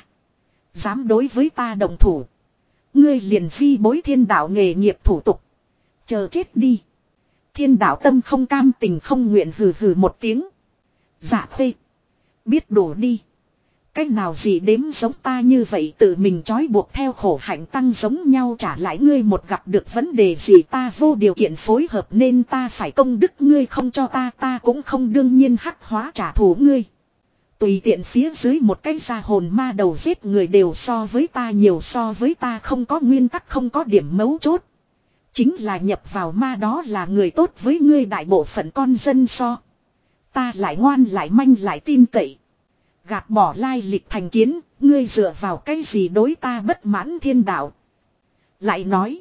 Dám đối với ta đồng thủ. Ngươi liền phi bối thiên đạo nghề nghiệp thủ tục. Chờ chết đi. Thiên đạo tâm không cam tình không nguyện hừ hừ một tiếng. Dạ Khê. Biết đủ đi. Cách nào gì đếm giống ta như vậy tự mình trói buộc theo khổ hạnh tăng giống nhau trả lại ngươi một gặp được vấn đề gì ta vô điều kiện phối hợp nên ta phải công đức ngươi không cho ta cũng không đương nhiên hắc hóa trả thù ngươi. Tùy tiện phía dưới một cái ra hồn ma đầu giết người đều so với ta nhiều so với ta không có nguyên tắc không có điểm mấu chốt. Chính là nhập vào ma đó là người tốt với ngươi đại bộ phận con dân so. Ta lại ngoan lại manh lại tin cậy. Gạt bỏ lai lịch thành kiến, ngươi dựa vào cái gì đối ta bất mãn thiên đạo. Lại nói.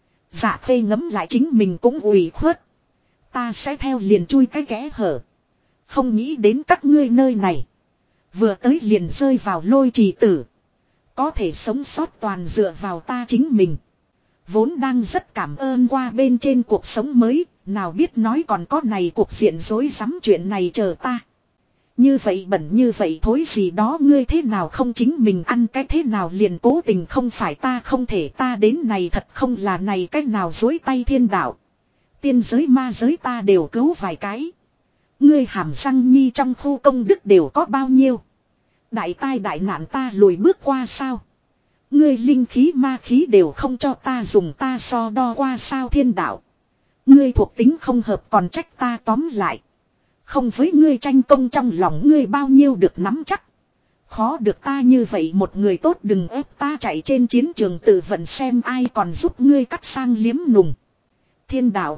Dạ Khê ngấm lại chính mình cũng ủy khuất. Ta sẽ theo liền chui cái kẽ hở. Không nghĩ đến các ngươi nơi này. Vừa tới liền rơi vào lôi trì tử. Có thể sống sót toàn dựa vào ta chính mình. Vốn đang rất cảm ơn qua bên trên cuộc sống mới. Nào biết nói còn có này cuộc diện rối rắm chuyện này chờ ta. Như vậy bẩn như vậy thối gì đó ngươi thế nào không chính mình ăn cái thế nào liền cố tình không phải ta không thể ta đến này thật không là này cách nào dối tay thiên đạo. Tiên giới ma giới ta đều cứu vài cái. Ngươi hàm răng nhi trong khu công đức đều có bao nhiêu. Đại tai đại nạn ta lùi bước qua sao. Ngươi linh khí ma khí đều không cho ta dùng ta so đo qua sao thiên đạo. Ngươi thuộc tính không hợp còn trách ta tóm lại. Không với ngươi tranh công trong lòng ngươi bao nhiêu được nắm chắc. Khó được ta như vậy một người tốt đừng ép ta chạy trên chiến trường tự vận xem ai còn giúp ngươi cắt sang liếm nùng. Thiên đạo.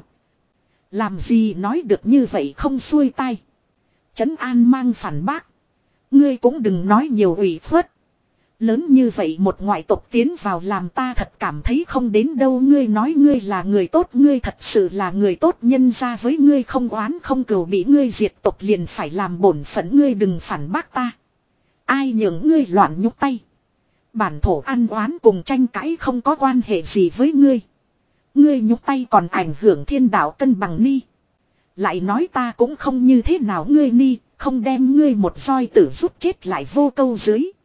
Làm gì nói được như vậy không xuôi tai. Trấn An mang phản bác. Ngươi cũng đừng nói nhiều ủy khuất. Lớn như vậy một ngoại tộc tiến vào làm ta thật cảm thấy không đến đâu ngươi nói ngươi là người tốt ngươi thật sự là người tốt nhân ra với ngươi không oán không cừu bị ngươi diệt tộc liền phải làm bổn phận ngươi đừng phản bác ta. Ai nhường ngươi loạn nhúc tay. Bản thổ ăn oán cùng tranh cãi không có quan hệ gì với ngươi. Ngươi nhúc tay còn ảnh hưởng thiên đạo cân bằng ni. Lại nói ta cũng không như thế nào ngươi ni, không đem ngươi một roi tử rút chết lại vô câu dưới.